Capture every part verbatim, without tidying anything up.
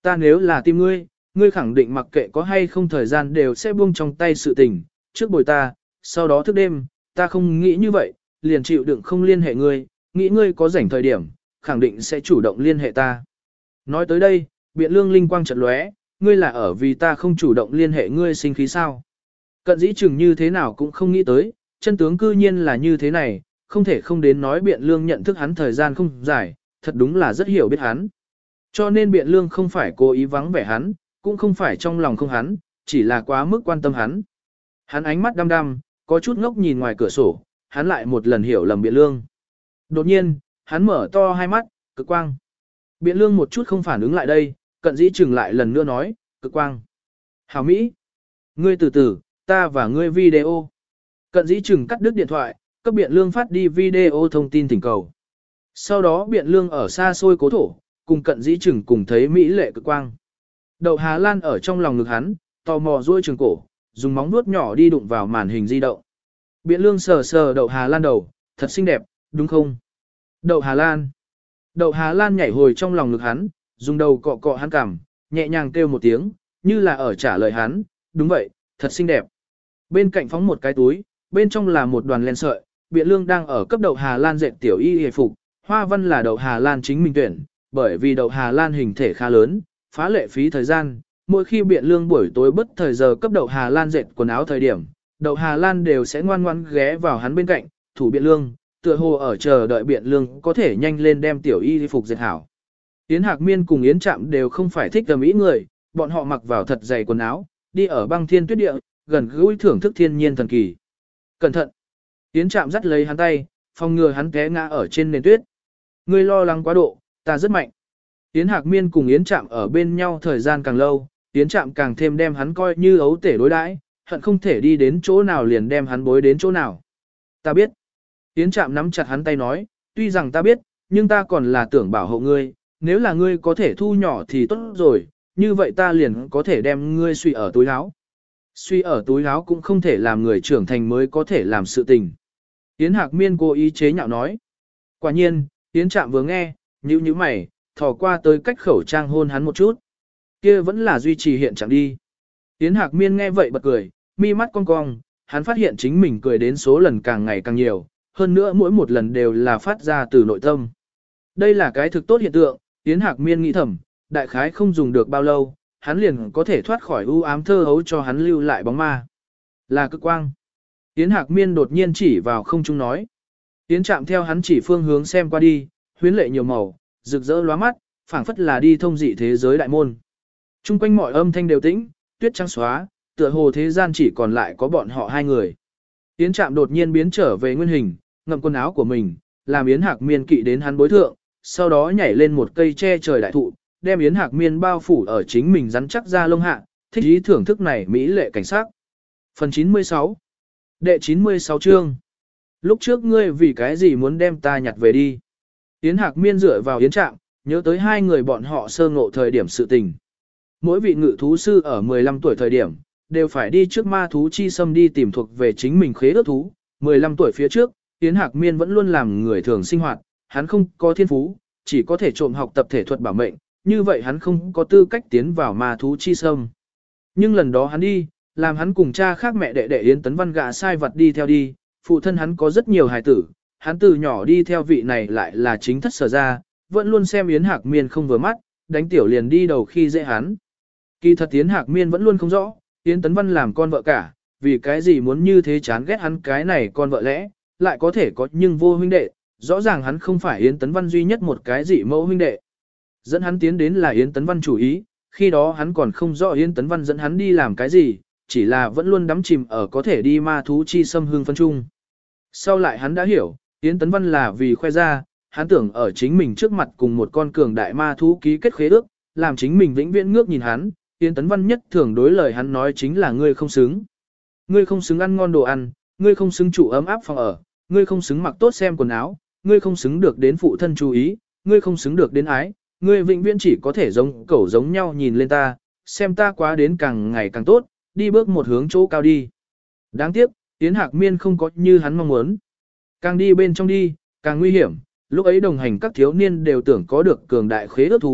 Ta nếu là tìm ngươi, ngươi khẳng định mặc kệ có hay không thời gian đều sẽ buông trong tay sự tình, trước bồi ta, sau đó thức đêm, ta không nghĩ như vậy, liền chịu đựng không liên hệ ngươi, nghĩ ngươi có rảnh thời điểm, khẳng định sẽ chủ động liên hệ ta. Nói tới đây, biện lương linh quang chợt lóe, ngươi là ở vì ta không chủ động liên hệ ngươi sinh khí sao. Cận dĩ chừng như thế nào cũng không nghĩ tới, chân tướng cư nhiên là như thế này, không thể không đến nói biện lương nhận thức hắn thời gian không dài, thật đúng là rất hiểu biết hắn. Cho nên biện lương không phải cố ý vắng vẻ hắn, cũng không phải trong lòng không hắn, chỉ là quá mức quan tâm hắn. Hắn ánh mắt đăm đăm, có chút ngốc nhìn ngoài cửa sổ, hắn lại một lần hiểu lầm biện lương. Đột nhiên, hắn mở to hai mắt, cực quang. Biện lương một chút không phản ứng lại đây, cận dĩ chừng lại lần nữa nói, cực quang. Hảo Mỹ, ngươi từ từ, ta và ngươi video. Cận dĩ chừng cắt đứt điện thoại, cấp biện lương phát đi video thông tin thỉnh cầu. Sau đó biện lương ở xa xôi cố thổ, cùng cận dĩ chừng cùng thấy Mỹ lệ cực quang. Đậu Hà Lan ở trong lòng ngực hắn, tò mò duỗi trường cổ, dùng móng vuốt nhỏ đi đụng vào màn hình di động. Biện lương sờ sờ đậu Hà Lan đầu, thật xinh đẹp, đúng không? Đậu Hà Lan. Đậu Hà Lan nhảy hồi trong lòng ngực hắn, dùng đầu cọ cọ hắn cằm, nhẹ nhàng kêu một tiếng, như là ở trả lời hắn, đúng vậy, thật xinh đẹp. Bên cạnh phóng một cái túi, bên trong là một đoàn len sợi, biện lương đang ở cấp đậu Hà Lan dệt tiểu y hề phục, hoa văn là đậu Hà Lan chính mình tuyển, bởi vì đậu Hà Lan hình thể khá lớn, phá lệ phí thời gian, mỗi khi biện lương buổi tối bất thời giờ cấp đậu Hà Lan dệt quần áo thời điểm, đậu Hà Lan đều sẽ ngoan ngoãn ghé vào hắn bên cạnh, thủ biện lương, tựa hồ ở chờ đợi biện lương có thể nhanh lên đem tiểu y phục dệt hảo. Yến Hạc Miên cùng Yến Trạm đều không phải thích tầm ý người, bọn họ mặc vào thật dày quần áo, đi ở băng thiên tuyết địa, gần gũi thưởng thức thiên nhiên thần kỳ. Cẩn thận! Yến Trạm dắt lấy hắn tay, phòng ngừa hắn té ngã ở trên nền tuyết. Ngươi lo lắng quá độ, ta rất mạnh. Yến Hạc Miên cùng Yến Trạm ở bên nhau thời gian càng lâu, Yến Trạm càng thêm đem hắn coi như ấu tể đối đãi, hận không thể đi đến chỗ nào liền đem hắn bối đến chỗ nào. Ta biết. Yến Trạm nắm chặt hắn tay nói, tuy rằng ta biết, nhưng ta còn là tưởng bảo hộ ngươi, nếu là ngươi có thể thu nhỏ thì tốt rồi, như vậy ta liền có thể đem ngươi suy ở túi áo. Suy ở túi áo cũng không thể làm người trưởng thành mới có thể làm sự tình. Yến Hạc Miên cố ý chế nhạo nói. Quả nhiên, Yến Trạm vừa nghe, nhíu nhíu mày, thò qua tới cách khẩu trang hôn hắn một chút. Kia vẫn là duy trì hiện trạng đi. Yến Hạc Miên nghe vậy bật cười, mi mắt cong cong, hắn phát hiện chính mình cười đến số lần càng ngày càng nhiều, hơn nữa mỗi một lần đều là phát ra từ nội tâm. Đây là cái thực tốt hiện tượng, Yến Hạc Miên nghĩ thầm, đại khái không dùng được bao lâu, hắn liền có thể thoát khỏi u ám thơ hấu cho hắn lưu lại bóng ma. Là cực quang. Yến Hạc Miên đột nhiên chỉ vào không trung nói. Yến Trạm theo hắn chỉ phương hướng xem qua đi, huyến lệ nhiều màu, rực rỡ lóa mắt, phảng phất là đi thông dị thế giới đại môn. Trung quanh mọi âm thanh đều tĩnh, tuyết trắng xóa, tựa hồ thế gian chỉ còn lại có bọn họ hai người. Yến Trạm đột nhiên biến trở về nguyên hình, ngậm quần áo của mình, làm Yến Hạc Miên kỵ đến hắn bối thượng, sau đó nhảy lên một cây che trời đại thụ, đem Yến Hạc Miên bao phủ ở chính mình rắn chắc ra lông hạ, thích ý thưởng thức này mỹ lệ cảnh sắc. Phần chín mươi sáu. Đệ chín mươi sáu chương. Lúc trước ngươi vì cái gì muốn đem ta nhặt về đi? Yến Hạc Miên dựa vào Yến Trạm, nhớ tới hai người bọn họ sơ ngộ thời điểm sự tình. Mỗi vị ngự thú sư ở mười lăm tuổi thời điểm, đều phải đi trước ma thú chi xâm đi tìm thuộc về chính mình khế ước thú. mười lăm tuổi phía trước, Yến Hạc Miên vẫn luôn làm người thường sinh hoạt, hắn không có thiên phú, chỉ có thể trộm học tập thể thuật bảo mệnh, như vậy hắn không có tư cách tiến vào ma thú chi xâm. Nhưng lần đó hắn đi, làm hắn cùng cha khác mẹ đệ đệ Yến Tấn Văn gạ sai vật đi theo đi, phụ thân hắn có rất nhiều hài tử, hắn từ nhỏ đi theo vị này lại là chính thất sở ra, vẫn luôn xem Yến Hạc Miên không vừa mắt, đánh tiểu liền đi đầu khi dễ hắn. Kỳ thật Yến Hạc Miên vẫn luôn không rõ, Yến Tấn Văn làm con vợ cả, vì cái gì muốn như thế chán ghét hắn cái này con vợ lẽ, lại có thể có nhưng vô huynh đệ, rõ ràng hắn không phải Yến Tấn Văn duy nhất một cái dị mẫu huynh đệ. Dẫn hắn tiến đến là Yến Tấn Văn chủ ý, khi đó hắn còn không rõ Yến Tấn Văn dẫn hắn đi làm cái gì, chỉ là vẫn luôn đắm chìm ở có thể đi ma thú chi xâm hương phân chung. Sau lại hắn đã hiểu, Yến Tấn Văn là vì khoe ra, hắn tưởng ở chính mình trước mặt cùng một con cường đại ma thú ký kết khế ước, làm chính mình vĩnh viễn ngước nhìn hắn, Yến Tấn Văn nhất thường đối lời hắn nói chính là ngươi không xứng. Ngươi không xứng ăn ngon đồ ăn, ngươi không xứng trụ ấm áp phòng ở, ngươi không xứng mặc tốt xem quần áo, ngươi không xứng được đến phụ thân chú ý, ngươi không xứng được đến ái, ngươi vĩnh viễn chỉ có thể giống cẩu giống nhau nhìn lên ta, xem ta quá đến càng ngày càng tốt, đi bước một hướng chỗ cao đi. Đáng tiếc, Yến Hạc Miên không có như hắn mong muốn. Càng đi bên trong đi, càng nguy hiểm, lúc ấy đồng hành các thiếu niên đều tưởng có được cường đại khế ước thú,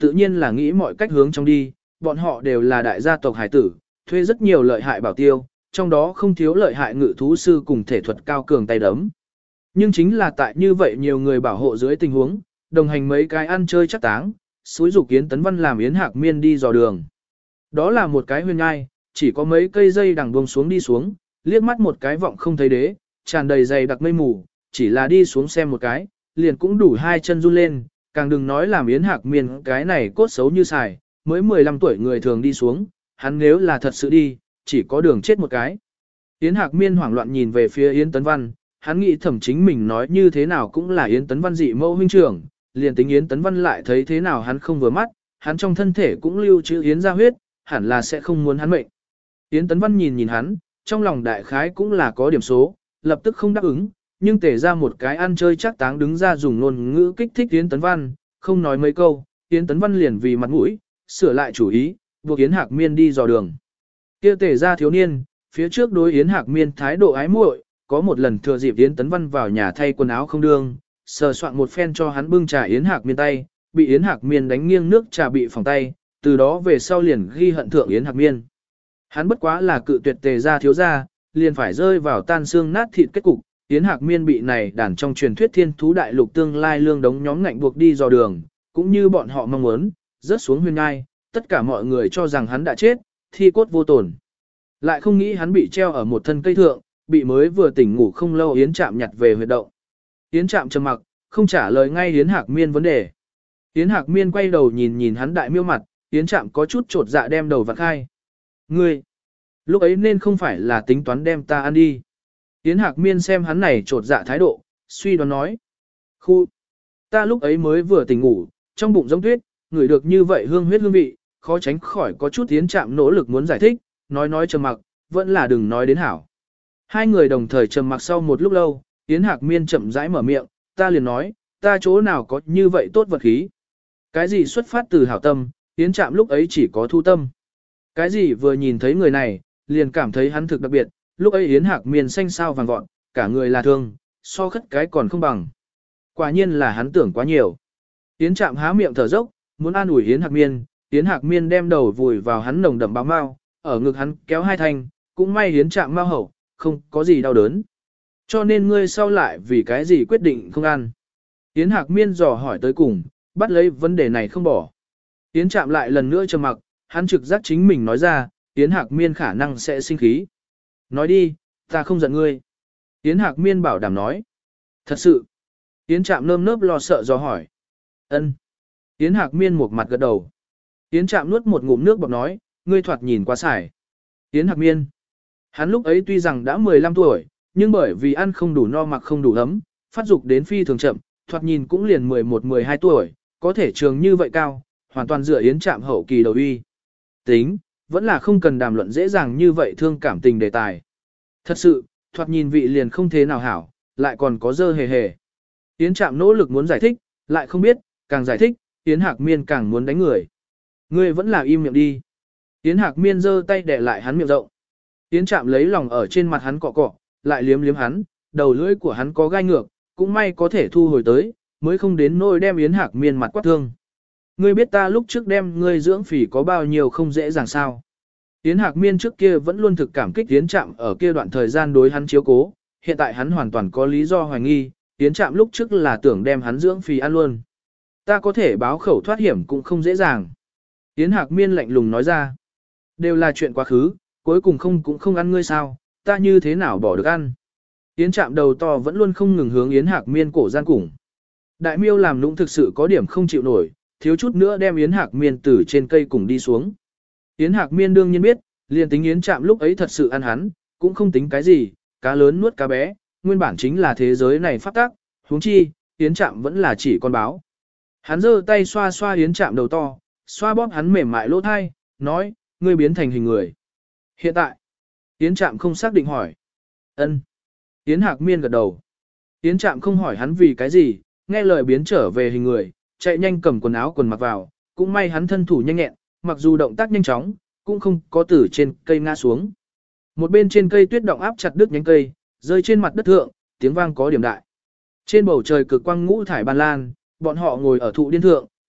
tự nhiên là nghĩ mọi cách hướng trong đi, bọn họ đều là đại gia tộc hải tử, thuê rất nhiều lợi hại bảo tiêu, trong đó không thiếu lợi hại ngự thú sư cùng thể thuật cao cường tay đấm. Nhưng chính là tại như vậy nhiều người bảo hộ dưới tình huống, đồng hành mấy cái ăn chơi chắc táng, xúi dục Yến Tấn Văn làm Yến Hạc Miên đi dò đường. Đó là một cái huyền ngai, chỉ có mấy cây dây đằng buông xuống đi xuống, liếc mắt một cái vọng không thấy đế, tràn đầy dày đặc mây mù, chỉ là đi xuống xem một cái, liền cũng đủ hai chân run lên, càng đừng nói làm Yến Hạc Miên cái này cốt xấu như xài, mới mười lăm tuổi người thường đi xuống, hắn nếu là thật sự đi, chỉ có đường chết một cái. Yến Hạc Miên hoảng loạn nhìn về phía Yến Tấn Văn, hắn nghĩ thẩm chính mình nói như thế nào cũng là Yến Tấn Văn dị mẫu huynh trưởng, liền tính Yến Tấn Văn lại thấy thế nào hắn không vừa mắt, hắn trong thân thể cũng lưu trữ Yến ra huyết, hẳn là sẽ không muốn hắn mệnh. Yến Tấn Văn nhìn nhìn hắn, trong lòng đại khái cũng là có điểm số, lập tức không đáp ứng, nhưng tể ra một cái ăn chơi chắc táng đứng ra dùng ngôn ngữ kích thích Yến Tấn Văn, không nói mấy câu, Yến Tấn Văn liền vì mặt mũi, sửa lại chủ ý, buộc Yến Hạc Miên đi dò đường. Kia tể ra thiếu niên, phía trước đối Yến Hạc Miên thái độ ái muội, có một lần thừa dịp Yến Tấn Văn vào nhà thay quần áo không đương, sờ soạn một phen cho hắn bưng trà Yến Hạc Miên tay, bị Yến Hạc Miên đánh nghiêng nước trà bị phòng tay, từ đó về sau liền ghi hận thượng Yến Hạc Miên. Hắn bất quá là cự tuyệt tề gia thiếu gia, liền phải rơi vào tan xương nát thịt kết cục, Yến Hạc Miên bị này đàn trong truyền thuyết thiên thú đại lục tương lai lương đống nhóm ngạnh buộc đi dò đường, cũng như bọn họ mong muốn, rớt xuống huyền ngai, tất cả mọi người cho rằng hắn đã chết, thi cốt vô tổn. Lại không nghĩ hắn bị treo ở một thân cây thượng, bị mới vừa tỉnh ngủ không lâu Yến Trạm nhặt về huyệt động. Yến Trạm trầm mặc, không trả lời ngay Yến Hạc Miên vấn đề. Yến Hạc Miên quay đầu nhìn nhìn hắn đại miêu mặt, Yến Trạm có chút trột dạ đem đầu vặn khai. Ngươi, lúc ấy nên không phải là tính toán đem ta ăn đi. Yến Hạc Miên xem hắn này trột dạ thái độ, suy đoán nói. Khu, ta lúc ấy mới vừa tỉnh ngủ, trong bụng giống tuyết, ngửi được như vậy hương huyết hương vị, khó tránh khỏi có chút Yến Trạm nỗ lực muốn giải thích, nói nói trầm mặc, vẫn là đừng nói đến hảo. Hai người đồng thời trầm mặc sau một lúc lâu, Yến Hạc Miên chậm rãi mở miệng, ta liền nói, ta chỗ nào có như vậy tốt vật khí. Cái gì xuất phát từ hảo tâm, Yến Trạm lúc ấy chỉ có thu tâm. Cái gì vừa nhìn thấy người này, liền cảm thấy hắn thực đặc biệt, lúc ấy Yến Hạc Miên xanh sao vàng vọt, cả người là thương, so khất cái còn không bằng. Quả nhiên là hắn tưởng quá nhiều. Yến Trạm há miệng thở dốc, muốn an ủi Yến Hạc Miên, Yến Hạc Miên đem đầu vùi vào hắn nồng đậm báo mao, ở ngực hắn kéo hai thanh, cũng may Yến Trạm mau hậu, không có gì đau đớn. Cho nên ngươi sau lại vì cái gì quyết định không ăn. Yến Hạc Miên dò hỏi tới cùng, bắt lấy vấn đề này không bỏ. Yến Trạm lại lần nữa trầm mặc, hắn trực giác chính mình nói ra, Yến Hạc Miên khả năng sẽ sinh khí. Nói đi, ta không giận ngươi. Yến Hạc Miên bảo đảm nói. Thật sự. Yến Trạm nơm nớp lo sợ dò hỏi. Ân. Yến Hạc Miên một mặt gật đầu. Yến Trạm nuốt một ngụm nước bọt nói, ngươi thoạt nhìn quá xài. Yến Hạc Miên. Hắn lúc ấy tuy rằng đã mười lăm tuổi, nhưng bởi vì ăn không đủ no mặc không đủ ấm, phát dục đến phi thường chậm, thoạt nhìn cũng liền mười một mười hai tuổi, có thể trường như vậy cao, hoàn toàn dựa Yến Trạm hậu kỳ đầu uy. Tính, vẫn là không cần đàm luận dễ dàng như vậy thương cảm tình đề tài. Thật sự, thoạt nhìn vị liền không thế nào hảo, lại còn có dơ hề hề. Yến Trạm nỗ lực muốn giải thích, lại không biết, càng giải thích, Yến Hạc Miên càng muốn đánh người. Ngươi vẫn là im miệng đi. Yến Hạc Miên giơ tay đè lại hắn miệng rộng. Yến Trạm lấy lòng ở trên mặt hắn cọ cọ, lại liếm liếm hắn, đầu lưỡi của hắn có gai ngược, cũng may có thể thu hồi tới, mới không đến nỗi đem Yến Hạc Miên mặt quát thương. Ngươi biết ta lúc trước đem ngươi dưỡng phỉ có bao nhiêu không dễ dàng sao. Yến Hạc Miên trước kia vẫn luôn thực cảm kích Yến Trạm ở kia đoạn thời gian đối hắn chiếu cố, hiện tại hắn hoàn toàn có lý do hoài nghi, Yến Trạm lúc trước là tưởng đem hắn dưỡng phì ăn luôn. Ta có thể báo khẩu thoát hiểm cũng không dễ dàng. Yến Hạc Miên lạnh lùng nói ra. Đều là chuyện quá khứ, cuối cùng không cũng không ăn ngươi sao, ta như thế nào bỏ được ăn. Yến Trạm đầu to vẫn luôn không ngừng hướng Yến Hạc Miên cổ gian củng. Đại miêu làm nũng thực sự có điểm không chịu nổi, thiếu chút nữa đem Yến Hạc Miên từ trên cây cùng đi xuống. Yến Hạc Miên đương nhiên biết, liền tính Yến Trạm lúc ấy thật sự ăn hắn, cũng không tính cái gì, cá lớn nuốt cá bé, nguyên bản chính là thế giới này pháp tắc, huống chi, Yến Trạm vẫn là chỉ con báo. Hắn giơ tay xoa xoa Yến Trạm đầu to, xoa bóp hắn mềm mại lỗ thai, nói, ngươi biến thành hình người. Hiện tại, Yến Trạm không xác định hỏi. Ân. Yến Hạc Miên gật đầu. Yến Trạm không hỏi hắn vì cái gì, nghe lời biến trở về hình người, chạy nhanh cầm quần áo quần mặc vào, cũng may hắn thân thủ nhanh nhẹn, mặc dù động tác nhanh chóng, cũng không có từ trên cây ngã xuống. Một bên trên cây tuyết động áp chặt đứt nhánh cây, rơi trên mặt đất thượng, tiếng vang có điểm đại. Trên bầu trời cực quang ngũ thải ban lan, bọn họ ngồi ở thụ điên thượng,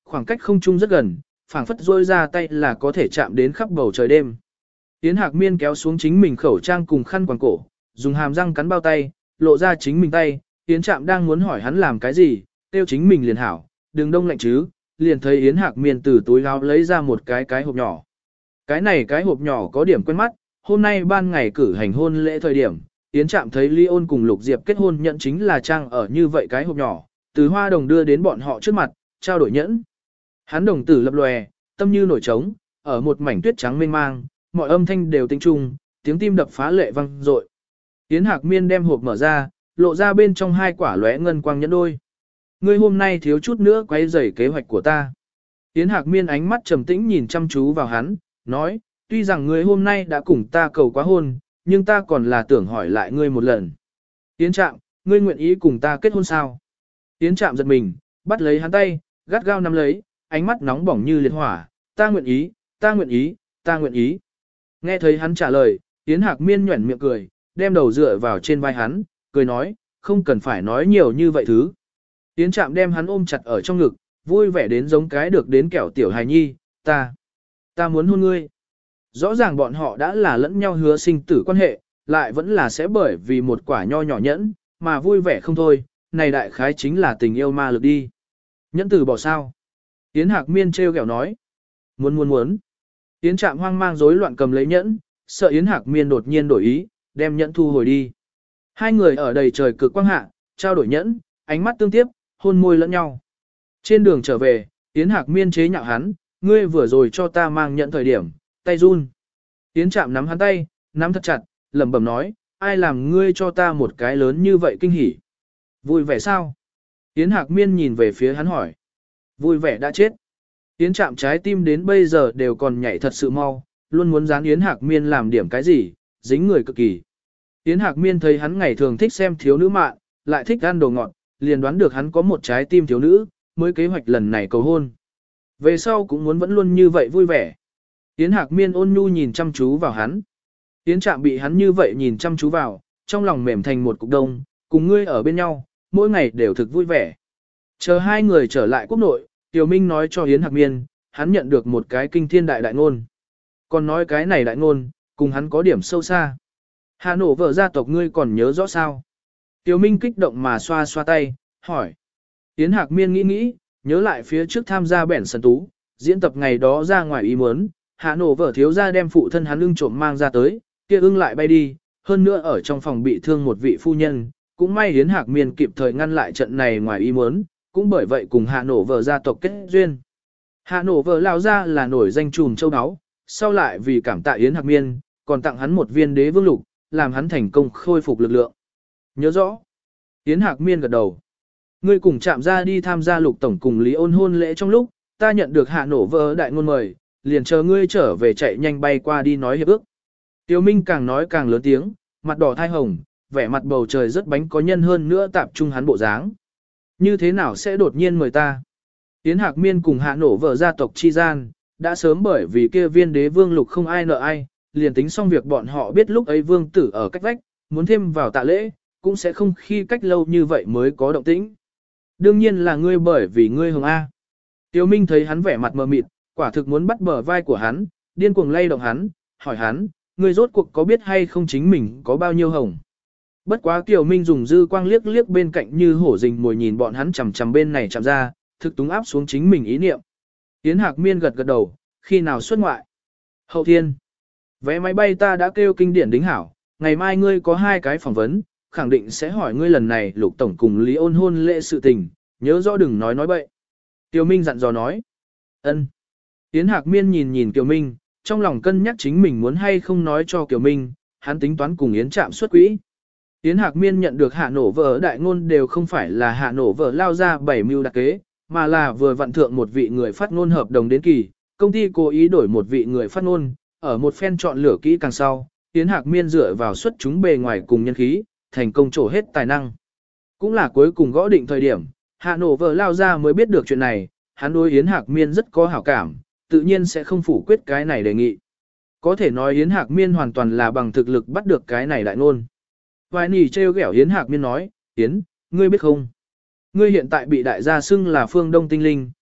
khoảng cách không trung rất gần, phảng phất rôi ra tay là có thể chạm đến khắp bầu trời đêm. Yến Hạc Miên kéo xuống chính mình khẩu trang cùng khăn quàng cổ, dùng hàm răng cắn bao tay, lộ ra chính mình tay, Yến Trạm đang muốn hỏi hắn làm cái gì, tiêu chính mình liền hảo, đừng đông lạnh chứ, liền thấy Yến Hạc Miên từ túi áo lấy ra một cái cái hộp nhỏ. Cái này cái hộp nhỏ có điểm quen mắt, hôm nay ban ngày cử hành hôn lễ thời điểm, Yến Trạm thấy Ly Ôn cùng Lục Diệp kết hôn nhận chính là trang ở như vậy cái hộp nhỏ, từ hoa đồng đưa đến bọn họ trước mặt, trao đổi nhẫn. Hắn đồng tử lập lòe, tâm như nổi trống, ở một mảnh tuyết trắng mênh mang, mọi âm thanh đều tinh trung, tiếng tim đập phá lệ vang dội. Yến Hạc Miên đem hộp mở ra, lộ ra bên trong hai quả lóe ngân quang nhẫn đôi. Ngươi hôm nay thiếu chút nữa quấy rầy kế hoạch của ta. Yến Hạc Miên ánh mắt trầm tĩnh nhìn chăm chú vào hắn, nói, tuy rằng ngươi hôm nay đã cùng ta cầu quá hôn, nhưng ta còn là tưởng hỏi lại ngươi một lần. Yến Trạm, ngươi nguyện ý cùng ta kết hôn sao? Yến Trạm giật mình, bắt lấy hắn tay, gắt gao nắm lấy, ánh mắt nóng bỏng như liệt hỏa, ta nguyện ý, ta nguyện ý, ta nguyện ý. Nghe thấy hắn trả lời, Yến Hạc Miên nhuẩn miệng cười, đem đầu dựa vào trên vai hắn, cười nói, không cần phải nói nhiều như vậy thứ. Yến Trạm đem hắn ôm chặt ở trong ngực, vui vẻ đến giống cái được đến kẹo tiểu hài nhi, ta, ta muốn hôn ngươi. Rõ ràng bọn họ đã là lẫn nhau hứa sinh tử quan hệ, lại vẫn là sẽ bởi vì một quả nho nhỏ nhẫn, mà vui vẻ không thôi, này đại khái chính là tình yêu ma lực đi. Nhẫn tử bỏ sao? Yến Hạc Miên trêu ghẹo nói, muốn muốn muốn. Yến Trạm hoang mang rối loạn cầm lấy nhẫn, sợ Yến Hạc Miên đột nhiên đổi ý, đem nhẫn thu hồi đi. Hai người ở đầy trời cực quang hạ, trao đổi nhẫn, ánh mắt tương tiếp, hôn môi lẫn nhau. Trên đường trở về, Yến Hạc Miên chế nhạo hắn, ngươi vừa rồi cho ta mang nhẫn thời điểm, tay run. Yến Trạm nắm hắn tay, nắm thật chặt, lẩm bẩm nói, ai làm ngươi cho ta một cái lớn như vậy kinh hỉ. Vui vẻ sao? Yến Hạc Miên nhìn về phía hắn hỏi. Vui vẻ đã chết. Yến Trạm trái tim đến bây giờ đều còn nhảy thật sự mau, luôn muốn dán Yến Hạc Miên làm điểm cái gì, dính người cực kỳ. Yến Hạc Miên thấy hắn ngày thường thích xem thiếu nữ mạn, lại thích ăn đồ ngọt, liền đoán được hắn có một trái tim thiếu nữ, mới kế hoạch lần này cầu hôn. Về sau cũng muốn vẫn luôn như vậy vui vẻ. Yến Hạc Miên ôn nhu nhìn chăm chú vào hắn. Yến Trạm bị hắn như vậy nhìn chăm chú vào, trong lòng mềm thành một cục đông, cùng ngươi ở bên nhau, mỗi ngày đều thực vui vẻ. Chờ hai người trở lại quốc nội, Tiểu Minh nói cho Yến Hạc Miên, hắn nhận được một cái kinh thiên đại đại ngôn. Còn nói cái này đại ngôn, cùng hắn có điểm sâu xa. Hà Nổ vợ gia tộc ngươi còn nhớ rõ sao? Tiểu Minh kích động mà xoa xoa tay, hỏi. Yến Hạc Miên nghĩ nghĩ, nhớ lại phía trước tham gia bẻn sân tú, diễn tập ngày đó ra ngoài ý muốn, Hà Nổ vợ thiếu gia đem phụ thân hắn ưng trộm mang ra tới, kia ưng lại bay đi, hơn nữa ở trong phòng bị thương một vị phu nhân, cũng may Yến Hạc Miên kịp thời ngăn lại trận này ngoài ý muốn, cũng bởi vậy cùng Hà Nổ vợ gia tộc kết duyên. Hà Nổ vợ lao ra là nổi danh trùm châu áo, sau lại vì cảm tạ Yến Hạc Miên, còn tặng hắn một viên đế vương lục, làm hắn thành công khôi phục lực lượng. Nhớ rõ. Yến Hạc Miên gật đầu. Ngươi cùng chạm ra đi tham gia Lục tổng cùng Lý Ôn hôn lễ trong lúc, ta nhận được Hạ Nổ vợ đại ngôn mời, liền chờ ngươi trở về chạy nhanh bay qua đi nói hiệp ước. Tiêu Minh càng nói càng lớn tiếng, mặt đỏ thai hồng, vẻ mặt bầu trời rất bánh có nhân hơn nữa tạp trung hắn bộ dáng. Như thế nào sẽ đột nhiên mời ta? Yến Hạc Miên cùng Hạ Nổ vợ gia tộc chi gian, đã sớm bởi vì kia viên đế vương lục không ai nợ ai, liền tính xong việc bọn họ biết lúc ấy vương tử ở cách vách, muốn thêm vào tạ lễ, cũng sẽ không khi cách lâu như vậy mới có động tĩnh. Đương nhiên là ngươi bởi vì ngươi hồng A. Tiêu Minh thấy hắn vẻ mặt mờ mịt, quả thực muốn bắt bờ vai của hắn, điên cuồng lay động hắn, hỏi hắn, ngươi rốt cuộc có biết hay không chính mình có bao nhiêu hồng. Bất quá Tiêu Minh dùng dư quang liếc liếc bên cạnh như hổ rình mồi nhìn bọn hắn chằm chằm bên này chằm ra, thực túng áp xuống chính mình ý niệm. Yến Hạc Miên gật gật đầu, khi nào xuất ngoại? Hậu thiên. Vé máy bay ta đã kêu kinh điển đính hảo, ngày mai ngươi có hai cái phỏng vấn, khẳng định sẽ hỏi ngươi lần này Lục tổng cùng Lý Ôn hôn lễ sự tình, nhớ rõ đừng nói nói bậy. Tiêu Minh dặn dò nói. Ân. Yến Hạc Miên nhìn nhìn Kiều Minh, trong lòng cân nhắc chính mình muốn hay không nói cho Kiều Minh, hắn tính toán cùng Yến Trạm xuất quỹ. Yến Hạc Miên nhận được Hạ Nổ vợ đại ngôn đều không phải là Hạ Nổ vợ lao ra bảy mưu đặc kế, mà là vừa vận thượng một vị người phát ngôn hợp đồng đến kỳ, công ty cố ý đổi một vị người phát ngôn, ở một phen chọn lựa kỹ càng sau, Yến Hạc Miên dựa vào xuất chúng bề ngoài cùng nhân khí, thành công trổ hết tài năng. Cũng là cuối cùng gõ định thời điểm, Hạ Nổ vợ lao ra mới biết được chuyện này, hắn đối Yến Hạc Miên rất có hảo cảm, tự nhiên sẽ không phủ quyết cái này đề nghị. Có thể nói Yến Hạc Miên hoàn toàn là bằng thực lực bắt được cái này đại ngôn. Vài nỉ trêu ghẹo Yến Hạc Miên nói, Yến, ngươi biết không? Ngươi hiện tại bị đại gia xưng là phương Đông tinh linh,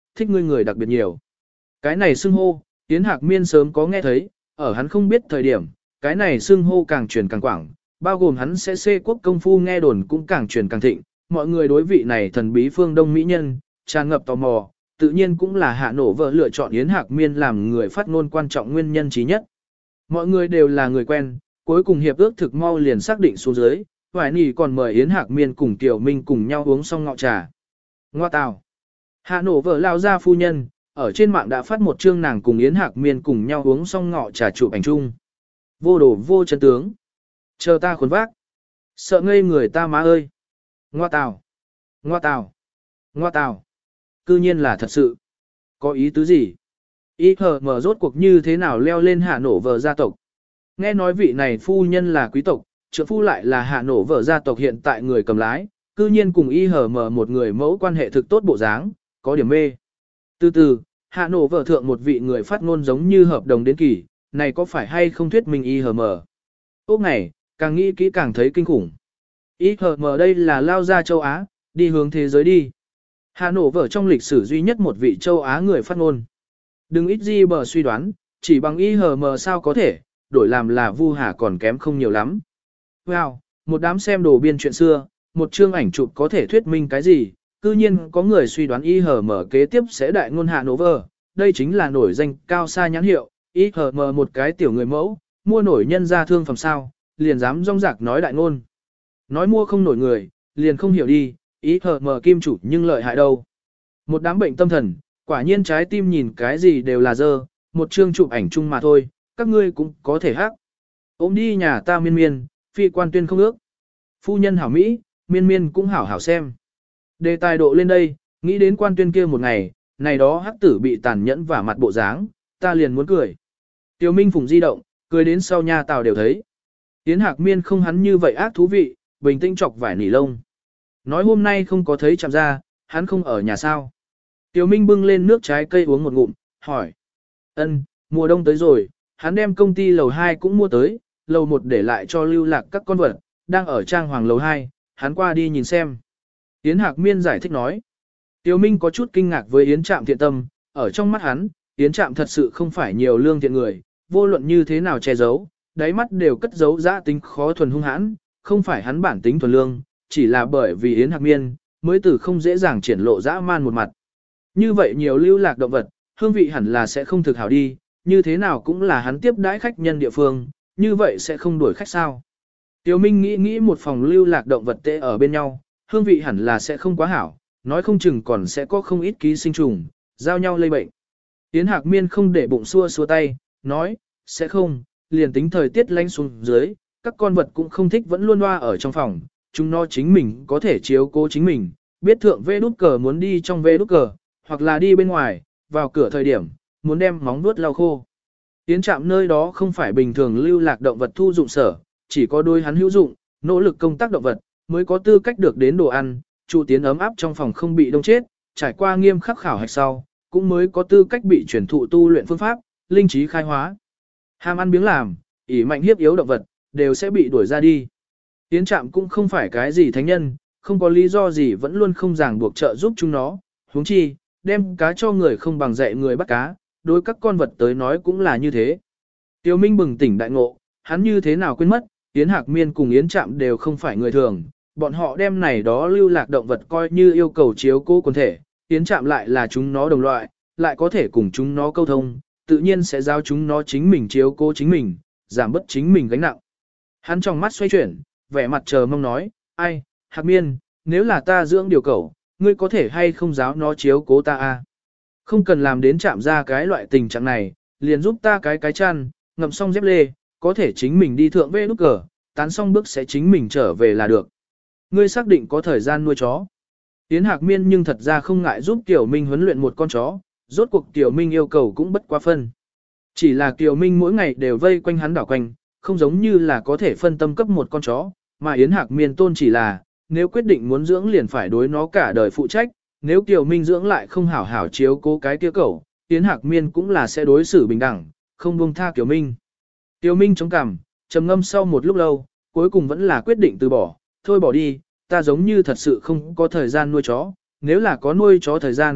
thích ngươi người đặc biệt nhiều. Cái này xưng hô, Yến Hạc Miên sớm có nghe thấy, ở hắn không biết thời điểm, cái này xưng hô càng truyền càng quảng, bao gồm hắn sẽ xê quốc công phu nghe đồn cũng càng truyền càng thịnh, mọi người đối vị này thần bí phương Đông Mỹ nhân, tràn ngập tò mò, tự nhiên cũng là Hạ Nổ Vợ lựa chọn Yến Hạc Miên làm người phát ngôn quan trọng nguyên nhân trí nhất. Mọi người đều là người quen, cuối cùng hiệp ước thực mau liền xác định xuống dưới, Hoài Nỉ còn mời Yến Hạc Miên cùng Tiểu Minh cùng nhau uống xong ngọ trà. Ngoa tào. Hạ Nổ Vợ lao ra phu nhân, ở trên mạng đã phát một chương nàng cùng Yến Hạc Miên cùng nhau uống xong ngọ trà chụp ảnh chung. Vô đồ vô chân tướng. Chờ ta khuôn vác. Sợ ngây người ta má ơi. Ngoa tào. Ngoa tào. Ngoa tào. Cư nhiên là thật sự. Có ý tứ gì? Ý hờ mở rốt cuộc như thế nào leo lên Hạ Nổ Vợ gia tộc. Nghe nói vị này phu nhân là quý tộc, trượng phu lại là Hạ Nổ Vợ gia tộc hiện tại người cầm lái, cư nhiên cùng y hờ mở một người mẫu quan hệ thực tốt bộ dáng, có điểm mê. Từ từ, Hạ Nổ Vợ thượng một vị người phát ngôn giống như hợp đồng đến kỳ, này có phải hay không thuyết minh y hờ mở. Ốc này, càng nghĩ kỹ càng thấy kinh khủng. Y hờ mở đây là lao ra châu Á, đi hướng thế giới đi. Hạ Nổ Vợ trong lịch sử duy nhất một vị châu Á người phát ngôn. Đừng ít gì bờ suy đoán, chỉ bằng y hờ mờ sao có thể, đổi làm là Vu Hà còn kém không nhiều lắm. Wow, một đám xem đồ biên chuyện xưa, một chương ảnh chụp có thể thuyết minh cái gì, cư nhiên có người suy đoán y hờ mờ kế tiếp sẽ đại ngôn Hạ Nổ Vợ, đây chính là nổi danh cao xa nhãn hiệu, y hờ mờ một cái tiểu người mẫu, mua nổi nhân ra thương phẩm sao, liền dám rong rạc nói đại ngôn. Nói mua không nổi người, liền không hiểu đi, y hờ mờ kim chủ nhưng lợi hại đâu. Một đám bệnh tâm thần, quả nhiên trái tim nhìn cái gì đều là dơ, một chương chụp ảnh chung mà thôi, các ngươi cũng có thể hát. Ôm đi nhà ta miên miên, phi quan tuyên không ước. Phu nhân hảo Mỹ, miên miên cũng hảo hảo xem. Đề tài độ lên đây, nghĩ đến quan tuyên kia một ngày, này đó hắc tử bị tàn nhẫn và mặt bộ dáng, ta liền muốn cười. Tiêu Minh Phùng di động, cười đến sau nha tàu đều thấy. Yến Hạc Miên không hắn như vậy ác thú vị, bình tĩnh chọc vải nỉ lông. Nói hôm nay không có thấy chạm ra, hắn không ở nhà sao. Tiêu Minh bưng lên nước trái cây uống một ngụm, hỏi. Ân, mùa đông tới rồi, hắn đem công ty lầu hai cũng mua tới, lầu một để lại cho lưu lạc các con vật, đang ở trang hoàng lầu hai, hắn qua đi nhìn xem. Yến Hạc Miên giải thích nói. Tiêu Minh có chút kinh ngạc với Yến Trạm thiện tâm, ở trong mắt hắn, Yến Trạm thật sự không phải nhiều lương thiện người, vô luận như thế nào che giấu, đáy mắt đều cất giấu dã tính khó thuần hung hãn, không phải hắn bản tính thuần lương, chỉ là bởi vì Yến Hạc Miên, mới từ không dễ dàng triển lộ dã man một mặt. Như vậy nhiều lưu lạc động vật, hương vị hẳn là sẽ không thực hảo đi, như thế nào cũng là hắn tiếp đãi khách nhân địa phương, như vậy sẽ không đuổi khách sao. Tiêu Minh nghĩ nghĩ một phòng lưu lạc động vật tệ ở bên nhau, hương vị hẳn là sẽ không quá hảo, nói không chừng còn sẽ có không ít ký sinh trùng, giao nhau lây bệnh. Yến Hạc Miên không để bụng xua xua tay, nói, sẽ không, liền tính thời tiết lạnh xuống dưới, các con vật cũng không thích vẫn luôn loa ở trong phòng, chúng nó chính mình có thể chiếu cố chính mình, biết thượng vê đút cờ muốn đi trong vê đút cờ, hoặc là đi bên ngoài, vào cửa thời điểm, muốn đem móng vuốt lau khô. Yến Trạm nơi đó không phải bình thường lưu lạc động vật thu dụng sở, chỉ có đôi hắn hữu dụng, nỗ lực công tác động vật, mới có tư cách được đến đồ ăn, trụ tiến ấm áp trong phòng không bị đông chết, trải qua nghiêm khắc khảo hạch sau, cũng mới có tư cách bị chuyển thụ tu luyện phương pháp, linh trí khai hóa. Ham ăn biếng làm, ỷ mạnh hiếp yếu động vật, đều sẽ bị đuổi ra đi. Yến Trạm cũng không phải cái gì thánh nhân, không có lý do gì vẫn luôn không ràng buộc trợ giúp chúng nó, huống chi, đem cá cho người không bằng dạy người bắt cá, đối các con vật tới nói cũng là như thế. Tiêu Minh bừng tỉnh đại ngộ, hắn như thế nào quên mất, Yến Hạc Miên cùng Yến Trạm đều không phải người thường, bọn họ đem này đó lưu lạc động vật coi như yêu cầu chiếu cố quần thể, Yến Trạm lại là chúng nó đồng loại, lại có thể cùng chúng nó câu thông, tự nhiên sẽ giao chúng nó chính mình chiếu cố chính mình, giảm bớt chính mình gánh nặng. Hắn trong mắt xoay chuyển, vẻ mặt chờ mong nói, ai, Hạc Miên, nếu là ta dưỡng điều cẩu, ngươi có thể hay không giáo nó chiếu cố ta a? Không cần làm đến chạm ra cái loại tình trạng này, liền giúp ta cái cái chăn, ngậm xong dép lê, có thể chính mình đi thượng vê nút cờ, tán xong bước sẽ chính mình trở về là được. Ngươi xác định có thời gian nuôi chó. Yến Hạc Miên nhưng thật ra không ngại giúp Tiểu Minh huấn luyện một con chó, rốt cuộc Tiểu Minh yêu cầu cũng bất quá phân. Chỉ là Tiểu Minh mỗi ngày đều vây quanh hắn đảo quanh, không giống như là có thể phân tâm cấp một con chó, mà Yến Hạc Miên tôn chỉ là, nếu quyết định muốn dưỡng liền phải đối nó cả đời phụ trách, nếu Tiểu Minh dưỡng lại không hảo hảo chiếu cố cái kia cẩu, Yến Hạc Miên cũng là sẽ đối xử bình đẳng, không buông tha Tiểu Minh. Tiểu Minh chống cằm, trầm ngâm sau một lúc lâu, cuối cùng vẫn là quyết định từ bỏ, thôi bỏ đi, ta giống như thật sự không có thời gian nuôi chó, nếu là có nuôi chó thời gian,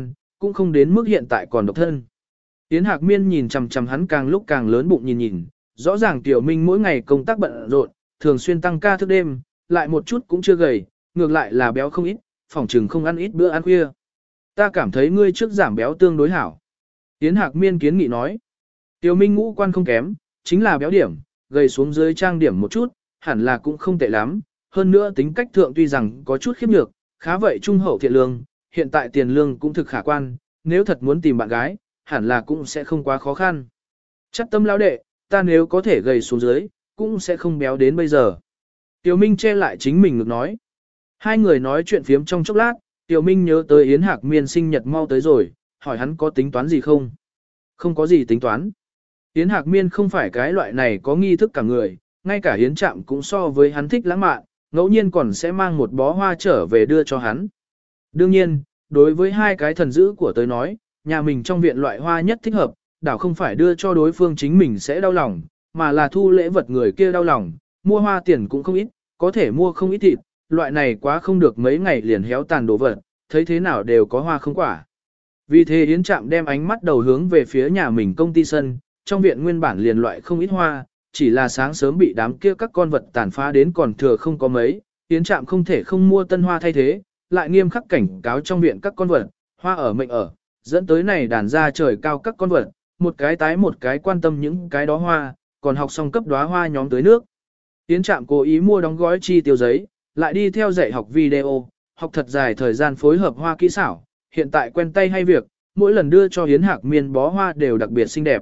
cũng không đến mức hiện tại còn độc thân. Yến Hạc Miên nhìn chằm chằm hắn càng lúc càng lớn bụng nhìn nhìn, rõ ràng Tiểu Minh mỗi ngày công tác bận rộn, thường xuyên tăng ca thức đêm, lại một chút cũng chưa gầy, ngược lại là béo không ít, phòng trừng không ăn ít bữa ăn khuya. Ta cảm thấy ngươi trước giảm béo tương đối hảo. Yến Hạc Miên kiến nghị nói. Tiểu Minh ngũ quan không kém, chính là béo điểm, gầy xuống dưới trang điểm một chút, hẳn là cũng không tệ lắm. Hơn nữa tính cách thượng tuy rằng có chút khiếp nhược, khá vậy trung hậu thiện lương, hiện tại tiền lương cũng thực khả quan, nếu thật muốn tìm bạn gái, hẳn là cũng sẽ không quá khó khăn. Chắc tâm lão đệ, ta nếu có thể gầy xuống dưới, cũng sẽ không béo đến bây giờ. Tiểu Minh che lại chính mình ngược nói. Hai người nói chuyện phiếm trong chốc lát, Tiểu Minh nhớ tới Yến Hạc Miên sinh nhật mau tới rồi, hỏi hắn có tính toán gì không. Không có gì tính toán. Yến Hạc Miên không phải cái loại này có nghi thức cả người, ngay cả Yến Trạm cũng so với hắn thích lãng mạn, ngẫu nhiên còn sẽ mang một bó hoa trở về đưa cho hắn. Đương nhiên, đối với hai cái thần dữ của tới nói, nhà mình trong viện loại hoa nhất thích hợp, đảo không phải đưa cho đối phương chính mình sẽ đau lòng, mà là thu lễ vật người kia đau lòng, mua hoa tiền cũng không ít, có thể mua không ít thịt, loại này quá không được mấy ngày liền héo tàn đồ vật, thấy thế nào đều có hoa không quả. Vì thế Yến Trạm đem ánh mắt đầu hướng về phía nhà mình công ty sân, trong viện nguyên bản liền loại không ít hoa, chỉ là sáng sớm bị đám kia các con vật tàn phá đến còn thừa không có mấy, Yến Trạm không thể không mua tân hoa thay thế, lại nghiêm khắc cảnh cáo trong viện các con vật, hoa ở mệnh ở, dẫn tới này đàn ra trời cao các con vật, một cái tái một cái quan tâm những cái đó hoa, còn học xong cấp đóa hoa nhóm tới nước. Yến Trạm cố ý mua đóng gói chi tiêu giấy, lại đi theo dạy học video, học thật dài thời gian phối hợp hoa kỹ xảo, hiện tại quen tay hay việc, mỗi lần đưa cho Yến Hạc Miên bó hoa đều đặc biệt xinh đẹp.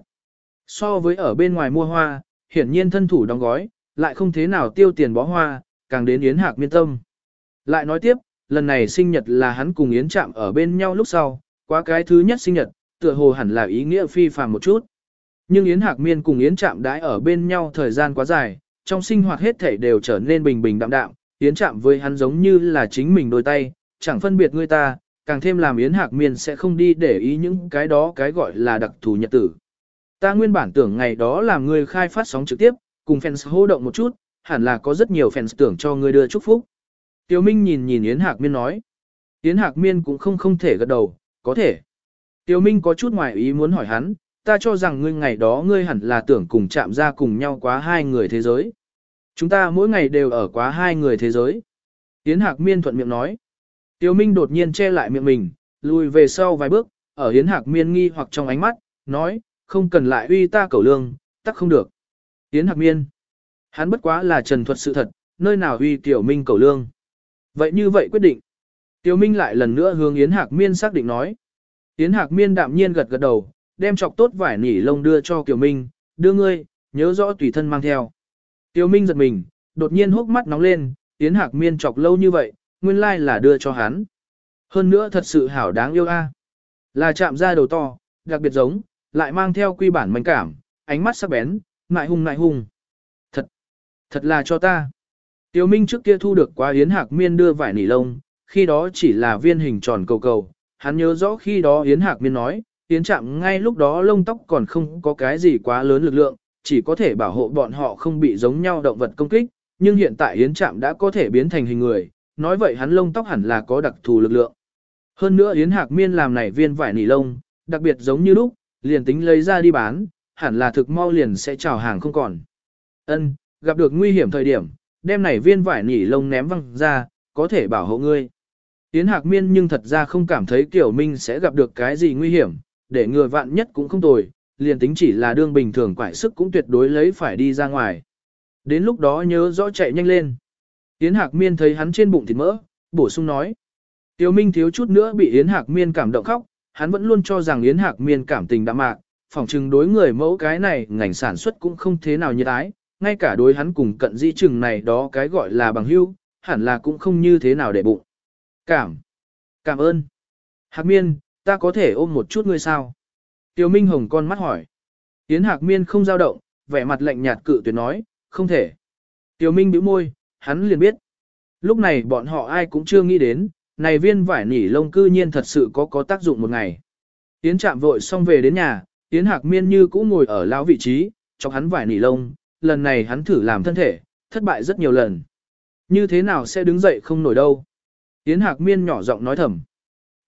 So với ở bên ngoài mua hoa, hiển nhiên thân thủ đóng gói, lại không thế nào tiêu tiền bó hoa, càng đến Yến Hạc Miên tâm. Lại nói tiếp, lần này sinh nhật là hắn cùng Yến Trạm ở bên nhau lúc sau, quá cái thứ nhất sinh nhật, tựa hồ hẳn là ý nghĩa phi phàm một chút. Nhưng Yến Hạc Miên cùng Yến Trạm đãi ở bên nhau thời gian quá dài, trong sinh hoạt hết thảy đều trở nên bình bình đạm đạm, Yến Trạm với hắn giống như là chính mình đôi tay, chẳng phân biệt người ta, càng thêm làm Yến Hạc Miên sẽ không đi để ý những cái đó cái gọi là đặc thù nhật tử. Ta nguyên bản tưởng ngày đó làm người khai phát sóng trực tiếp, cùng fans hô động một chút, hẳn là có rất nhiều fans tưởng cho người đưa chúc phúc. Tiêu Minh nhìn nhìn Yến Hạc Miên nói. Yến Hạc Miên cũng không không thể gật đầu, có thể. Tiêu Minh có chút ngoài ý muốn hỏi hắn, ta cho rằng ngươi ngày đó ngươi hẳn là tưởng cùng chạm ra cùng nhau quá hai người thế giới. Chúng ta mỗi ngày đều ở quá hai người thế giới. Yến Hạc Miên thuận miệng nói. Tiêu Minh đột nhiên che lại miệng mình, lùi về sau vài bước, ở Yến Hạc Miên nghi hoặc trong ánh mắt, nói, không cần lại uy ta cẩu lương, tắc không được. Yến Hạc Miên. Hắn bất quá là trần thuật sự thật, nơi nào uy Tiểu Minh cẩu lương. Vậy như vậy quyết định. Tiêu Minh lại lần nữa hướng Yến Hạc Miên xác định nói. Yến Hạc Miên đạm nhiên gật gật đầu, đem chọc tốt vải nỉ lông đưa cho Kiều Minh, đưa ngươi, nhớ rõ tùy thân mang theo. Tiêu Minh giật mình, đột nhiên hốc mắt nóng lên, Yến Hạc Miên chọc lâu như vậy, nguyên lai là đưa cho hắn. Hơn nữa thật sự hảo đáng yêu a. Là chạm ra đầu to, đặc biệt giống, lại mang theo quy bản manh cảm, ánh mắt sắc bén, ngại hung ngại hung. Thật, thật là cho ta. Tiêu Minh trước kia thu được quá Yến Hạc Miên đưa vải nỉ lông, khi đó chỉ là viên hình tròn cầu cầu, hắn nhớ rõ khi đó Yến Hạc Miên nói, Yến Trạm ngay lúc đó lông tóc còn không có cái gì quá lớn lực lượng, chỉ có thể bảo hộ bọn họ không bị giống nhau động vật công kích, nhưng hiện tại Yến Trạm đã có thể biến thành hình người, nói vậy hắn lông tóc hẳn là có đặc thù lực lượng. Hơn nữa Yến Hạc Miên làm này viên vải nỉ lông, đặc biệt giống như lúc, liền tính lấy ra đi bán, hẳn là thực mau liền sẽ trào hàng không còn. Ân, gặp được nguy hiểm thời điểm, đem này viên vải nỉ lông ném văng ra, có thể bảo hộ ngươi. Yến Hạc Miên nhưng thật ra không cảm thấy Kiều Minh sẽ gặp được cái gì nguy hiểm, để ngừa vạn nhất cũng không tồi, liền tính chỉ là đương bình thường quải sức cũng tuyệt đối lấy phải đi ra ngoài. Đến lúc đó nhớ rõ chạy nhanh lên. Yến Hạc Miên thấy hắn trên bụng thịt mỡ, bổ sung nói. Tiêu Minh thiếu chút nữa bị Yến Hạc Miên cảm động khóc, hắn vẫn luôn cho rằng Yến Hạc Miên cảm tình đạm mạc, phỏng chừng đối người mẫu cái này ngành sản xuất cũng không thế nào như ái, ngay cả đối hắn cùng cận di chừng này đó cái gọi là bằng hữu, hẳn là cũng không như thế nào để bụng. Cảm. Cảm ơn. Hạc Miên, ta có thể ôm một chút ngươi sao? Tiêu Minh hồng con mắt hỏi. Yến Hạc Miên không dao động, vẻ mặt lạnh nhạt cự tuyệt nói, không thể. Tiêu Minh bĩu môi, hắn liền biết. Lúc này bọn họ ai cũng chưa nghĩ đến, này viên vải nỉ lông cư nhiên thật sự có có tác dụng một ngày. Yến Trạm vội xong về đến nhà, Yến Hạc Miên như cũ ngồi ở lão vị trí, cho hắn vải nỉ lông, lần này hắn thử làm thân thể, thất bại rất nhiều lần. Như thế nào sẽ đứng dậy không nổi đâu. Yến Hạc Miên nhỏ giọng nói thầm.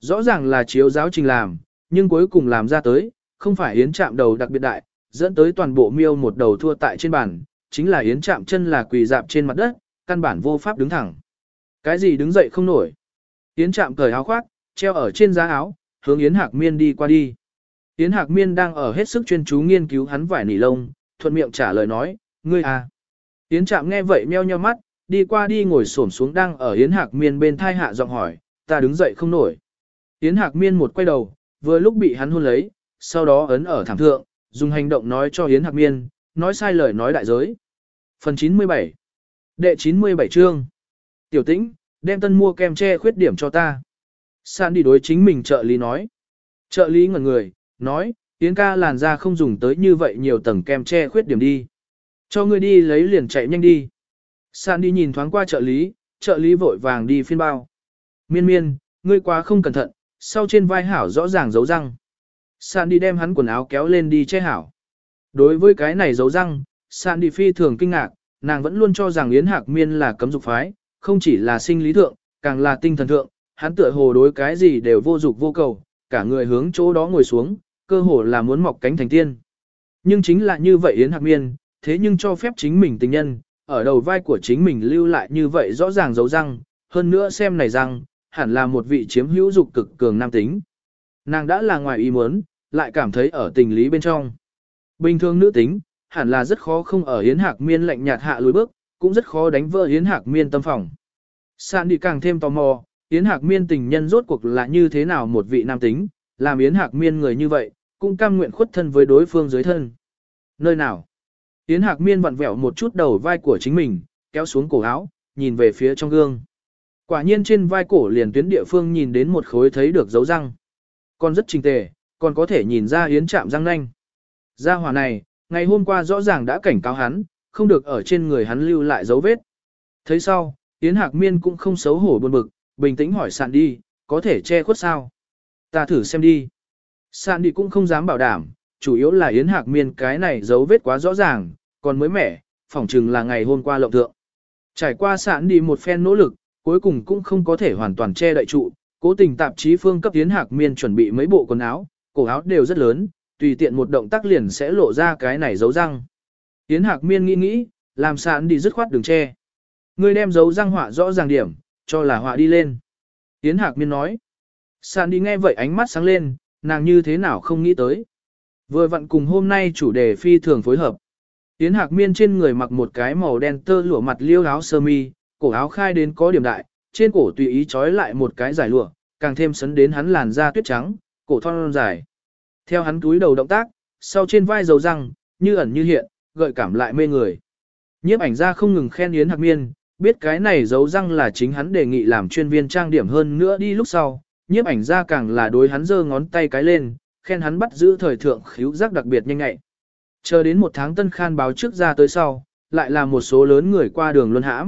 Rõ ràng là chiếu giáo trình làm, nhưng cuối cùng làm ra tới, không phải Yến Trạm đầu đặc biệt đại, dẫn tới toàn bộ miêu một đầu thua tại trên bàn, chính là Yến Trạm chân là quỳ dạp trên mặt đất, căn bản vô pháp đứng thẳng. Cái gì đứng dậy không nổi. Yến Trạm cởi áo khoác, treo ở trên giá áo, hướng Yến Hạc Miên đi qua đi. Yến Hạc Miên đang ở hết sức chuyên chú nghiên cứu hắn vải nỉ lông, thuận miệng trả lời nói, ngươi à. Yến Trạm nghe vậy meo nheo mắt, đi qua đi ngồi xổm xuống đang ở Yến Hạc Miên bên thai hạ giọng hỏi, ta đứng dậy không nổi. Yến Hạc Miên một quay đầu, vừa lúc bị hắn hôn lấy, sau đó ấn ở thảm thượng, dùng hành động nói cho Yến Hạc Miên, nói sai lời nói đại giới. Phần chín mươi bảy Đệ chín mươi bảy chương Tiểu Tĩnh, đem tân mua kem che khuyết điểm cho ta. San đi đối chính mình trợ lý nói. Trợ lý ngẩn người, nói, Yến ca làn da không dùng tới như vậy nhiều tầng kem che khuyết điểm đi. Cho ngươi đi lấy liền chạy nhanh đi. San đi nhìn thoáng qua trợ lý, trợ lý vội vàng đi phiên bao. Miên miên, ngươi quá không cẩn thận, sau trên vai hảo rõ ràng dấu răng. San đi đem hắn quần áo kéo lên đi che hảo. Đối với cái này dấu răng, San đi phi thường kinh ngạc, nàng vẫn luôn cho rằng Yến Hạc Miên là cấm dục phái, không chỉ là sinh lý thượng, càng là tinh thần thượng, hắn tựa hồ đối cái gì đều vô dục vô cầu, cả người hướng chỗ đó ngồi xuống, cơ hồ là muốn mọc cánh thành tiên. Nhưng chính là như vậy Yến Hạc Miên, thế nhưng cho phép chính mình tình nhân, ở đầu vai của chính mình lưu lại như vậy rõ ràng dấu răng, hơn nữa xem này răng, hẳn là một vị chiếm hữu dục cực cường nam tính. Nàng đã là ngoài ý muốn, lại cảm thấy ở tình lý bên trong. Bình thường nữ tính, hẳn là rất khó không ở Yến Hạc Miên lạnh nhạt hạ lùi bước, cũng rất khó đánh vỡ Yến Hạc Miên tâm phòng. Sạn đi càng thêm tò mò, Yến Hạc Miên tình nhân rốt cuộc là như thế nào một vị nam tính, làm Yến Hạc Miên người như vậy, cũng cam nguyện khuất thân với đối phương dưới thân. Nơi nào? Yến Hạc Miên vặn vẹo một chút đầu vai của chính mình, kéo xuống cổ áo, nhìn về phía trong gương. Quả nhiên trên vai cổ liền tuyến địa phương nhìn đến một khối thấy được dấu răng. Còn rất chỉnh tề, còn có thể nhìn ra Yến Trạm răng nanh. Gia hỏa này, ngày hôm qua rõ ràng đã cảnh cáo hắn, không được ở trên người hắn lưu lại dấu vết. Thấy sau, Yến Hạc Miên cũng không xấu hổ buồn bực, bình tĩnh hỏi Sạn đi, có thể che khuất sao? Ta thử xem đi. Sạn đi cũng không dám bảo đảm, chủ yếu là Yến Hạc Miên cái này dấu vết quá rõ ràng, còn mới mẻ, phỏng chừng là ngày hôm qua lộng thượng. Trải qua Sạn đi một phen nỗ lực, cuối cùng cũng không có thể hoàn toàn che đậy trụ, cố tình tạp chí phương cấp Yến Hạc Miên chuẩn bị mấy bộ quần áo, cổ áo đều rất lớn, tùy tiện một động tác liền sẽ lộ ra cái này dấu răng. Yến Hạc Miên nghĩ nghĩ, làm Sạn đi dứt khoát đường che. Ngươi đem dấu răng họa rõ ràng điểm, cho là họa đi lên. Yến Hạc Miên nói. Sạn đi nghe vậy ánh mắt sáng lên, nàng như thế nào không nghĩ tới. Vừa vặn cùng hôm nay chủ đề phi thường phối hợp. Yến Hạc Miên trên người mặc một cái màu đen tơ lụa mặt liêu áo sơ mi, cổ áo khai đến có điểm đại, trên cổ tùy ý trói lại một cái giải lụa, càng thêm sấn đến hắn làn da tuyết trắng, cổ thon dài. Theo hắn túi đầu động tác, sau trên vai dấu răng, như ẩn như hiện, gợi cảm lại mê người. Nhiếp ảnh ra không ngừng khen Yến Hạc Miên, biết cái này dấu răng là chính hắn đề nghị làm chuyên viên trang điểm hơn nữa đi lúc sau, nhiếp ảnh ra càng là đối hắn giơ ngón tay cái lên, khen hắn bắt giữ thời thượng khíu giác đặc biệt nhanh nhạy. Chờ đến một tháng tân khan báo trước ra tới sau, lại là một số lớn người qua đường luân hãm.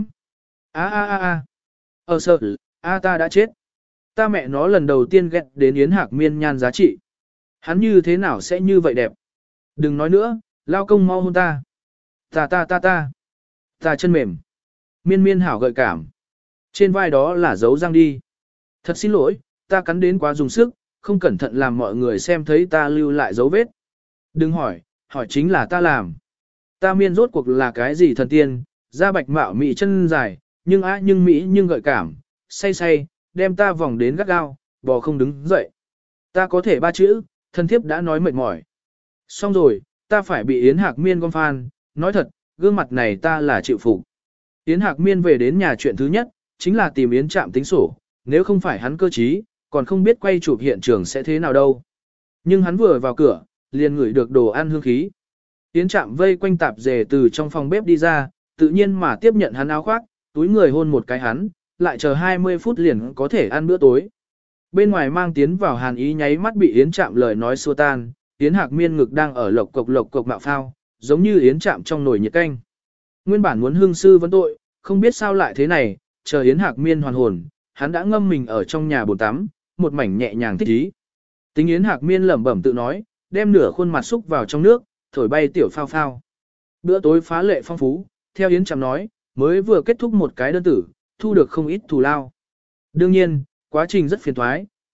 A a a a. Ờ sợ, a ta đã chết. Ta mẹ nó lần đầu tiên ghét đến Yến Hạc Miên nhan giá trị. Hắn như thế nào sẽ như vậy đẹp? Đừng nói nữa, lao công mau hôn ta. Ta ta ta ta. Ta chân mềm. Miên miên hảo gợi cảm. Trên vai đó là dấu răng đi. Thật xin lỗi, ta cắn đến quá dùng sức, không cẩn thận làm mọi người xem thấy ta lưu lại dấu vết. Đừng hỏi, hỏi chính là ta làm. Ta miên rốt cuộc là cái gì thần tiên, da bạch mạo mị chân dài, nhưng á nhưng mỹ nhưng gợi cảm, say say, đem ta vòng đến gắt gao, bò không đứng dậy. Ta có thể ba chữ, thân thiếp đã nói mệt mỏi. Xong rồi, ta phải bị Yến Hạc Miên gom phan, nói thật, gương mặt này ta là chịu phục. Yến Hạc Miên về đến nhà chuyện thứ nhất, chính là tìm Yến Trạm tính sổ, nếu không phải hắn cơ trí, còn không biết quay chụp hiện trường sẽ thế nào đâu. Nhưng hắn vừa vào cửa, liền ngửi được đồ ăn hương khí. Yến Trạm vây quanh tạp dề từ trong phòng bếp đi ra, tự nhiên mà tiếp nhận hắn áo khoác, túi người hôn một cái hắn, lại chờ hai mươi phút liền có thể ăn bữa tối. Bên ngoài mang tiến vào hàn ý nháy mắt bị Yến Trạm lời nói xua tan, Yến Hạc Miên ngực đang ở lộc cộc lộc cộc mạo phao, giống như Yến Trạm trong nồi nhiệt canh. Nguyên bản muốn hương sư vấn tội, không biết sao lại thế này, chờ Yến Hạc Miên hoàn hồn, hắn đã ngâm mình ở trong nhà bồn tắm, một mảnh nhẹ nhàng thích ý. Tính Yến Hạc Miên lẩm bẩm tự nói, đem nửa khuôn mặt xúc vào trong nước, thổi bay tiểu phao phao. Bữa tối phá lệ phong phú, theo Yến Trạm nói, mới vừa kết thúc một cái đơn tử, thu được không ít thù lao. Đương nhiên, quá trình rất phiền toái,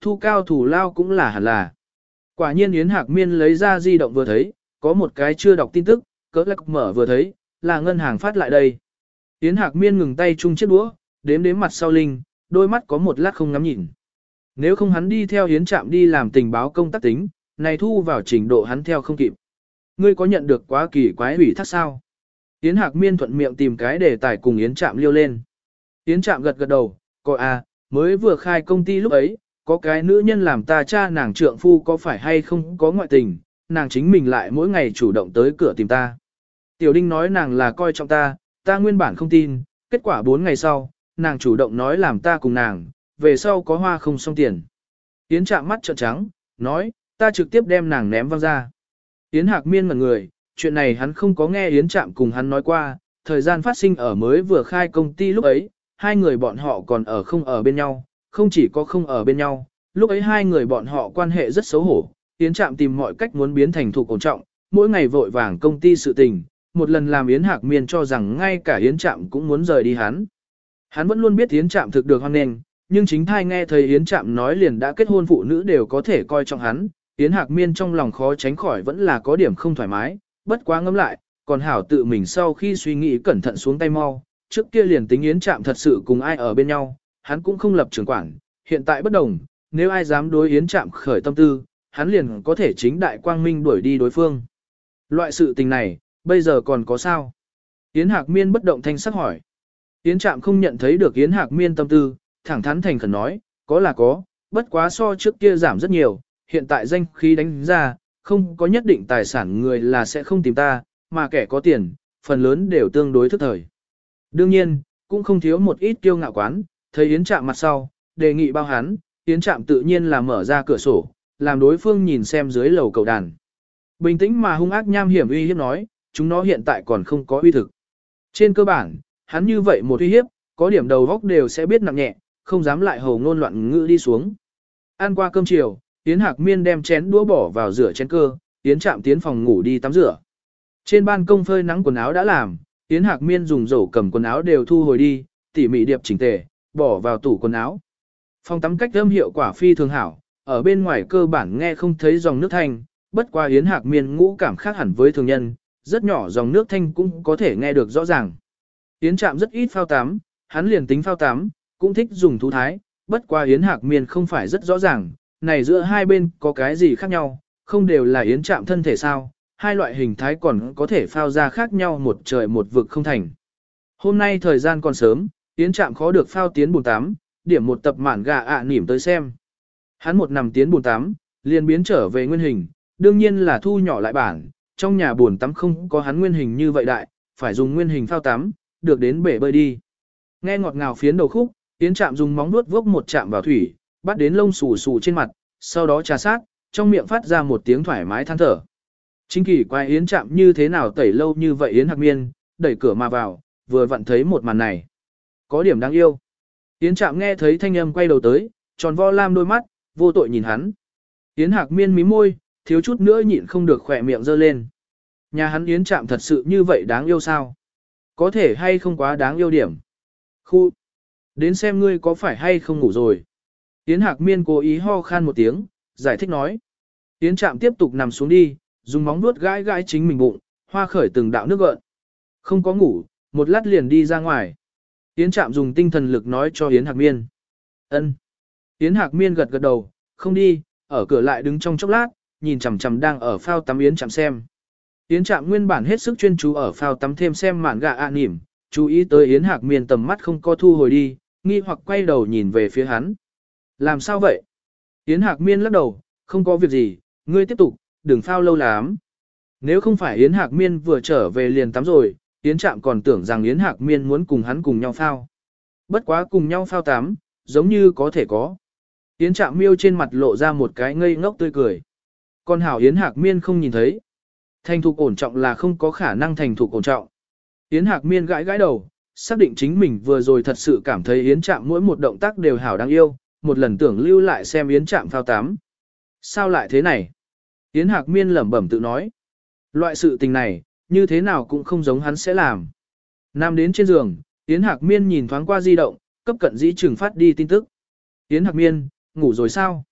thu cao thủ lao cũng là hẳn là. Quả nhiên Yến Hạc Miên lấy ra di động vừa thấy, có một cái chưa đọc tin tức, cỡ lắc mở vừa thấy, là ngân hàng phát lại đây. Yến Hạc Miên ngừng tay chung chiếc đũa, đếm đếm mặt sau linh, đôi mắt có một lát không ngắm nhìn. Nếu không hắn đi theo Yến Trạm đi làm tình báo công tác tính, này thu vào trình độ hắn theo không kịp. Ngươi có nhận được quá kỳ quái hủy thác sao? Yến Hạc Miên thuận miệng tìm cái đề tài cùng Yến Trạm liêu lên. Yến Trạm gật gật đầu, coi à, mới vừa khai công ty lúc ấy, có cái nữ nhân làm ta cha nàng trượng phu có phải hay không có ngoại tình, nàng chính mình lại mỗi ngày chủ động tới cửa tìm ta. Tiểu Đinh nói nàng là coi trọng ta, ta nguyên bản không tin, kết quả bốn ngày sau, nàng chủ động nói làm ta cùng nàng, về sau có hoa không xong tiền. Yến Trạm mắt trợn trắng, nói, ta trực tiếp đem nàng ném văng ra. Yến Hạc Miên ngẩn người, chuyện này hắn không có nghe Yến Trạm cùng hắn nói qua, thời gian phát sinh ở mới vừa khai công ty lúc ấy, hai người bọn họ còn ở không ở bên nhau, không chỉ có không ở bên nhau, lúc ấy hai người bọn họ quan hệ rất xấu hổ, Yến Trạm tìm mọi cách muốn biến thành thuộc ổn trọng, mỗi ngày vội vàng công ty sự tình, một lần làm Yến Hạc Miên cho rằng ngay cả Yến Trạm cũng muốn rời đi hắn. Hắn vẫn luôn biết Yến Trạm thực được hoan nghênh, nhưng chính thai nghe thấy Yến Trạm nói liền đã kết hôn phụ nữ đều có thể coi trọng hắn, Yến Hạc Miên trong lòng khó tránh khỏi vẫn là có điểm không thoải mái, bất quá ngẫm lại, còn hảo tự mình sau khi suy nghĩ cẩn thận xuống tay mau, trước kia liền tính Yến Trạm thật sự cùng ai ở bên nhau, hắn cũng không lập trường quản, hiện tại bất đồng, nếu ai dám đối Yến Trạm khởi tâm tư, hắn liền có thể chính đại quang minh đuổi đi đối phương. Loại sự tình này, bây giờ còn có sao? Yến Hạc Miên bất động thanh sắc hỏi. Yến Trạm không nhận thấy được Yến Hạc Miên tâm tư, thẳng thắn thành khẩn nói, có là có, bất quá so trước kia giảm rất nhiều, hiện tại danh khí đánh ra, không có nhất định tài sản người là sẽ không tìm ta, mà kẻ có tiền, phần lớn đều tương đối thức thời. Đương nhiên, cũng không thiếu một ít kiêu ngạo quán, thấy Yến Trạm mặt sau, đề nghị bao hắn, Yến Trạm tự nhiên là mở ra cửa sổ, làm đối phương nhìn xem dưới lầu cầu đàn. Bình tĩnh mà hung ác nham hiểm uy hiếp nói, chúng nó hiện tại còn không có uy thực. Trên cơ bản, hắn như vậy một uy hiếp, có điểm đầu góc đều sẽ biết nặng nhẹ, không dám lại hầu ngôn loạn ngữ đi xuống. Ăn qua cơm chiều, Yến Hạc Miên đem chén đũa bỏ vào rửa chén cơ, Yến Trạm tiến phòng ngủ đi tắm rửa. Trên ban công phơi nắng quần áo đã làm, Yến Hạc Miên dùng rổ cầm quần áo đều thu hồi đi, tỉ mỉ điệp chỉnh tề, bỏ vào tủ quần áo. Phòng tắm cách âm hiệu quả phi thường hảo, ở bên ngoài cơ bản nghe không thấy dòng nước thanh, bất qua Yến Hạc Miên ngũ cảm khác hẳn với thường nhân, rất nhỏ dòng nước thanh cũng có thể nghe được rõ ràng. Yến Trạm rất ít phao tắm, hắn liền tính phao tắm, cũng thích dùng thú thái, bất qua Yến Hạc Miên không phải rất rõ ràng, này giữa hai bên có cái gì khác nhau, không đều là Yến Trạm thân thể sao, hai loại hình thái còn có thể phao ra khác nhau một trời một vực không thành. Hôm nay thời gian còn sớm, Yến Trạm khó được phao tiến bồn tắm, điểm một tập mản gà ạ à nỉm tới xem. Hắn một nằm tiến bồn tắm, liền biến trở về nguyên hình, đương nhiên là thu nhỏ lại bản, trong nhà bồn tắm không có hắn nguyên hình như vậy đại, phải dùng nguyên hình phao tắm, được đến bể bơi đi. Nghe ngọt ngào phiến đầu khúc, Yến Trạm dùng móng vuốt vuốt một chạm vào thủy, bắt đến lông xù xù trên mặt, sau đó trà sát, trong miệng phát ra một tiếng thoải mái than thở. Chính kỳ quay Yến Trạm như thế nào tẩy lâu như vậy Yến Hạc Miên, đẩy cửa mà vào, vừa vặn thấy một màn này. Có điểm đáng yêu. Yến Trạm nghe thấy thanh âm quay đầu tới, tròn vo lam đôi mắt, vô tội nhìn hắn. Yến Hạc Miên mím môi, thiếu chút nữa nhịn không được khỏe miệng giơ lên. Nhà hắn Yến Trạm thật sự như vậy đáng yêu sao? Có thể hay không quá đáng yêu điểm? Khu! Đến xem ngươi có phải hay không ngủ rồi. Yến Hạc Miên cố ý ho khan một tiếng, giải thích nói. Yến Trạm tiếp tục nằm xuống đi, dùng móng vuốt gãi gãi chính mình bụng, hoa khởi từng đạo nước gợn. Không có ngủ, một lát liền đi ra ngoài. Yến Trạm dùng tinh thần lực nói cho Yến Hạc Miên. Ân. Yến Hạc Miên gật gật đầu, không đi, ở cửa lại đứng trong chốc lát, nhìn chằm chằm đang ở phao tắm Yến Trạm xem. Yến Trạm nguyên bản hết sức chuyên chú ở phao tắm thêm xem mạn gà ạ nỉm, chú ý tới Yến Hạc Miên tầm mắt không có thu hồi đi, nghi hoặc quay đầu nhìn về phía hắn. Làm sao vậy? Yến Hạc Miên lắc đầu, không có việc gì, ngươi tiếp tục, đừng phao lâu lắm. Nếu không phải Yến Hạc Miên vừa trở về liền tắm rồi, Yến Trạm còn tưởng rằng Yến Hạc Miên muốn cùng hắn cùng nhau phao. Bất quá cùng nhau phao tắm, giống như có thể có. Yến Trạm miêu trên mặt lộ ra một cái ngây ngốc tươi cười. Còn hảo Yến Hạc Miên không nhìn thấy. Thành thục ổn trọng là không có khả năng thành thục ổn trọng. Yến Hạc Miên gãi gãi đầu, xác định chính mình vừa rồi thật sự cảm thấy Yến Trạm mỗi một động tác đều hảo đáng yêu, một lần tưởng lưu lại xem Yến Trạm phao tắm. Sao lại thế này? Yến Hạc Miên lẩm bẩm tự nói. Loại sự tình này, như thế nào cũng không giống hắn sẽ làm. Nằm đến trên giường, Yến Hạc Miên nhìn thoáng qua di động, cấp cận dĩ trừng phát đi tin tức. Yến Hạc Miên, ngủ rồi sao?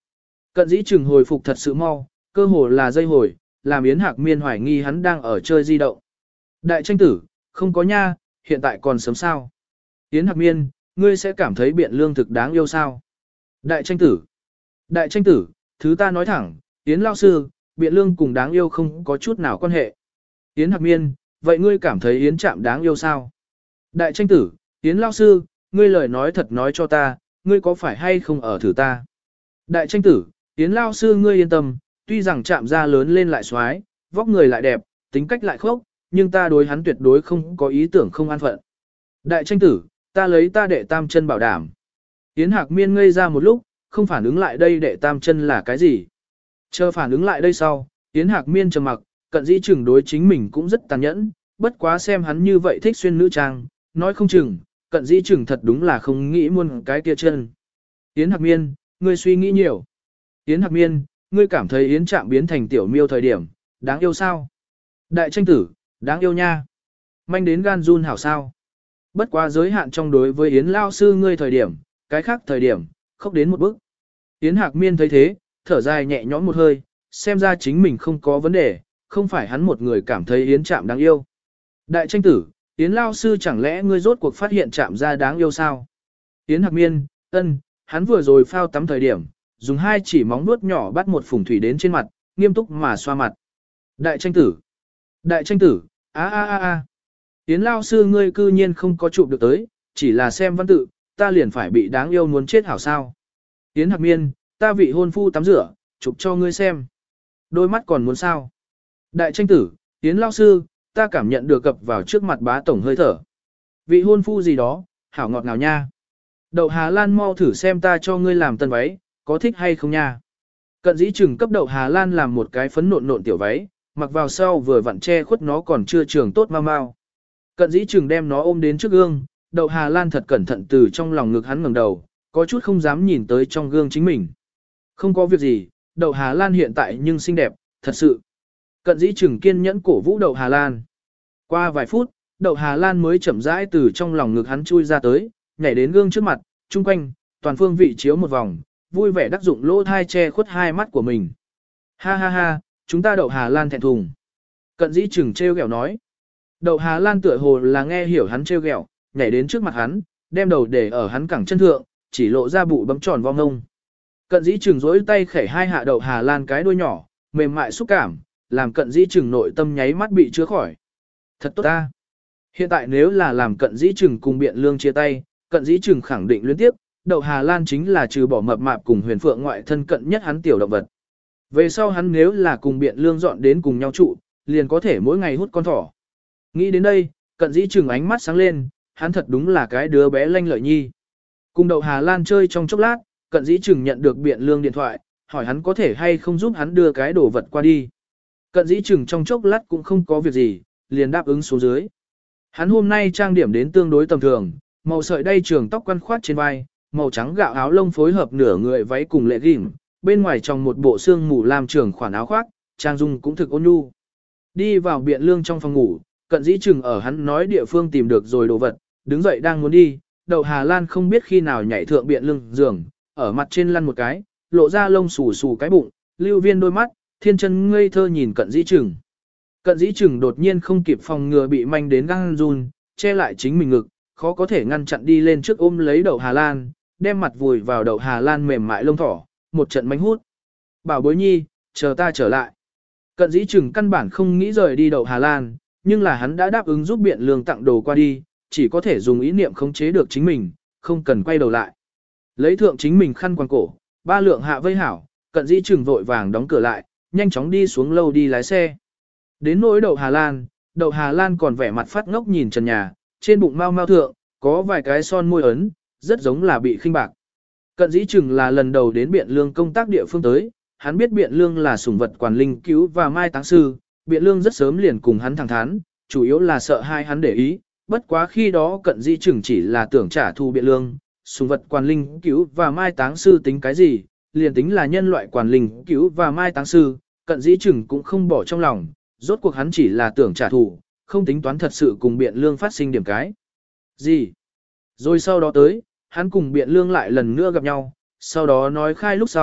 Cận dĩ chừng hồi phục thật sự mau, cơ hồ là dây hồi, làm Yến Hạc Miên hoài nghi hắn đang ở chơi di động. Đại tranh tử, không có nha, hiện tại còn sớm sao. Yến Hạc Miên, ngươi sẽ cảm thấy biện lương thực đáng yêu sao. Đại tranh tử, đại tranh tử, thứ ta nói thẳng, Yến lao sư, biện lương cùng đáng yêu không có chút nào quan hệ. Yến Hạc Miên, vậy ngươi cảm thấy Yến Trạm đáng yêu sao? Đại tranh tử, Yến lao sư, ngươi lời nói thật nói cho ta, ngươi có phải hay không ở thử ta? Đại tranh tử, Yến lao sư ngươi yên tâm, tuy rằng Trạm ra lớn lên lại xoái, vóc người lại đẹp, tính cách lại khốc, nhưng ta đối hắn tuyệt đối không có ý tưởng không an phận. Đại tranh tử, ta lấy ta đệ tam chân bảo đảm. Yến Hạc Miên ngây ra một lúc, không phản ứng lại đây đệ tam chân là cái gì. Chờ phản ứng lại đây sau, Yến Hạc Miên trầm mặc, cận dĩ chừng đối chính mình cũng rất tàn nhẫn, bất quá xem hắn như vậy thích xuyên nữ trang, nói không chừng, cận dĩ chừng thật đúng là không nghĩ muôn cái kia chân. Yến Hạc Miên, ngươi suy nghĩ nhiều. Yến Hạc Miên, ngươi cảm thấy Yến Trạm biến thành tiểu miêu thời điểm, đáng yêu sao? Đại tranh tử, đáng yêu nha. Manh đến gan run hảo sao? Bất quá giới hạn trong đối với Yến lao sư ngươi thời điểm, cái khác thời điểm, khóc đến một bước. Yến Hạc Miên thấy thế, thở dài nhẹ nhõm một hơi, xem ra chính mình không có vấn đề, không phải hắn một người cảm thấy Yến Trạm đáng yêu. Đại tranh tử, Yến lao sư chẳng lẽ ngươi rốt cuộc phát hiện Trạm ra đáng yêu sao? Yến Hạc Miên, ân, hắn vừa rồi phao tắm thời điểm, dùng hai chỉ móng vuốt nhỏ bắt một phủng thủy đến trên mặt, nghiêm túc mà xoa mặt. Đại tranh tử, đại tranh tử, a a a a. Yến lao sư ngươi cư nhiên không có chụp được tới, chỉ là xem văn tự, ta liền phải bị đáng yêu muốn chết hảo sao. Yến Hạc Miên, ta vị hôn phu tắm rửa, chụp cho ngươi xem. Đôi mắt còn muốn sao? Đại tranh tử, Yến lao sư, ta cảm nhận được cập vào trước mặt bá tổng hơi thở. Vị hôn phu gì đó, hảo ngọt ngào nha. Đậu Hà Lan mau thử xem ta cho ngươi làm tân váy, có thích hay không nha. Cận dĩ chừng cấp đậu Hà Lan làm một cái phấn nộn nộn tiểu váy, mặc vào sau vừa vặn che khuất nó còn chưa trường tốt mau mau. Cận dĩ chừng đem nó ôm đến trước gương, đậu Hà Lan thật cẩn thận từ trong lòng ngực hắn ngẩng đầu, có chút không dám nhìn tới trong gương chính mình. Không có việc gì, đậu Hà Lan hiện tại nhưng xinh đẹp, thật sự. Cận dĩ chừng kiên nhẫn cổ vũ đậu Hà Lan. Qua vài phút, đậu Hà Lan mới chậm rãi từ trong lòng ngực hắn chui ra tới, nhảy đến gương trước mặt, chung quanh, toàn phương vị chiếu một vòng, vui vẻ đắc dụng lỗ thai che khuất hai mắt của mình. Ha ha ha, chúng ta đậu Hà Lan thẹn thùng. Cận dĩ chừng trêu ghẹo nói. Đậu Hà Lan tựa hồ là nghe hiểu hắn trêu ghẹo, nhảy đến trước mặt hắn, đem đầu để ở hắn cẳng chân thượng, chỉ lộ ra bụ bấm tròn vong ngông. Cận dĩ chừng rỗi tay khẩy hai hạ đậu Hà Lan cái đuôi nhỏ, mềm mại xúc cảm, làm cận dĩ chừng nội tâm nháy mắt bị chữa khỏi. Thật tốt ta. Hiện tại nếu là làm cận dĩ chừng cùng biện lương chia tay, cận dĩ chừng khẳng định liên tiếp, đậu Hà Lan chính là trừ bỏ mập mạp cùng huyền phượng ngoại thân cận nhất hắn tiểu động vật. Về sau hắn nếu là cùng biện lương dọn đến cùng nhau trụ, liền có thể mỗi ngày hút con thỏ. Nghĩ đến đây, cận dĩ chừng ánh mắt sáng lên, hắn thật đúng là cái đứa bé lanh lợi nhi. Cùng đậu Hà Lan chơi trong chốc lát, cận dĩ chừng nhận được biện lương điện thoại, hỏi hắn có thể hay không giúp hắn đưa cái đồ vật qua đi. Cận dĩ chừng trong chốc lát cũng không có việc gì, liền đáp ứng xuống dưới. Hắn hôm nay trang điểm đến tương đối tầm thường, màu sợi đay trường tóc quăn khoát trên vai, màu trắng gạo áo lông phối hợp nửa người váy cùng lệ ghim, bên ngoài trong một bộ xương mù làm trường khoản áo khoác, trang dung cũng thực ôn nhu. Đi vào biện lương trong phòng ngủ, cận dĩ chừng ở hắn nói địa phương tìm được rồi đồ vật, đứng dậy đang muốn đi, đậu Hà Lan không biết khi nào nhảy thượng biện lương giường, ở mặt trên lăn một cái, lộ ra lông xù xù cái bụng, lưu viên đôi mắt, thiên chân ngây thơ nhìn cận dĩ chừng. Cận dĩ chừng đột nhiên không kịp phòng ngừa bị manh đến gang run, che lại chính mình ngực, khó có thể ngăn chặn đi lên trước ôm lấy đậu Hà Lan, đem mặt vùi vào đậu Hà Lan mềm mại lông thỏ, một trận mánh hút. Bảo bối nhi, chờ ta trở lại. Cận dĩ chừng căn bản không nghĩ rời đi đậu Hà Lan, nhưng là hắn đã đáp ứng giúp biện lương tặng đồ qua đi, chỉ có thể dùng ý niệm khống chế được chính mình, không cần quay đầu lại. Lấy thượng chính mình khăn quàng cổ, ba lượng hạ vây hảo, cận dĩ chừng vội vàng đóng cửa lại, nhanh chóng đi xuống lâu đi lái xe. Đến nỗi đậu Hà Lan, đậu Hà Lan còn vẻ mặt phát ngốc nhìn trần nhà, trên bụng mau mau thượng, có vài cái son môi ấn, rất giống là bị khinh bạc. Cận dĩ chừng là lần đầu đến biện lương công tác địa phương tới, hắn biết biện lương là sủng vật quản linh cứu và mai táng sư, biện lương rất sớm liền cùng hắn thẳng thắn, chủ yếu là sợ hai hắn để ý, bất quá khi đó cận dĩ chừng chỉ là tưởng trả thù biện lương, sủng vật quản linh cứu và mai táng sư tính cái gì, liền tính là nhân loại quản linh cứu và mai táng sư, cận dĩ chừng cũng không bỏ trong lòng, rốt cuộc hắn chỉ là tưởng trả thù, không tính toán thật sự cùng biện lương phát sinh điểm cái gì. Rồi sau đó tới, hắn cùng biện lương lại lần nữa gặp nhau, sau đó nói khai lúc sau,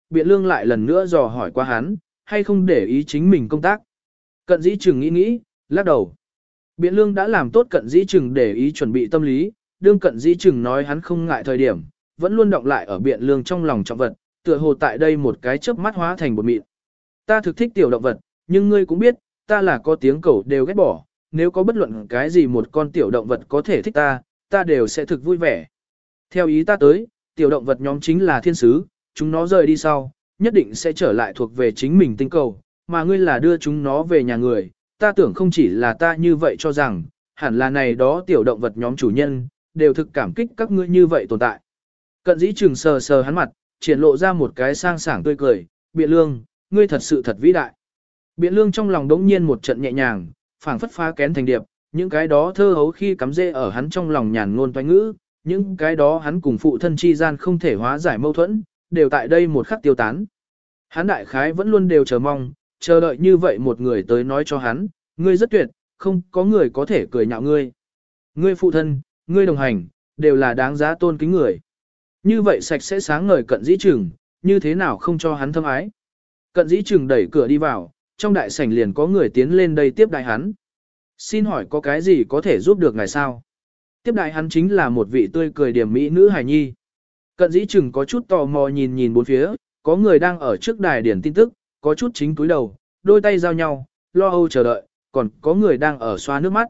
Biện Lương lại lần nữa dò hỏi qua hắn, hay không để ý chính mình công tác. Cận Dĩ Trừng nghĩ nghĩ, lắc đầu. Biện Lương đã làm tốt Cận Dĩ Trừng để ý chuẩn bị tâm lý, đương Cận Dĩ Trừng nói hắn không ngại thời điểm, vẫn luôn đọng lại ở Biện Lương trong lòng trọng vật, tựa hồ tại đây một cái chớp mắt hóa thành bột mịn. Ta thực thích tiểu động vật, nhưng ngươi cũng biết, ta là có tiếng cẩu đều ghét bỏ, nếu có bất luận cái gì một con tiểu động vật có thể thích ta, ta đều sẽ thực vui vẻ. Theo ý ta tới, tiểu động vật nhóm chính là thiên sứ, chúng nó rời đi sau, nhất định sẽ trở lại thuộc về chính mình tinh cầu, mà ngươi là đưa chúng nó về nhà người, ta tưởng không chỉ là ta như vậy cho rằng, hẳn là này đó tiểu động vật nhóm chủ nhân, đều thực cảm kích các ngươi như vậy tồn tại. Cận Dĩ Trừng sờ sờ hắn mặt, triển lộ ra một cái sang sảng tươi cười, Biện Lương, ngươi thật sự thật vĩ đại. Biện Lương trong lòng đống nhiên một trận nhẹ nhàng, phảng phất phá kén thành điệp, những cái đó thơ hấu khi cắm rễ ở hắn trong lòng nhàn ngôn toanh ngữ, những cái đó hắn cùng phụ thân chi gian không thể hóa giải mâu thuẫn, đều tại đây một khắc tiêu tán. Hắn đại khái vẫn luôn đều chờ mong, chờ đợi như vậy một người tới nói cho hắn, ngươi rất tuyệt, không có người có thể cười nhạo ngươi. Ngươi phụ thân, ngươi đồng hành, đều là đáng giá tôn kính người. Như vậy sạch sẽ sáng ngời Cận Dĩ Trừng, như thế nào không cho hắn thâm ái. Cận Dĩ Trừng đẩy cửa đi vào, trong đại sảnh liền có người tiến lên đây tiếp đại hắn. Xin hỏi có cái gì có thể giúp được ngài sao? Tiếp đại hắn chính là một vị tươi cười điểm mỹ nữ hài nhi. Cận Dĩ Trừng có chút tò mò nhìn nhìn bốn phía, có người đang ở trước đài điển tin tức, có chút chính túi đầu, đôi tay giao nhau, lo âu chờ đợi, còn có người đang ở xoa nước mắt.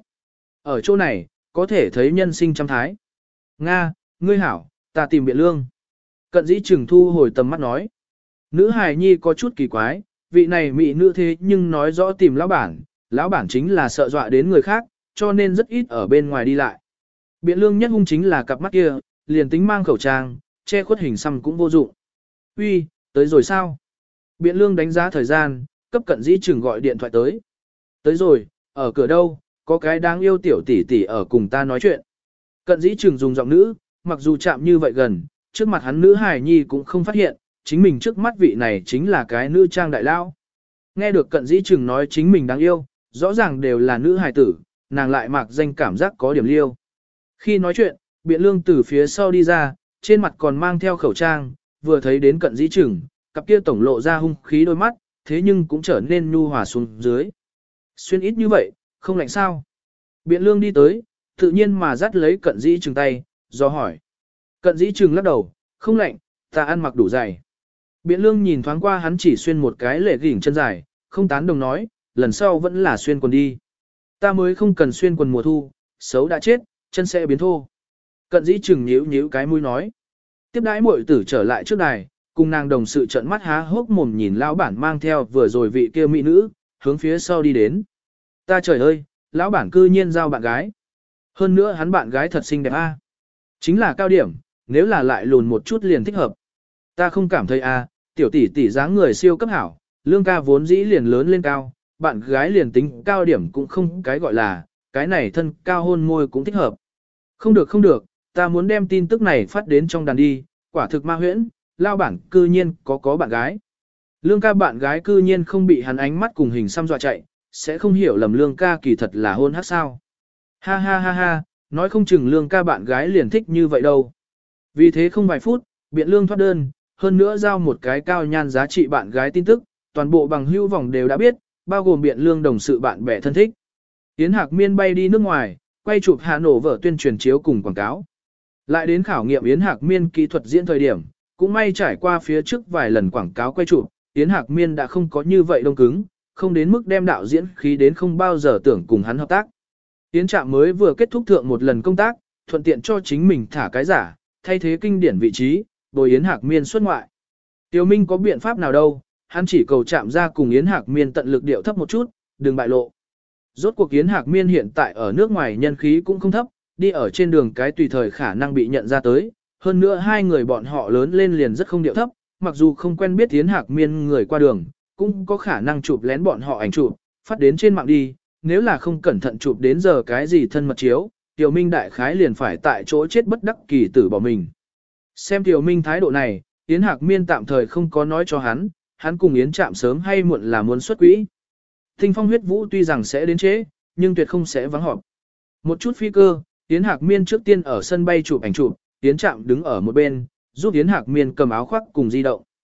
Ở chỗ này, có thể thấy nhân sinh trăm thái. Nga, ngươi hảo, ta tìm Biện Lương. Cận Dĩ Trừng thu hồi tầm mắt nói. Nữ hài nhi có chút kỳ quái, vị này mỹ nữ thế nhưng nói rõ tìm lão bản, lão bản chính là sợ dọa đến người khác, cho nên rất ít ở bên ngoài đi lại. Biện Lương nhất hung chính là cặp mắt kia, liền tính mang khẩu trang, che khuất hình xăm cũng vô dụng. Uy, tới rồi sao? Biện Lương đánh giá thời gian, cấp Cận Dĩ Trừng gọi điện thoại tới. Tới rồi, ở cửa đâu, có cái đáng yêu tiểu tỷ tỷ ở cùng ta nói chuyện. Cận Dĩ Trừng dùng giọng nữ, mặc dù chạm như vậy gần, trước mặt hắn nữ hài nhi cũng không phát hiện, chính mình trước mắt vị này chính là cái nữ trang đại lao. Nghe được Cận Dĩ Trừng nói chính mình đáng yêu, rõ ràng đều là nữ hài tử, nàng lại mặc danh cảm giác có điểm liêu. Khi nói chuyện, Biện Lương từ phía sau đi ra, trên mặt còn mang theo khẩu trang, vừa thấy đến Cận Dĩ Trừng, cặp kia tổng lộ ra hung khí đôi mắt, thế nhưng cũng trở nên nhu hòa xuống dưới. Xuyên ít như vậy, không lạnh sao? Biện Lương đi tới, tự nhiên mà dắt lấy Cận Dĩ Trừng tay, do hỏi. Cận Dĩ Trừng lắc đầu, không lạnh, ta ăn mặc đủ dày. Biện Lương nhìn thoáng qua hắn chỉ xuyên một cái lệ gỉnh chân dài, không tán đồng nói, lần sau vẫn là xuyên quần đi. Ta mới không cần xuyên quần mùa thu, xấu đã chết, chân sẽ biến thô. Cận Dĩ Trừng nhíu nhíu cái mũi nói. Tiếp đãi muội tử trở lại trước đài, cùng nàng đồng sự trợn mắt há hốc mồm nhìn lão bản mang theo vừa rồi vị kia mỹ nữ, hướng phía sau đi đến. Ta trời ơi, lão bản cư nhiên giao bạn gái. Hơn nữa hắn bạn gái thật xinh đẹp a. Chính là cao điểm, nếu là lại lùn một chút liền thích hợp. Ta không cảm thấy a, tiểu tỷ tỷ dáng người siêu cấp hảo, lương ca vốn dĩ liền lớn lên cao, bạn gái liền tính cao điểm cũng không cái gọi là, cái này thân cao hôn môi cũng thích hợp. Không được không được, ta muốn đem tin tức này phát đến trong đàn đi, quả thực ma huyễn, lao bản cư nhiên có có bạn gái. Lương ca bạn gái cư nhiên không bị hắn ánh mắt cùng hình xăm dọa chạy, sẽ không hiểu lầm lương ca kỳ thật là hôn hát sao. Ha ha ha ha, nói không chừng lương ca bạn gái liền thích như vậy đâu. Vì thế không vài phút, Biện Lương thoát đơn, hơn nữa giao một cái cao nhan giá trị bạn gái tin tức, toàn bộ bằng hữu vòng đều đã biết, bao gồm Biện Lương đồng sự bạn bè thân thích. Yến Hạc Miên bay đi nước ngoài, quay chụp Hà Nội vở tuyên truyền chiếu cùng quảng cáo. Lại đến khảo nghiệm Yến Hạc Miên kỹ thuật diễn thời điểm, cũng may trải qua phía trước vài lần quảng cáo quay chụp, Yến Hạc Miên đã không có như vậy đông cứng, không đến mức đem đạo diễn khí đến không bao giờ tưởng cùng hắn hợp tác. Yến Trạm mới vừa kết thúc thượng một lần công tác, thuận tiện cho chính mình thả cái giả, thay thế kinh điển vị trí, bồi Yến Hạc Miên xuất ngoại. Tiêu Minh có biện pháp nào đâu, hắn chỉ cầu Trạm ra cùng Yến Hạc Miên tận lực điệu thấp một chút, đừng bại lộ. Rốt cuộc Yến Hạc Miên hiện tại ở nước ngoài nhân khí cũng không thấp, đi ở trên đường cái tùy thời khả năng bị nhận ra tới, hơn nữa hai người bọn họ lớn lên liền rất không điệu thấp, mặc dù không quen biết Yến Hạc Miên người qua đường, cũng có khả năng chụp lén bọn họ ảnh chụp, phát đến trên mạng đi, nếu là không cẩn thận chụp đến giờ cái gì thân mật chiếu, Tiểu Minh đại khái liền phải tại chỗ chết bất đắc kỳ tử bỏ mình. Xem Tiểu Minh thái độ này, Yến Hạc Miên tạm thời không có nói cho hắn, hắn cùng Yến Trạm sớm hay muộn là muốn xuất quỹ. Tinh Phong Huyết Vũ tuy rằng sẽ đến chế, nhưng tuyệt không sẽ vắng họp. Một chút phi cơ, Yến Hạc Miên trước tiên ở sân bay chụp ảnh chụp, Yến Trạm đứng ở một bên, giúp Yến Hạc Miên cầm áo khoác cùng di động.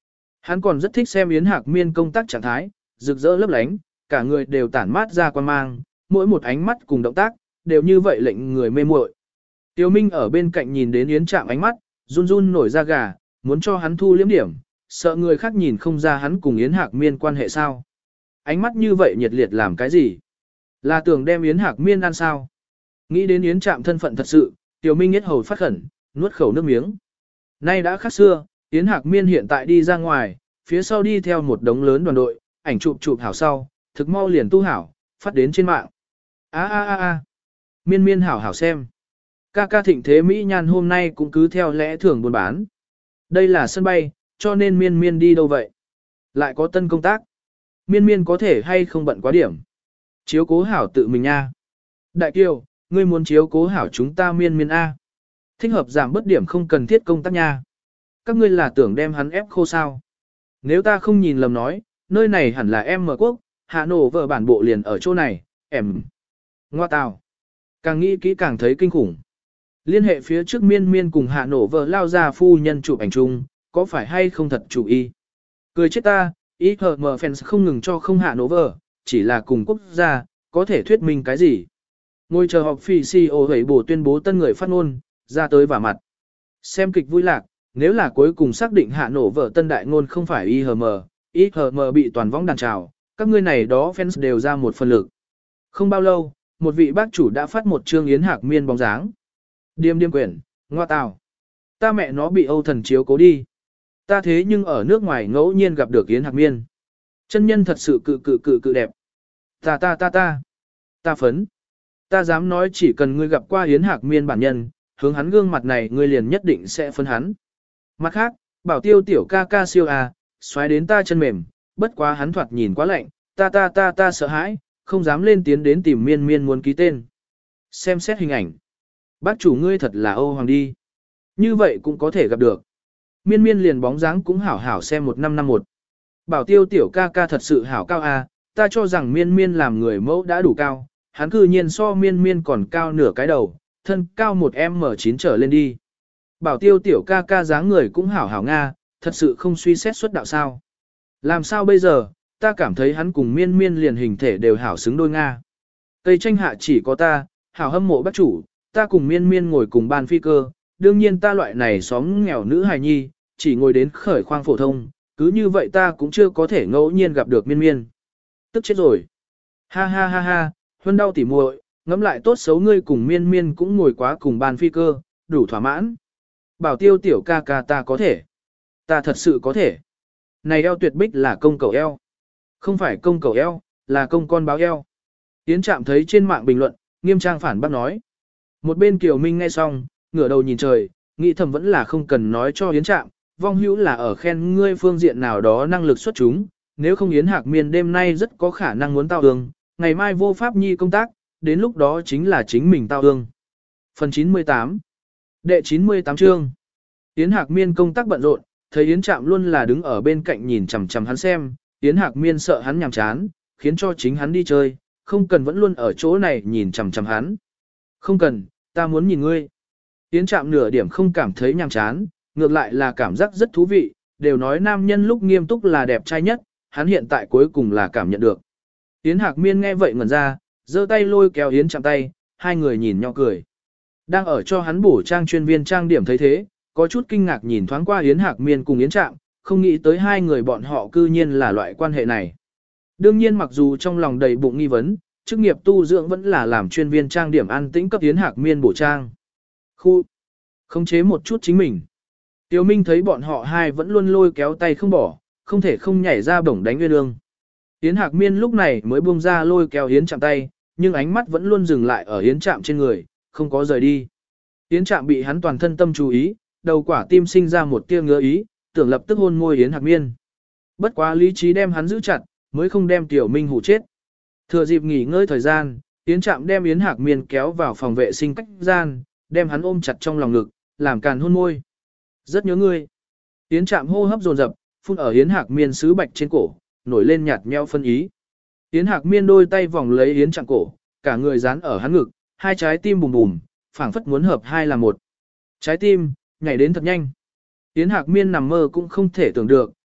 Hắn còn rất thích xem Yến Hạc Miên công tác trạng thái, rực rỡ lấp lánh, cả người đều tản mát ra quan mang, mỗi một ánh mắt cùng động tác, đều như vậy lệnh người mê muội. Tiêu Minh ở bên cạnh nhìn đến Yến Trạm ánh mắt, run run nổi da gà, muốn cho hắn thu liếm điểm, sợ người khác nhìn không ra hắn cùng Yến Hạc Miên quan hệ sao. Ánh mắt như vậy nhiệt liệt làm cái gì? Là tưởng đem Yến Hạc Miên ăn sao? Nghĩ đến Yến Trạm thân phận thật sự, Tiêu Minh nhất hầu phát khẩn, nuốt khẩu nước miếng. Nay đã khác xưa, Yến Hạc Miên hiện tại đi ra ngoài, phía sau đi theo một đống lớn đoàn đội, ảnh chụp chụp hảo sau, thực mau liền tu hảo, phát đến trên mạng. A a a a, Miên Miên hảo hảo xem. Ca ca thịnh thế Mỹ Nhan hôm nay cũng cứ theo lẽ thường buôn bán. Đây là sân bay, cho nên Miên Miên đi đâu vậy? Lại có tân công tác. Miên Miên có thể hay không bận quá điểm. Chiếu cố hảo tự mình nha. Đại Kiều, ngươi muốn chiếu cố hảo chúng ta Miên Miên A. Thích hợp giảm bớt điểm không cần thiết công tác nha. Các ngươi là tưởng đem hắn ép khô sao? Nếu ta không nhìn lầm nói, nơi này hẳn là em mở quốc, Hà Nội vợ bản bộ liền ở chỗ này, em. Ngoa tào. Càng nghĩ kỹ càng thấy kinh khủng. Liên hệ phía trước Miên Miên cùng Hà Nội vợ lao ra phu nhân chụp ảnh chung, có phải hay không thật chủ ý? Cười chết ta, ý hờ mờ fans không ngừng cho không Hà Nội vợ, chỉ là cùng quốc gia, có thể thuyết minh cái gì? Ngồi chờ họp phi xê e ô hẩy bổ tuyên bố tân người phát ngôn, ra tới vả mặt. Xem kịch vui lạc, nếu là cuối cùng xác định Hạ Nổ vợ tân đại ngôn không phải i hờ em, i hờ em bị toàn võng đàn trào, các ngươi này đó fans đều ra một phần lực. Không bao lâu, một vị bác chủ đã phát một chương Yến Hạc Miên bóng dáng. Điềm điềm quyển, ngoa tào. Ta mẹ nó bị Âu thần chiếu cố đi. Ta thế nhưng ở nước ngoài ngẫu nhiên gặp được Yến Hạc Miên. Chân nhân thật sự cự cự cự cự đẹp. Ta ta ta ta. Ta phấn. Ta dám nói chỉ cần ngươi gặp qua Yến Hạc Miên bản nhân, hướng hắn gương mặt này ngươi liền nhất định sẽ phấn hắn. Mặt khác, bảo tiêu tiểu ca ca siêu à, xoáy đến ta chân mềm, bất quá hắn thoạt nhìn quá lạnh, ta ta ta ta sợ hãi, không dám lên tiến đến tìm Miên Miên muốn ký tên. Xem xét hình ảnh. Bác chủ ngươi thật là Âu Hoàng đi. Như vậy cũng có thể gặp được. Miên Miên liền bóng dáng cũng hảo hảo xem một năm năm một. Bảo tiêu tiểu ca ca thật sự hảo cao à, ta cho rằng Miên Miên làm người mẫu đã đủ cao, hắn cư nhiên so Miên Miên còn cao nửa cái đầu, thân cao một em chín trở lên đi. Bảo tiêu tiểu ca ca dáng người cũng hảo hảo Nga, thật sự không suy xét xuất đạo sao. Làm sao bây giờ, ta cảm thấy hắn cùng Miên Miên liền hình thể đều hảo xứng đôi Nga. Cây tranh hạ chỉ có ta, hảo hâm mộ bác chủ, ta cùng Miên Miên ngồi cùng ban phi cơ, đương nhiên ta loại này xóm nghèo nữ hài nhi, chỉ ngồi đến khởi khoang phổ thông, cứ như vậy ta cũng chưa có thể ngẫu nhiên gặp được Miên Miên. Tức chết rồi. Ha ha ha ha, Huân đau tỉ muội, ngẫm lại tốt xấu ngươi cùng Miên Miên cũng ngồi quá cùng ban phi cơ, đủ thỏa mãn. Bảo tiêu tiểu ca ca ta có thể. Ta thật sự có thể. Này eo tuyệt bích là công cầu eo. Không phải công cầu eo, là công con báo eo. Yến Trạm thấy trên mạng bình luận, nghiêm trang phản bác nói. Một bên Kiều Minh nghe xong, ngửa đầu nhìn trời, nghĩ thầm vẫn là không cần nói cho Yến Trạm, vong hữu là ở khen ngươi phương diện nào đó năng lực xuất chúng, nếu không Yến Hạc Miên đêm nay rất có khả năng muốn tao ương, ngày mai vô pháp nhi công tác, đến lúc đó chính là chính mình tao ương. Phần chín mươi tám Đệ chín mươi tám chương Yến Hạc Miên công tác bận rộn, thấy Yến Trạm luôn là đứng ở bên cạnh nhìn chằm chằm hắn xem, Yến Hạc Miên sợ hắn nhàm chán, khiến cho chính hắn đi chơi, không cần vẫn luôn ở chỗ này nhìn chằm chằm hắn. Không cần, ta muốn nhìn ngươi. Yến Trạm nửa điểm không cảm thấy nhàm chán, ngược lại là cảm giác rất thú vị, đều nói nam nhân lúc nghiêm túc là đẹp trai nhất, hắn hiện tại cuối cùng là cảm nhận được. Yến Hạc Miên nghe vậy ngẩn ra, giơ tay lôi kéo Yến Trạm tay, hai người nhìn nhau cười. Đang ở cho hắn bổ trang chuyên viên trang điểm thấy thế, có chút kinh ngạc nhìn thoáng qua Yến Hạc Miên cùng Yến Trạm, không nghĩ tới hai người bọn họ cư nhiên là loại quan hệ này. Đương nhiên mặc dù trong lòng đầy bụng nghi vấn, chức nghiệp tu dưỡng vẫn là làm chuyên viên trang điểm an tĩnh cấp Yến Hạc Miên bổ trang. Khu, khống chế một chút chính mình. Tiêu Minh thấy bọn họ hai vẫn luôn lôi kéo tay không bỏ, không thể không nhảy ra bổng đánh Nguyên Ương. Yến Hạc Miên lúc này mới buông ra lôi kéo Yến Trạm tay, nhưng ánh mắt vẫn luôn dừng lại ở Yến Trạm trên người, không có rời đi. Yến Trạm bị hắn toàn thân tâm chú ý, đầu quả tim sinh ra một tia ngứa ý, tưởng lập tức hôn môi Yến Hạc Miên. Bất quá lý trí đem hắn giữ chặt, mới không đem Tiểu Minh hù chết. Thừa dịp nghỉ ngơi thời gian, Yến Trạm đem Yến Hạc Miên kéo vào phòng vệ sinh cách gian, đem hắn ôm chặt trong lòng ngực, làm càn hôn môi. Rất nhớ ngươi. Yến Trạm hô hấp dồn dập, phun ở Yến Hạc Miên sứ bạch trên cổ, nổi lên nhạt nhẽo phân ý. Yến Hạc Miên đôi tay vòng lấy Yến Trạm cổ, cả người dán ở hắn ngực, hai trái tim bùm bùm, phảng phất muốn hợp hai là một. Trái tim nhảy đến thật nhanh. Yến Hạc Miên nằm mơ cũng không thể tưởng được,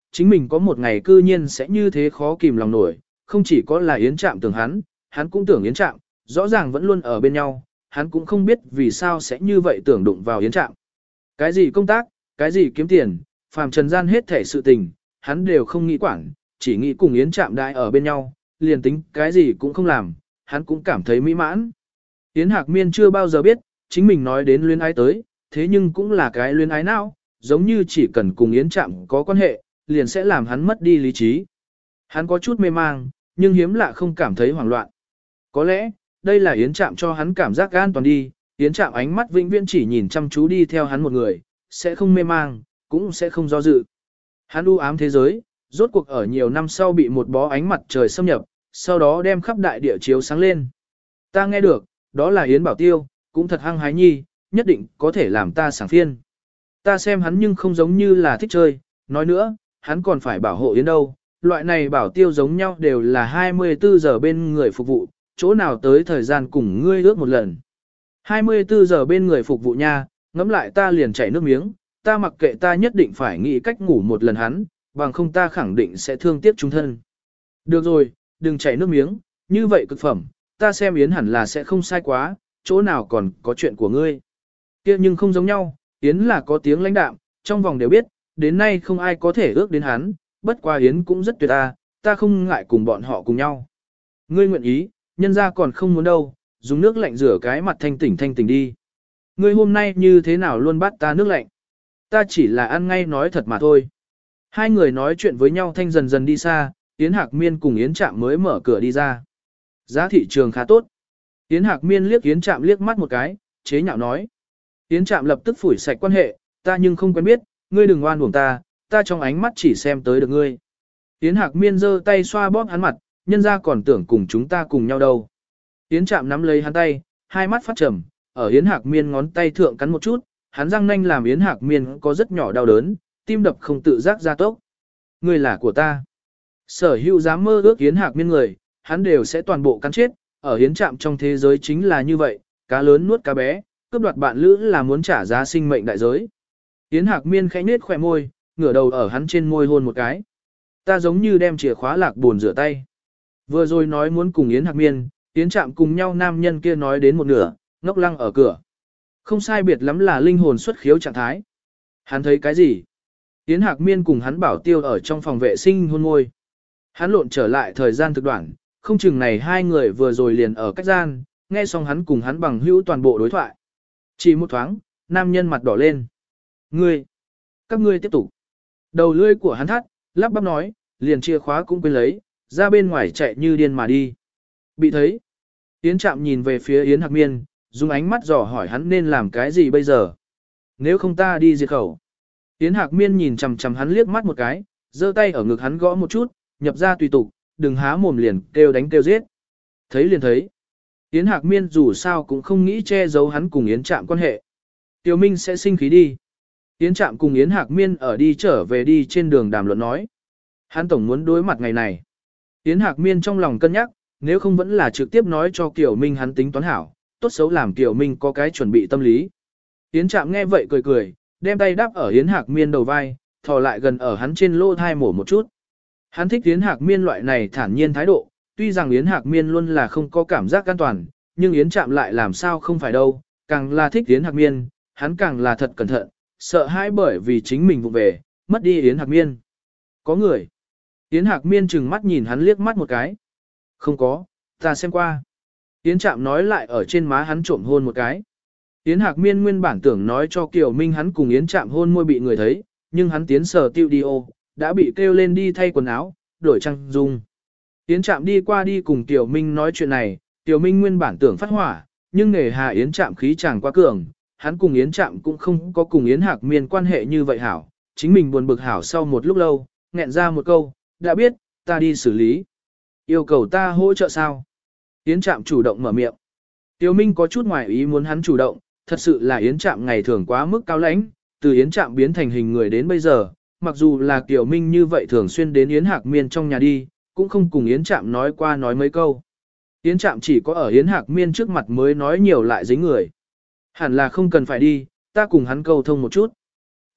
chính mình có một ngày cư nhiên sẽ như thế khó kìm lòng nổi, không chỉ có là Yến Trạm tưởng hắn, hắn cũng tưởng Yến Trạm, rõ ràng vẫn luôn ở bên nhau, hắn cũng không biết vì sao sẽ như vậy tưởng đụng vào Yến Trạm. Cái gì công tác, cái gì kiếm tiền, phàm trần gian hết thể sự tình, hắn đều không nghĩ quản, chỉ nghĩ cùng Yến Trạm đại ở bên nhau, liền tính cái gì cũng không làm, hắn cũng cảm thấy mỹ mãn. Yến Hạc Miên chưa bao giờ biết, chính mình nói đến luyến ái tới, thế nhưng cũng là cái luyến ái não, giống như chỉ cần cùng Yến Trạm có quan hệ, liền sẽ làm hắn mất đi lý trí. Hắn có chút mê mang, nhưng hiếm lạ không cảm thấy hoảng loạn. Có lẽ, đây là Yến Trạm cho hắn cảm giác an toàn đi, Yến Trạm ánh mắt vĩnh viễn chỉ nhìn chăm chú đi theo hắn một người, sẽ không mê mang, cũng sẽ không do dự. Hắn u ám thế giới, rốt cuộc ở nhiều năm sau bị một bó ánh mặt trời xâm nhập, sau đó đem khắp đại địa chiếu sáng lên. Ta nghe được, đó là Yến Bảo Tiêu, cũng thật hăng hái nhi, nhất định có thể làm ta sảng phiên. Ta xem hắn nhưng không giống như là thích chơi, nói nữa, hắn còn phải bảo hộ Yến đâu, loại này Bảo Tiêu giống nhau đều là hai mươi bốn giờ bên người phục vụ, chỗ nào tới thời gian cùng ngươi ước một lần. hai mươi bốn giờ bên người phục vụ nha, ngẫm lại ta liền chảy nước miếng, ta mặc kệ ta nhất định phải nghĩ cách ngủ một lần hắn, bằng không ta khẳng định sẽ thương tiếc chúng thân. Được rồi, đừng chảy nước miếng, như vậy cực phẩm, ta xem Yến hẳn là sẽ không sai quá, chỗ nào còn có chuyện của ngươi. Kia nhưng không giống nhau, Yến là có tiếng lãnh đạm, trong vòng đều biết, đến nay không ai có thể ước đến hắn, bất qua Yến cũng rất tuyệt ta, ta không ngại cùng bọn họ cùng nhau. Ngươi nguyện ý, nhân ra còn không muốn đâu, dùng nước lạnh rửa cái mặt thanh tỉnh thanh tỉnh đi. Ngươi hôm nay như thế nào luôn bắt ta nước lạnh? Ta chỉ là ăn ngay nói thật mà thôi. Hai người nói chuyện với nhau thanh dần dần đi xa, Yến Hạc Miên cùng Yến Trạm mới mở cửa đi ra. Giá thị trường khá tốt. Yến Hạc Miên liếc Yến Trạm liếc mắt một cái, chế nhạo nói. Yến Trạm lập tức phủi sạch quan hệ, ta nhưng không quen biết, ngươi đừng oan uổng ta, ta trong ánh mắt chỉ xem tới được ngươi. Yến Hạc Miên giơ tay xoa bóp hắn mặt, nhân ra còn tưởng cùng chúng ta cùng nhau đâu. Yến Trạm nắm lấy hắn tay, hai mắt phát trầm, ở Yến Hạc Miên ngón tay thượng cắn một chút, hắn răng nanh làm Yến Hạc Miên có rất nhỏ đau đớn, tim đập không tự giác ra tốc. Ngươi là của ta. Sở hữu dám mơ ước Yến Hạc Miên người, hắn đều sẽ toàn bộ cắn chết, ở Yến Trạm trong thế giới chính là như vậy, cá lớn nuốt cá bé, cướp đoạt bạn lữ là muốn trả giá sinh mệnh đại giới. Yến Hạc Miên khẽ nết khỏe môi, ngửa đầu ở hắn trên môi hôn một cái. Ta giống như đem chìa khóa lạc buồn rửa tay. Vừa rồi nói muốn cùng Yến Hạc Miên, Yến Trạm cùng nhau nam nhân kia nói đến một nửa, ngốc lăng ở cửa. Không sai biệt lắm là linh hồn xuất khiếu trạng thái. Hắn thấy cái gì? Yến Hạc Miên cùng hắn Bảo Tiêu ở trong phòng vệ sinh hôn môi. Hắn lộn trở lại thời gian thực đoạn, không chừng này hai người vừa rồi liền ở cách gian, nghe xong hắn cùng hắn bằng hữu toàn bộ đối thoại. Chỉ một thoáng, nam nhân mặt đỏ lên. Ngươi! Các ngươi tiếp tục. Đầu lưỡi của hắn thắt, lắp bắp nói, liền chìa khóa cũng quên lấy, ra bên ngoài chạy như điên mà đi. Bị thấy. Yến Trạm nhìn về phía Yến Hạc Miên, dùng ánh mắt dò hỏi hắn nên làm cái gì bây giờ. Nếu không ta đi diệt khẩu. Yến Hạc Miên nhìn chằm chằm hắn liếc mắt một cái, giơ tay ở ngực hắn gõ một chút, nhập ra tùy tục, đừng há mồm liền kêu đánh kêu giết. Thấy liền thấy. Yến Hạc Miên dù sao cũng không nghĩ che giấu hắn cùng Yến Trạm quan hệ. Tiểu Minh sẽ sinh khí đi. Yến Trạm cùng Yến Hạc Miên ở đi trở về đi trên đường đàm luận nói. Hắn tổng muốn đối mặt ngày này. Yến Hạc Miên trong lòng cân nhắc, nếu không vẫn là trực tiếp nói cho Kiều Minh hắn tính toán hảo, tốt xấu làm Kiều Minh có cái chuẩn bị tâm lý. Yến Trạm nghe vậy cười cười, đem tay đáp ở Yến Hạc Miên đầu vai, thò lại gần ở hắn trên lỗ thai mổ một chút. Hắn thích Yến Hạc Miên loại này thản nhiên thái độ, tuy rằng Yến Hạc Miên luôn là không có cảm giác an toàn, nhưng Yến Trạm lại làm sao không phải đâu, càng là thích Yến Hạc Miên, hắn càng là thật cẩn thận, sợ hãi bởi vì chính mình vụ về, mất đi Yến Hạc Miên. Có người. Yến Hạc Miên chừng mắt nhìn hắn liếc mắt một cái. Không có, ta xem qua. Yến Trạm nói lại ở trên má hắn trộm hôn một cái. Yến Hạc Miên nguyên bản tưởng nói cho Kiều Minh hắn cùng Yến Trạm hôn môi bị người thấy, nhưng hắn tiến sở tiêu đi ô, đã bị kêu lên đi thay quần áo, đổi trang dung. Yến Trạm đi qua đi cùng Kiều Minh nói chuyện này, Kiều Minh nguyên bản tưởng phát hỏa, nhưng nghề hà Yến Trạm khí chàng quá cường, hắn cùng Yến Trạm cũng không có cùng Yến Hạc Miên quan hệ như vậy hảo, chính mình buồn bực hảo sau một lúc lâu, nghẹn ra một câu, đã biết, ta đi xử lý. Yêu cầu ta hỗ trợ sao? Yến Trạm chủ động mở miệng. Kiều Minh có chút ngoài ý muốn hắn chủ động, thật sự là Yến Trạm ngày thường quá mức cao lãnh, từ Yến Trạm biến thành hình người đến bây giờ, mặc dù là Kiều Minh như vậy thường xuyên đến Yến Hạc Miên trong nhà đi, cũng không cùng Yến Trạm nói qua nói mấy câu. Yến Trạm chỉ có ở Yến Hạc Miên trước mặt mới nói nhiều lại dính người. Hẳn là không cần phải đi, ta cùng hắn câu thông một chút.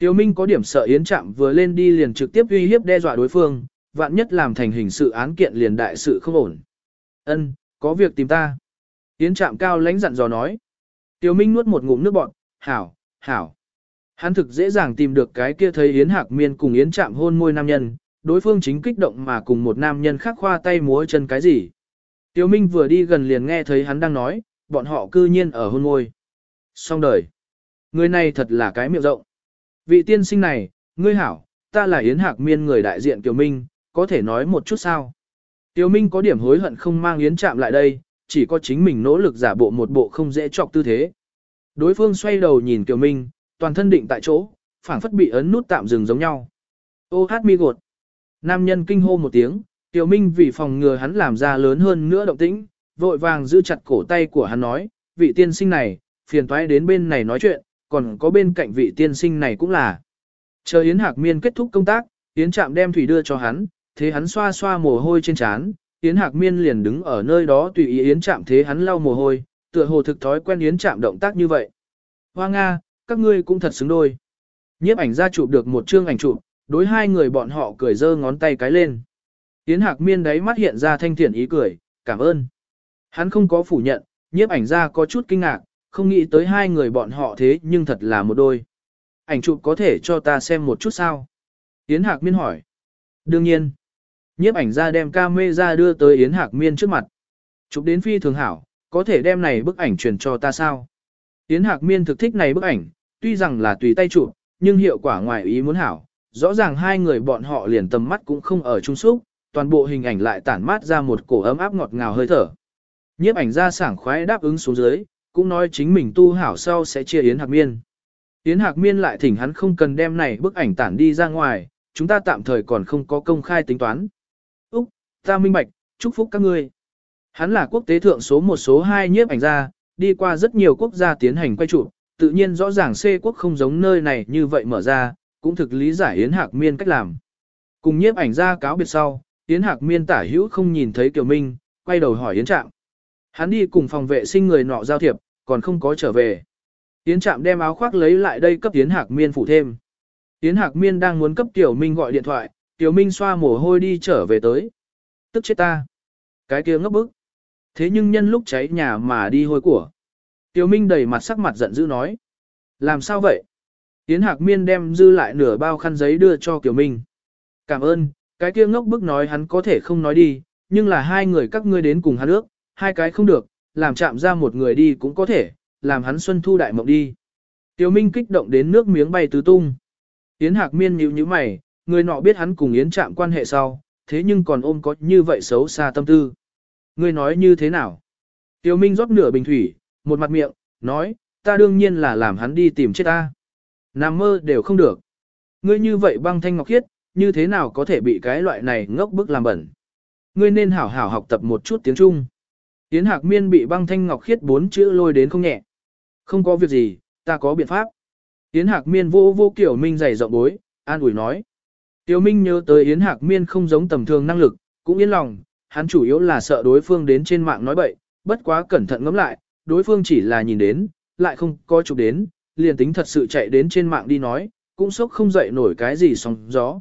Tiêu Minh có điểm sợ Yến Trạm vừa lên đi liền trực tiếp uy hiếp đe dọa đối phương, vạn nhất làm thành hình sự án kiện liền đại sự không ổn. Ân, có việc tìm ta. Yến Trạm cao lãnh dặn dò nói. Tiêu Minh nuốt một ngụm nước bọt, hảo, hảo. Hắn thực dễ dàng tìm được cái kia thấy Yến Hạc Miên cùng Yến Trạm hôn môi nam nhân, đối phương chính kích động mà cùng một nam nhân khác khoa tay múa chân cái gì. Tiêu Minh vừa đi gần liền nghe thấy hắn đang nói, bọn họ cư nhiên ở hôn môi. Xong đời. Người này thật là cái miệng rộng. Vị tiên sinh này, ngươi hảo, ta là Yến Hạc Miên người đại diện Kiều Minh, có thể nói một chút sao? Tiêu Minh có điểm hối hận không mang Yến Trạm lại đây, chỉ có chính mình nỗ lực giả bộ một bộ không dễ chọc tư thế. Đối phương xoay đầu nhìn Kiều Minh, toàn thân định tại chỗ, phảng phất bị ấn nút tạm dừng giống nhau. Ô hát mi gột. Nam nhân kinh hô một tiếng, Kiều Minh vì phòng ngừa hắn làm ra lớn hơn nữa động tĩnh, vội vàng giữ chặt cổ tay của hắn nói, vị tiên sinh này, phiền toái đến bên này nói chuyện, còn có bên cạnh vị tiên sinh này cũng là. Chờ Yến Hạc Miên kết thúc công tác, Yến Trạm đem thủy đưa cho hắn, thế hắn xoa xoa mồ hôi trên trán, Yến Hạc Miên liền đứng ở nơi đó tùy ý Yến Trạm thế hắn lau mồ hôi, tựa hồ thực thói quen Yến Trạm động tác như vậy. Hoa Nga, các ngươi cũng thật xứng đôi. Nhiếp ảnh ra chụp được một chương ảnh chụp, đối hai người bọn họ cười giơ ngón tay cái lên. Yến Hạc Miên đáy mắt hiện ra thanh thiện ý cười, cảm ơn. Hắn không có phủ nhận, nhiếp ảnh ra có chút kinh ngạc, không nghĩ tới hai người bọn họ thế nhưng thật là một đôi. Ảnh chụp có thể cho ta xem một chút sao? Yến Hạc Miên hỏi. Đương nhiên. Nhiếp ảnh ra đem camera đưa tới Yến Hạc Miên trước mặt. Chụp đến phi thường hảo, có thể đem này bức ảnh truyền cho ta sao? Yến Hạc Miên thực thích này bức ảnh, tuy rằng là tùy tay chụp, nhưng hiệu quả ngoài ý muốn hảo. Rõ ràng hai người bọn họ liền tầm mắt cũng không ở chung xúc, toàn bộ hình ảnh lại tản mát ra một cổ ấm áp ngọt ngào hơi thở. Nhiếp ảnh ra sảng khoái đáp ứng xuống dưới, cũng nói chính mình tu hảo sau sẽ chia Yến Hạc Miên. Yến Hạc Miên lại thỉnh hắn không cần đem này bức ảnh tản đi ra ngoài, chúng ta tạm thời còn không có công khai tính toán. Úc, ta minh bạch, chúc phúc các ngươi. Hắn là quốc tế thượng số một số hai nhiếp ảnh gia, đi qua rất nhiều quốc gia tiến hành quay chụp, tự nhiên rõ ràng C quốc không giống nơi này như vậy mở ra, cũng thực lý giải Yến Hạc Miên cách làm. Cùng nhiếp ảnh gia cáo biệt sau, Yến Hạc Miên tả hữu không nhìn thấy Kiều Minh, quay đầu hỏi Yến Trạm. Hắn đi cùng phòng vệ sinh người nọ giao thiệp, còn không có trở về. Yến Trạm đem áo khoác lấy lại đây cấp Yến Hạc Miên phủ thêm. Yến Hạc Miên đang muốn cấp Tiểu Minh gọi điện thoại, Tiểu Minh xoa mồ hôi đi trở về tới. Tức chết ta. Cái kia ngốc bức. Thế nhưng nhân lúc cháy nhà mà đi hôi của. Tiểu Minh đầy mặt sắc mặt giận dữ nói. Làm sao vậy? Yến Hạc Miên đem dư lại nửa bao khăn giấy đưa cho Tiểu Minh. Cảm ơn, cái kia ngốc bức nói hắn có thể không nói đi, nhưng là hai người các ngươi đến cùng hắn ước, hai cái không được, làm chạm ra một người đi cũng có thể, làm hắn xuân thu đại mộng đi. Tiểu Minh kích động đến nước miếng bay tứ tung. Yến Hạc Miên nhíu nhíu mày, người nọ biết hắn cùng Yến Trạm quan hệ sau, thế nhưng còn ôm có như vậy xấu xa tâm tư. Ngươi nói như thế nào? Tiểu Minh rót nửa bình thủy, một mặt miệng, nói, ta đương nhiên là làm hắn đi tìm chết ta. Nằm mơ đều không được. Ngươi như vậy băng thanh ngọc khiết, như thế nào có thể bị cái loại này ngốc bức làm bẩn. Ngươi nên hảo hảo học tập một chút tiếng Trung. Yến Hạc Miên bị băng thanh ngọc khiết bốn chữ lôi đến không nhẹ. Không có việc gì, ta có biện pháp. Yến Hạc Miên vô vô Tiểu Minh dày rộng bối, an ủi nói. Tiểu Minh nhớ tới Yến Hạc Miên không giống tầm thường năng lực, cũng yên lòng, hắn chủ yếu là sợ đối phương đến trên mạng nói bậy, bất quá cẩn thận ngẫm lại, đối phương chỉ là nhìn đến, lại không có chụp đến, liền tính thật sự chạy đến trên mạng đi nói, cũng sốc không dậy nổi cái gì sóng gió.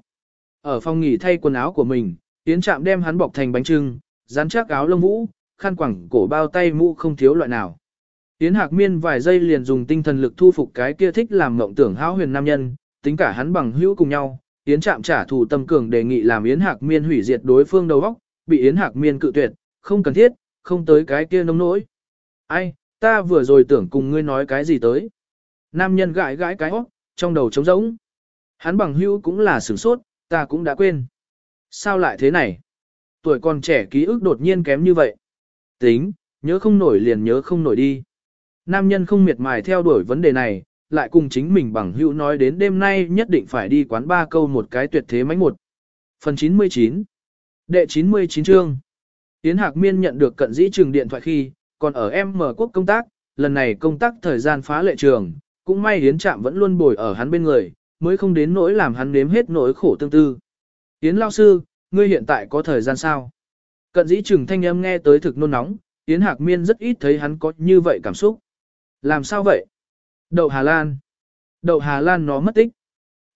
Ở phòng nghỉ thay quần áo của mình, Yến Trạm đem hắn bọc thành bánh trưng, dán chắc áo lông vũ, khăn quẳng cổ bao tay mũ không thiếu loại nào. Yến Hạc Miên vài giây liền dùng tinh thần lực thu phục cái kia thích làm mộng tưởng hão huyền nam nhân, tính cả hắn bằng hữu cùng nhau. Yến Trạm trả thù tâm cường đề nghị làm Yến Hạc Miên hủy diệt đối phương đầu óc, bị Yến Hạc Miên cự tuyệt, không cần thiết, không tới cái kia nông nỗi. Ai, ta vừa rồi tưởng cùng ngươi nói cái gì tới. Nam nhân gãi gãi cái óc, trong đầu trống rỗng. Hắn bằng hữu cũng là sửng sốt, ta cũng đã quên. Sao lại thế này? Tuổi còn trẻ ký ức đột nhiên kém như vậy. Tính, nhớ không nổi liền nhớ không nổi đi. Nam nhân không miệt mài theo đuổi vấn đề này, lại cùng chính mình bằng hữu nói đến đêm nay nhất định phải đi quán ba câu một cái tuyệt thế mánh một. Phần chín mươi chín. Đệ chín mươi chín chương. Yến Hạc Miên nhận được cận dĩ trường điện thoại khi, còn ở M quốc công tác, lần này công tác thời gian phá lệ trường, cũng may Yến Trạm vẫn luôn bồi ở hắn bên người, mới không đến nỗi làm hắn nếm hết nỗi khổ tương tư. Yến lao sư, ngươi hiện tại có thời gian sao? Cận dĩ trường thanh âm nghe tới thực nôn nóng, Yến Hạc Miên rất ít thấy hắn có như vậy cảm xúc. Làm sao vậy? Đậu Hà Lan. Đậu Hà Lan nó mất tích.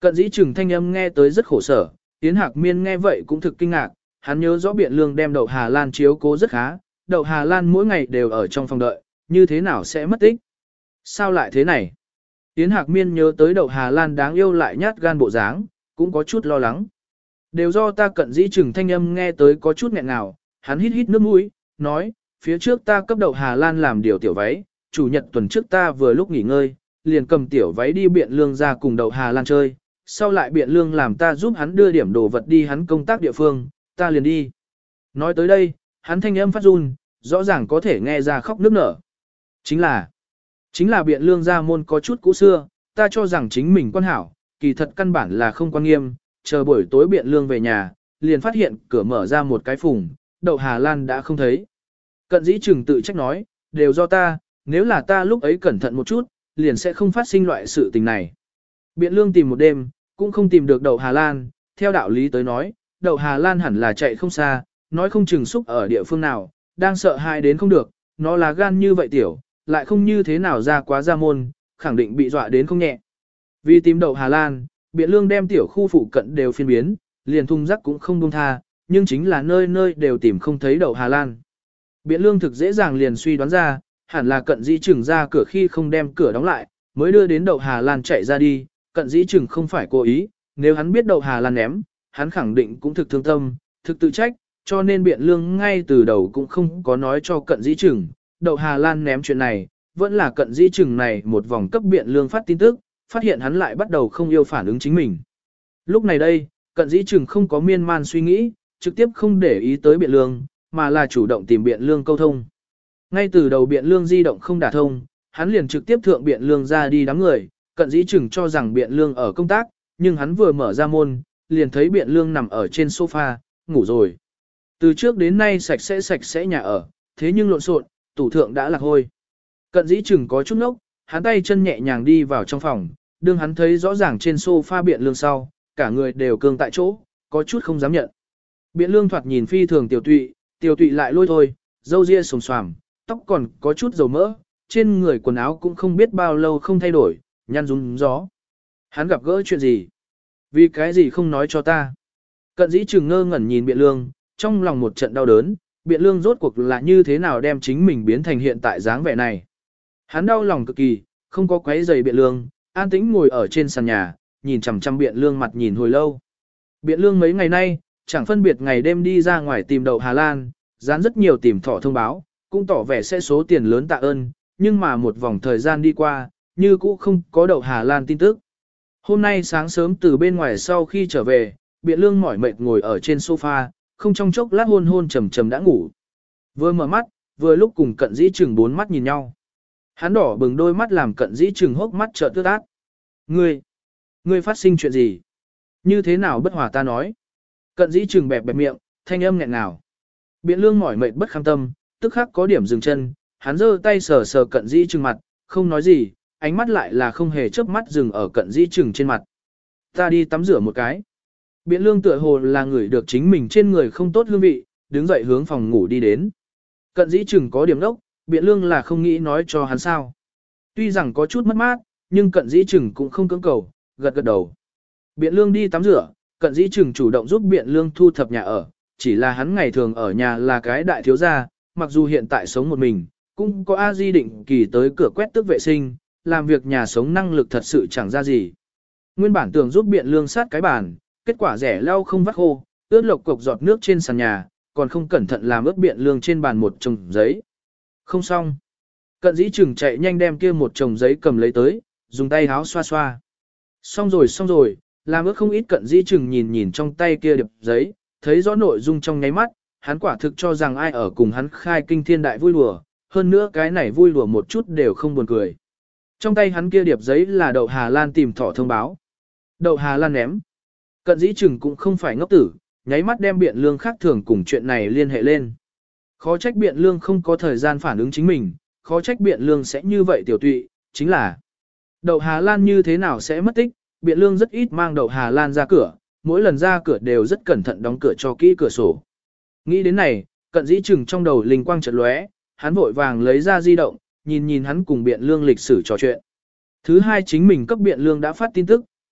Cận dĩ trừng thanh âm nghe tới rất khổ sở, Yến Hạc Miên nghe vậy cũng thực kinh ngạc, hắn nhớ rõ Biện Lương đem Đậu Hà Lan chiếu cố rất khá, Đậu Hà Lan mỗi ngày đều ở trong phòng đợi, như thế nào sẽ mất tích? Sao lại thế này? Yến Hạc Miên nhớ tới Đậu Hà Lan đáng yêu lại nhát gan bộ dáng, cũng có chút lo lắng. Đều do ta cận dĩ trừng thanh âm nghe tới có chút nghẹn ngào, hắn hít hít nước mũi, nói, phía trước ta cấp Đậu Hà Lan làm điều tiểu váy, chủ nhật tuần trước ta vừa lúc nghỉ ngơi, liền cầm tiểu váy đi Biện Lương ra cùng Đậu Hà Lan chơi, sau lại Biện Lương làm ta giúp hắn đưa điểm đồ vật đi hắn công tác địa phương, ta liền đi. Nói tới đây, hắn thanh âm phát run, rõ ràng có thể nghe ra khóc nức nở. Chính là, chính là Biện Lương ra môn có chút cũ xưa, ta cho rằng chính mình quan hảo, kỳ thật căn bản là không quan nghiêm, chờ buổi tối Biện Lương về nhà, liền phát hiện cửa mở ra một cái phùng, Đậu Hà Lan đã không thấy. Cận dĩ trừng tự trách nói, đều do ta, nếu là ta lúc ấy cẩn thận một chút, liền sẽ không phát sinh loại sự tình này. Biện Lương tìm một đêm, cũng không tìm được Đậu Hà Lan, theo đạo lý tới nói, Đậu Hà Lan hẳn là chạy không xa, nói không chừng xúc ở địa phương nào, đang sợ hãi đến không được, nó là gan như vậy tiểu, lại không như thế nào ra quá ra môn, khẳng định bị dọa đến không nhẹ. Vì tìm Đậu Hà Lan, Biện Lương đem tiểu khu phụ cận đều phiên biến, liền thung rắc cũng không buông tha, nhưng chính là nơi nơi đều tìm không thấy Đậu Hà Lan. Biện Lương thực dễ dàng liền suy đoán ra, hẳn là cận dĩ trừng ra cửa khi không đem cửa đóng lại, mới đưa đến Đậu Hà Lan chạy ra đi, cận dĩ trừng không phải cố ý, nếu hắn biết Đậu Hà Lan ném, hắn khẳng định cũng thực thương tâm, thực tự trách, cho nên Biện Lương ngay từ đầu cũng không có nói cho cận dĩ trừng, Đậu Hà Lan ném chuyện này, vẫn là cận dĩ trừng này một vòng cấp Biện Lương phát tin tức, phát hiện hắn lại bắt đầu không yêu phản ứng chính mình. Lúc này đây, cận dĩ trừng không có miên man suy nghĩ, trực tiếp không để ý tới Biện Lương, mà là chủ động tìm Biện Lương câu thông. Ngay từ đầu Biện Lương di động không đả thông, hắn liền trực tiếp thượng Biện Lương ra đi đám người, cận dĩ trừng cho rằng Biện Lương ở công tác, nhưng hắn vừa mở ra môn, liền thấy Biện Lương nằm ở trên sofa, ngủ rồi. Từ trước đến nay sạch sẽ sạch sẽ nhà ở, thế nhưng lộn xộn, tủ thượng đã lạc hôi. Cận dĩ trừng có chút nốc, hắn tay chân nhẹ nhàng đi vào trong phòng, đương hắn thấy rõ ràng trên sofa Biện Lương sau, cả người đều cương tại chỗ, có chút không dám nhận. Biện Lương thoạt nhìn phi thường tiểu tụy, tiểu tụy lại lôi thôi, râu ria xồm xoàm, tóc còn có chút dầu mỡ, trên người quần áo cũng không biết bao lâu không thay đổi, nhăn rúng gió. Hắn gặp gỡ chuyện gì? Vì cái gì không nói cho ta? Cận dĩ trừng ngơ ngẩn nhìn Biện Lương, trong lòng một trận đau đớn, Biện Lương rốt cuộc là như thế nào đem chính mình biến thành hiện tại dáng vẻ này. Hắn đau lòng cực kỳ, không có quấy giày Biện Lương, an tĩnh ngồi ở trên sàn nhà, nhìn chằm chằm Biện Lương mặt nhìn hồi lâu. Biện Lương mấy ngày nay, chẳng phân biệt ngày đêm đi ra ngoài tìm Đậu Hà Lan, dán rất nhiều tìm thỏ thông báo, cũng tỏ vẻ sẽ số tiền lớn tạ ơn, nhưng mà một vòng thời gian đi qua, như cũ không có Đậu Hà Lan tin tức. Hôm nay sáng sớm từ bên ngoài sau khi trở về, Biện Lương mỏi mệt ngồi ở trên sofa, không trong chốc lát hôn hôn trầm trầm đã ngủ. Vừa mở mắt, vừa lúc cùng cận dĩ trừng bốn mắt nhìn nhau. Hắn đỏ bừng đôi mắt làm cận dĩ trừng hốc mắt trợn tước ác. Ngươi, ngươi phát sinh chuyện gì? Như thế nào bất hòa ta nói? Cận dĩ trừng bẹp bẹp miệng, thanh âm nghẹn ngào. Biện Lương mỏi mệt bất kham tâm, tức khắc có điểm dừng chân, hắn giơ tay sờ sờ cận dĩ trừng mặt, không nói gì, ánh mắt lại là không hề chớp mắt dừng ở cận dĩ trừng trên mặt. Ta đi tắm rửa một cái. Biện Lương tựa hồ là người được chính mình trên người không tốt hương vị, đứng dậy hướng phòng ngủ đi đến. Cận dĩ trừng có điểm đốc, Biện Lương là không nghĩ nói cho hắn sao. Tuy rằng có chút mất mát, nhưng cận dĩ trừng cũng không cưỡng cầu, gật gật đầu. Biện Lương đi tắm rửa, cận dĩ trừng chủ động giúp Biện Lương thu thập nhà ở, chỉ là hắn ngày thường ở nhà là cái đại thiếu gia, mặc dù hiện tại sống một mình, cũng có A Di định kỳ tới cửa quét tước vệ sinh, làm việc nhà sống năng lực thật sự chẳng ra gì. Nguyên bản tưởng giúp Biện Lương sát cái bàn, kết quả rẻ lau không vắt khô, ướt lộc cục giọt nước trên sàn nhà, còn không cẩn thận làm ướt Biện Lương trên bàn một chồng giấy. Không xong. Cận dĩ trừng chạy nhanh đem kia một chồng giấy cầm lấy tới, dùng tay háo xoa xoa. Xong rồi xong rồi, làm ướt không ít. Cận dĩ trừng nhìn nhìn trong tay kia điệp giấy, thấy rõ nội dung trong nháy mắt, hắn quả thực cho rằng ai ở cùng hắn khai kinh thiên đại vui đùa, hơn nữa cái này vui đùa một chút đều không buồn cười. Trong tay hắn kia điệp giấy là Đậu Hà Lan tìm thỏ thông báo. Đậu Hà Lan ném. Cận dĩ trừng cũng không phải ngốc tử, nháy mắt đem Biện Lương khác thường cùng chuyện này liên hệ lên. Khó trách Biện Lương không có thời gian phản ứng chính mình, khó trách Biện Lương sẽ như vậy tiểu tụy, chính là Đậu Hà Lan như thế nào sẽ mất tích. Biện Lương rất ít mang Đậu Hà Lan ra cửa, mỗi lần ra cửa đều rất cẩn thận đóng cửa cho kỹ cửa sổ. Nghĩ đến này, cận dĩ trừng trong đầu linh quang chợt lóe, hắn vội vàng lấy ra di động, nhìn nhìn hắn cùng Biện Lương lịch sử trò chuyện. Thứ hai chính mình cấp Biện Lương đã phát tin tức,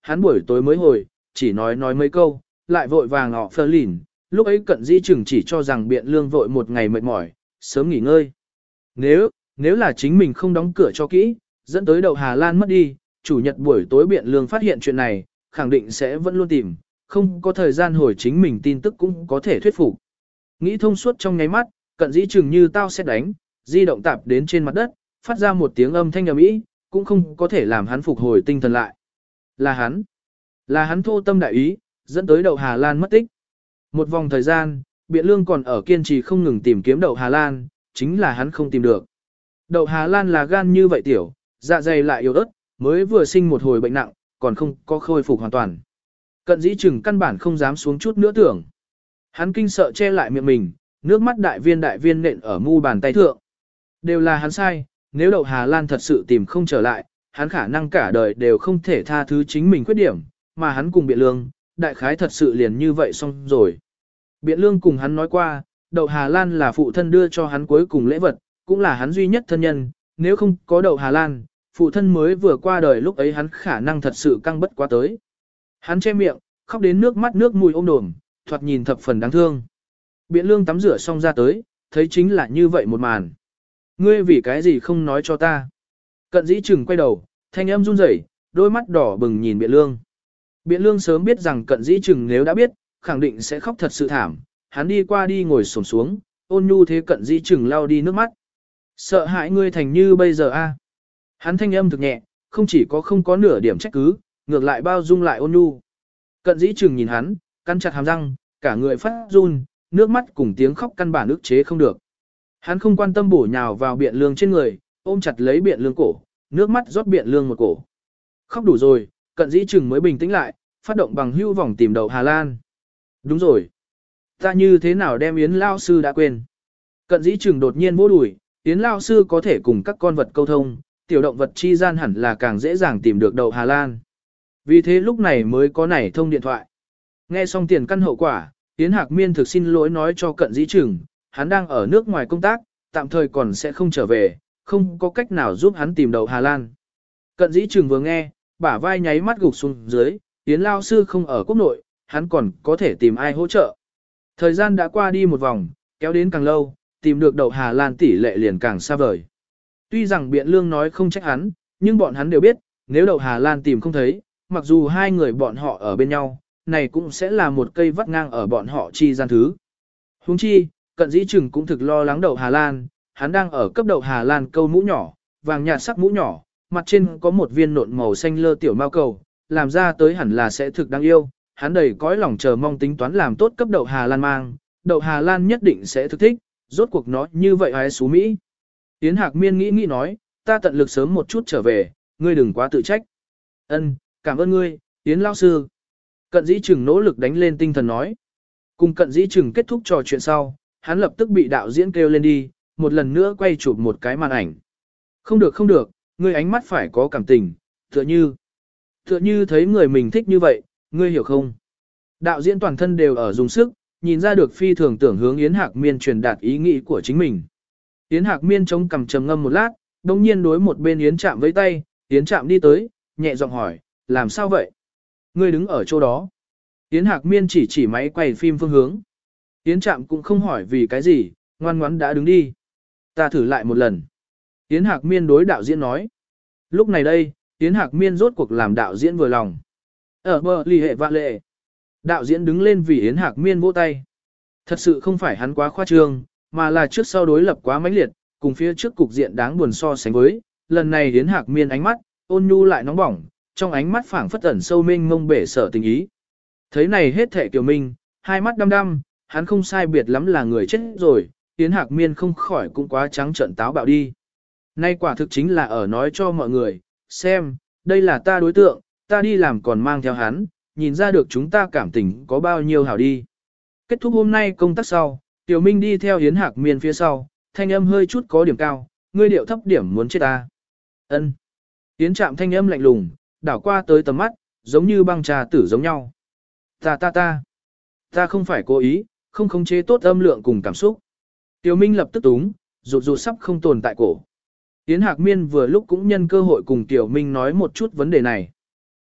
hắn buổi tối mới hồi, chỉ nói nói mấy câu, lại vội vàng họ phơ lìn, lúc ấy cận dĩ chừng chỉ cho rằng biện lương vội một ngày mệt mỏi, sớm nghỉ ngơi. Nếu, nếu là chính mình không đóng cửa cho kỹ, dẫn tới đậu Hà Lan mất đi, chủ nhật buổi tối biện lương phát hiện chuyện này, khẳng định sẽ vẫn luôn tìm, không có thời gian hồi chính mình tin tức cũng có thể thuyết phục. Nghĩ thông suốt trong nháy mắt, cận dĩ chừng như tao sẽ đánh, di động tạp đến trên mặt đất, phát ra một tiếng âm thanh ầm ĩ, cũng không có thể làm hắn phục hồi tinh thần lại. Là hắn, là hắn thô tâm đại ý, dẫn tới đậu Hà Lan mất tích. Một vòng thời gian, biện lương còn ở kiên trì không ngừng tìm kiếm đậu Hà Lan, chính là hắn không tìm được. Đậu Hà Lan là gan như vậy tiểu, dạ dày lại yếu ớt, mới vừa sinh một hồi bệnh nặng, còn không có khôi phục hoàn toàn. Cận dĩ chừng căn bản không dám xuống chút nữa tưởng. Hắn kinh sợ che lại miệng mình, nước mắt đại viên đại viên nện ở mu bàn tay thượng. Đều là hắn sai, nếu đậu Hà Lan thật sự tìm không trở lại, hắn khả năng cả đời đều không thể tha thứ chính mình khuyết điểm, mà hắn cùng biện lương, đại khái thật sự liền như vậy xong rồi. Biện lương cùng hắn nói qua, đậu Hà Lan là phụ thân đưa cho hắn cuối cùng lễ vật, cũng là hắn duy nhất thân nhân, nếu không có đậu Hà Lan, phụ thân mới vừa qua đời lúc ấy hắn khả năng thật sự căng bất quá tới. Hắn che miệng, khóc đến nước mắt nước mũi ôm đồm, thoạt nhìn thập phần đáng thương. Biện lương tắm rửa xong ra tới, thấy chính là như vậy một màn. Ngươi vì cái gì không nói cho ta? Cận dĩ chừng quay đầu, thanh âm run rẩy, đôi mắt đỏ bừng nhìn biện lương. Biện lương sớm biết rằng cận dĩ chừng nếu đã biết, khẳng định sẽ khóc thật sự thảm. Hắn đi qua đi ngồi xổm xuống, ôn nhu thế cận dĩ chừng lau đi nước mắt. Sợ hãi ngươi thành như bây giờ a? Hắn thanh âm thực nhẹ, không chỉ có không có nửa điểm trách cứ, ngược lại bao dung lại ôn nhu. Cận dĩ chừng nhìn hắn, căn chặt hàm răng, cả người phát run, nước mắt cùng tiếng khóc căn bản ức chế không được. Hắn không quan tâm bổ nhào vào biện lương trên người, ôm chặt lấy biện lương cổ, nước mắt rót biện lương một cổ. Khóc đủ rồi, cận dĩ chừng mới bình tĩnh lại, phát động bằng hưu vòng tìm đậu Hà Lan. Đúng rồi. Ta như thế nào đem Yến Lao Sư đã quên. Cận dĩ chừng đột nhiên vỗ đùi, Yến Lao Sư có thể cùng các con vật câu thông, tiểu động vật chi gian hẳn là càng dễ dàng tìm được đậu Hà Lan. Vì thế lúc này mới có nảy thông điện thoại. Nghe xong tiền căn hậu quả, Yến Hạc Miên thực xin lỗi nói cho cận dĩ chừng, hắn đang ở nước ngoài công tác, tạm thời còn sẽ không trở về, không có cách nào giúp hắn tìm đậu Hà Lan. Cận dĩ chừng vừa nghe, bả vai nháy mắt gục xuống dưới, Yến Lao Sư không ở quốc nội, hắn còn có thể tìm ai hỗ trợ. Thời gian đã qua đi một vòng, kéo đến càng lâu, tìm được đậu Hà Lan tỷ lệ liền càng xa vời. Tuy rằng biện lương nói không trách hắn, nhưng bọn hắn đều biết, nếu đậu Hà Lan tìm không thấy, mặc dù hai người bọn họ ở bên nhau, này cũng sẽ là một cây vắt ngang ở bọn họ chi gian thứ. Huống chi, cận dĩ chừng cũng thực lo lắng đậu Hà Lan, hắn đang ở cấp đậu Hà Lan câu mũ nhỏ, vàng nhạt sắc mũ nhỏ, mặt trên có một viên nộn màu xanh lơ tiểu mao cầu, làm ra tới hẳn là sẽ thực đáng yêu, hắn đầy cõi lòng chờ mong tính toán làm tốt cấp đậu Hà Lan mang, đậu Hà Lan nhất định sẽ thực thích, rốt cuộc nó như vậy hái xú Mỹ. Yến Hạc Miên nghĩ nghĩ nói, ta tận lực sớm một chút trở về, ngươi đừng quá tự trách. Ân, cảm ơn ngươi, Yến Lao Sư. Cận dĩ chừng nỗ lực đánh lên tinh thần nói. Cùng cận dĩ chừng kết thúc trò chuyện sau, hắn lập tức bị đạo diễn kêu lên đi, một lần nữa quay chụp một cái màn ảnh. Không được không được, ngươi ánh mắt phải có cảm tình, tựa như, tựa như thấy người mình thích như vậy, ngươi hiểu không? Đạo diễn toàn thân đều ở dùng sức, nhìn ra được phi thường tưởng hướng Yến Hạc Miên truyền đạt ý nghĩ của chính mình. Yến Hạc Miên chống cằm trầm ngâm một lát, đồng nhiên đối một bên Yến Trạm với tay, Yến Trạm đi tới, nhẹ giọng hỏi, làm sao vậy? Ngươi đứng ở chỗ đó. Yến Hạc Miên chỉ chỉ máy quay phim phương hướng. Yến Trạm cũng không hỏi vì cái gì, ngoan ngoãn đã đứng đi. Ta thử lại một lần. Yến Hạc Miên đối đạo diễn nói. Lúc này đây, Yến Hạc Miên rốt cuộc làm đạo diễn vừa lòng. Ở bờ lì hệ vạ lệ. Đạo diễn đứng lên vì Yến Hạc Miên vỗ tay. Thật sự không phải hắn quá khoa trương, mà là trước sau đối lập quá mãnh liệt, cùng phía trước cục diện đáng buồn so sánh với. Lần này Yến Hạc Miên ánh mắt, ôn nhu lại nóng bỏng, trong ánh mắt phảng phất ẩn sâu mênh mông bể sở tình ý. Thấy này hết thệ Kiều Minh, hai mắt đăm đăm, hắn không sai biệt lắm là người chết rồi, Yến Hạc Miên không khỏi cũng quá trắng trợn táo bạo đi. Nay quả thực chính là ở nói cho mọi người, xem, đây là ta đối tượng, ta đi làm còn mang theo hắn, nhìn ra được chúng ta cảm tình có bao nhiêu hảo đi. Kết thúc hôm nay công tác sau, Tiểu Minh đi theo Yến Hạc Miên phía sau, thanh âm hơi chút có điểm cao, ngươi điệu thấp điểm muốn chết ta. Ân. Yến Trạm thanh âm lạnh lùng, đảo qua tới tầm mắt, giống như băng trà tử giống nhau. Ta ta ta. Ta không phải cố ý, không khống chế tốt âm lượng cùng cảm xúc. Tiểu Minh lập tức túng, rụt rụt sắp không tồn tại cổ. Yến Hạc Miên vừa lúc cũng nhân cơ hội cùng Tiểu Minh nói một chút vấn đề này.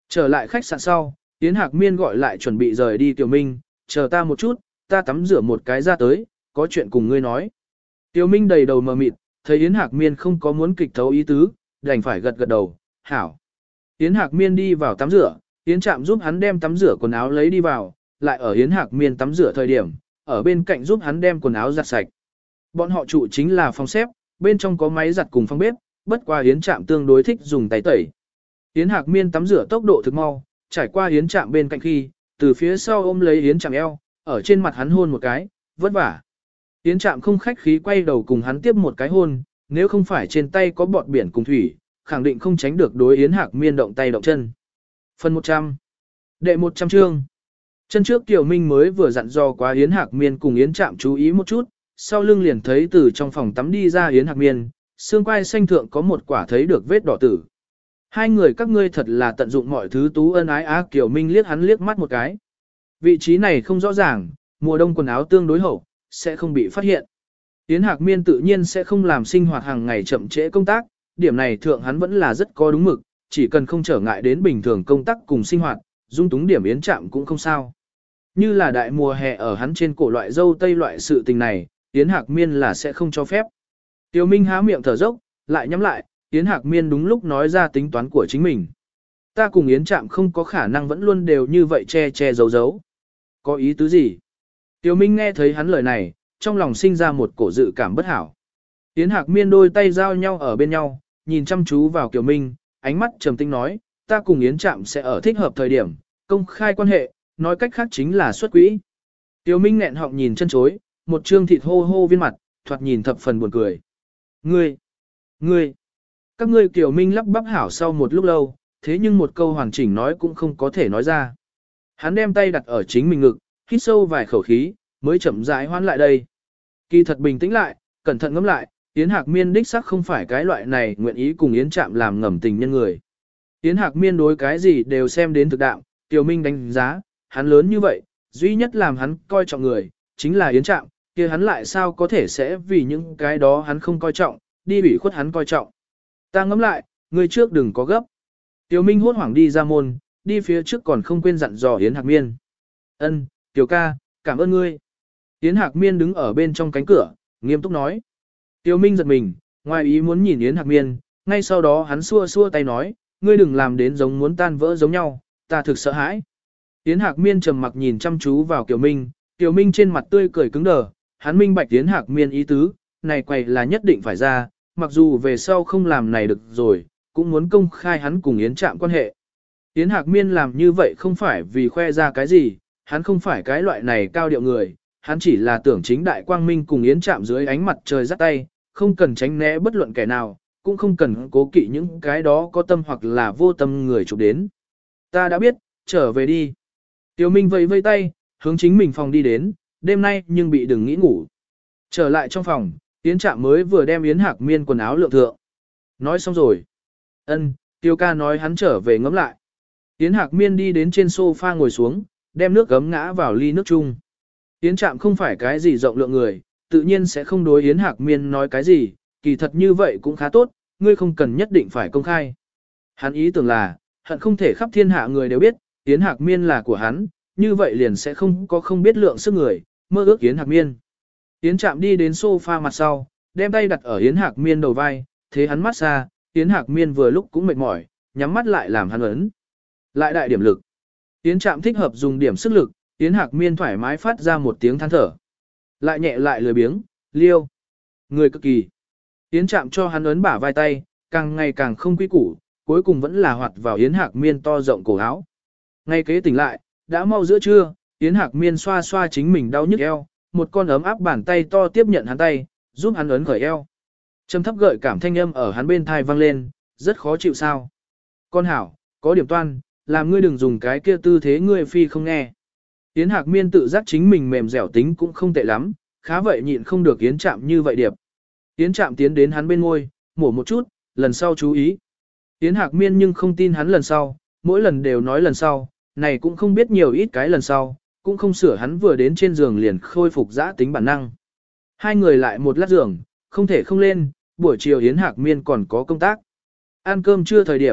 Trở lại khách sạn sau, Yến Hạc Miên gọi lại chuẩn bị rời đi Tiểu Minh, chờ ta một chút, ta tắm rửa một cái ra tới, có chuyện cùng ngươi nói. Tiểu Minh đầy đầu mờ mịt, thấy Yến Hạc Miên không có muốn kịch thấu ý tứ, đành phải gật gật đầu, hảo. Yến Hạc Miên đi vào tắm rửa, Yến Trạm giúp hắn đem tắm rửa quần áo lấy đi vào, lại ở Yến Hạc Miên tắm rửa thời điểm, ở bên cạnh giúp hắn đem quần áo giặt sạch. Bọn họ trụ chính là phòng xếp, bên trong có máy giặt cùng phòng bếp, bất qua Yến Trạm tương đối thích dùng tay tẩy. Yến Hạc Miên tắm rửa tốc độ thực mau, trải qua Yến Trạm bên cạnh khi, từ phía sau ôm lấy Yến Trạm eo, ở trên mặt hắn hôn một cái, vất vả. Yến Trạm không khách khí quay đầu cùng hắn tiếp một cái hôn, nếu không phải trên tay có bọt biển cùng thủy, khẳng định không tránh được đối Yến Hạc Miên động tay động chân. Phần một trăm. Đệ một trăm chương. Chân trước Tiểu Minh mới vừa dặn dò quá Yến Hạc Miên cùng Yến Trạm chú ý một chút, sau lưng liền thấy từ trong phòng tắm đi ra Yến Hạc Miên, xương quai xanh thượng có một quả thấy được vết đỏ tử. Hai người các ngươi thật là tận dụng mọi thứ tú ân ái á. Tiểu Minh liếc hắn liếc mắt một cái. Vị trí này không rõ ràng, mùa đông quần áo tương đối hậu, sẽ không bị phát hiện. Yến Hạc Miên tự nhiên sẽ không làm sinh hoạt hàng ngày chậm trễ công tác, điểm này thượng hắn vẫn là rất có đúng mực, chỉ cần không trở ngại đến bình thường công tác cùng sinh hoạt, dung túng điểm Yến Trạm cũng không sao. Như là đại mùa hè ở hắn trên cổ loại dâu tây loại sự tình này, Yến Hạc Miên là sẽ không cho phép. Tiêu Minh há miệng thở dốc, lại nhắm lại, Yến Hạc Miên đúng lúc nói ra tính toán của chính mình. Ta cùng Yến Trạm không có khả năng vẫn luôn đều như vậy che che giấu giấu. Có ý tứ gì? Tiêu Minh nghe thấy hắn lời này, trong lòng sinh ra một cổ dự cảm bất hảo. Yến Hạc Miên đôi tay giao nhau ở bên nhau, nhìn chăm chú vào Kiều Minh, ánh mắt trầm tĩnh nói, ta cùng Yến Trạm sẽ ở thích hợp thời điểm, công khai quan hệ, nói cách khác chính là xuất quỹ. Tiêu Minh nghẹn họng nhìn chân chối, một trương thịt hô hô viên mặt, thoạt nhìn thập phần buồn cười. Ngươi, ngươi, các ngươi Kiều Minh lắp bắp hảo sau một lúc lâu, thế nhưng một câu hoàn chỉnh nói cũng không có thể nói ra. Hắn đem tay đặt ở chính mình ngực, hít sâu vài khẩu khí, mới chậm rãi hoán lại đây. Kỳ thật bình tĩnh lại, cẩn thận ngẫm lại, Yến Hạc Miên đích xác không phải cái loại này nguyện ý cùng Yến Trạm làm ngầm tình nhân người. Yến Hạc Miên đối cái gì đều xem đến thực đạo, Kiều Minh đánh giá, hắn lớn như vậy, duy nhất làm hắn coi trọng người, chính là Yến Trạm, kia hắn lại sao có thể sẽ vì những cái đó hắn không coi trọng, đi ủy khuất hắn coi trọng. Ta ngẫm lại, người trước đừng có gấp. Kiều Minh hốt hoảng đi ra môn, đi phía trước còn không quên dặn dò Yến Hạc Miên. Ân, Kiều ca, cảm ơn ngươi. Yến Hạc Miên đứng ở bên trong cánh cửa, nghiêm túc nói. Kiều Minh giật mình, ngoài ý muốn nhìn Yến Hạc Miên, ngay sau đó hắn xua xua tay nói, ngươi đừng làm đến giống muốn tan vỡ giống nhau, ta thực sợ hãi. Yến Hạc Miên trầm mặc nhìn chăm chú vào Kiều Minh, Kiều Minh trên mặt tươi cười cứng đờ, hắn minh bạch Yến Hạc Miên ý tứ, này quầy là nhất định phải ra, mặc dù về sau không làm này được rồi, cũng muốn công khai hắn cùng Yến Trạm quan hệ. Yến Hạc Miên làm như vậy không phải vì khoe ra cái gì, hắn không phải cái loại này cao điệu người, hắn chỉ là tưởng chính đại quang minh cùng Yến Trạm dưới ánh mặt trời dắt tay, không cần tránh né bất luận kẻ nào, cũng không cần cố kỵ những cái đó có tâm hoặc là vô tâm người chụp đến. Ta đã biết, trở về đi. Tiêu Minh vẫy vẫy tay, hướng chính mình phòng đi đến, đêm nay nhưng bị đừng nghĩ ngủ. Trở lại trong phòng, Yến Trạm mới vừa đem Yến Hạc Miên quần áo lượng thượng. Nói xong rồi. Ân, Tiêu ca nói hắn trở về ngẫm lại. Yến Hạc Miên đi đến trên sofa ngồi xuống, đem nước gấm ngã vào ly nước chung. Yến Trạm không phải cái gì rộng lượng người, tự nhiên sẽ không đối Yến Hạc Miên nói cái gì, kỳ thật như vậy cũng khá tốt, ngươi không cần nhất định phải công khai. Hắn ý tưởng là, hận không thể khắp thiên hạ người đều biết, Yến Hạc Miên là của hắn, như vậy liền sẽ không có không biết lượng sức người, mơ ước Yến Hạc Miên. Yến Trạm đi đến sofa mặt sau, đem tay đặt ở Yến Hạc Miên đầu vai, thế hắn mát xa, Yến Hạc Miên vừa lúc cũng mệt mỏi, nhắm mắt lại làm hắn ấn. Lại đại điểm lực. Yến Trạm thích hợp dùng điểm sức lực, Yến Hạc Miên thoải mái phát ra một tiếng than thở. Lại nhẹ lại lười biếng, liêu. Người cực kỳ. Yến Trạm cho hắn ấn bả vai tay, càng ngày càng không quý củ, cuối cùng vẫn là hoạt vào Yến Hạc Miên to rộng cổ áo. Ngay kế tỉnh lại, đã mau giữa trưa, Yến Hạc Miên xoa xoa chính mình đau nhức eo, một con ấm áp bàn tay to tiếp nhận hắn tay, giúp hắn ấn khởi eo. Trầm thấp gợi cảm thanh âm ở hắn bên thai vang lên, rất khó chịu sao. Con hảo, có điểm toan, làm ngươi đừng dùng cái kia tư thế ngươi phi không nghe. Yến Hạc Miên tự giác chính mình mềm dẻo tính cũng không tệ lắm, khá vậy nhịn không được Yến Trạm như vậy điệp. Yến Trạm tiến đến hắn bên môi, mổ một chút, lần sau chú ý. Yến Hạc Miên nhưng không tin hắn lần sau, mỗi lần đều nói lần sau, này cũng không biết nhiều ít cái lần sau, cũng không sửa hắn vừa đến trên giường liền khôi phục giã tính bản năng. Hai người lại một lát giường, không thể không lên, buổi chiều Yến Hạc Miên còn có công tác. Ăn cơm trưa thời điểm,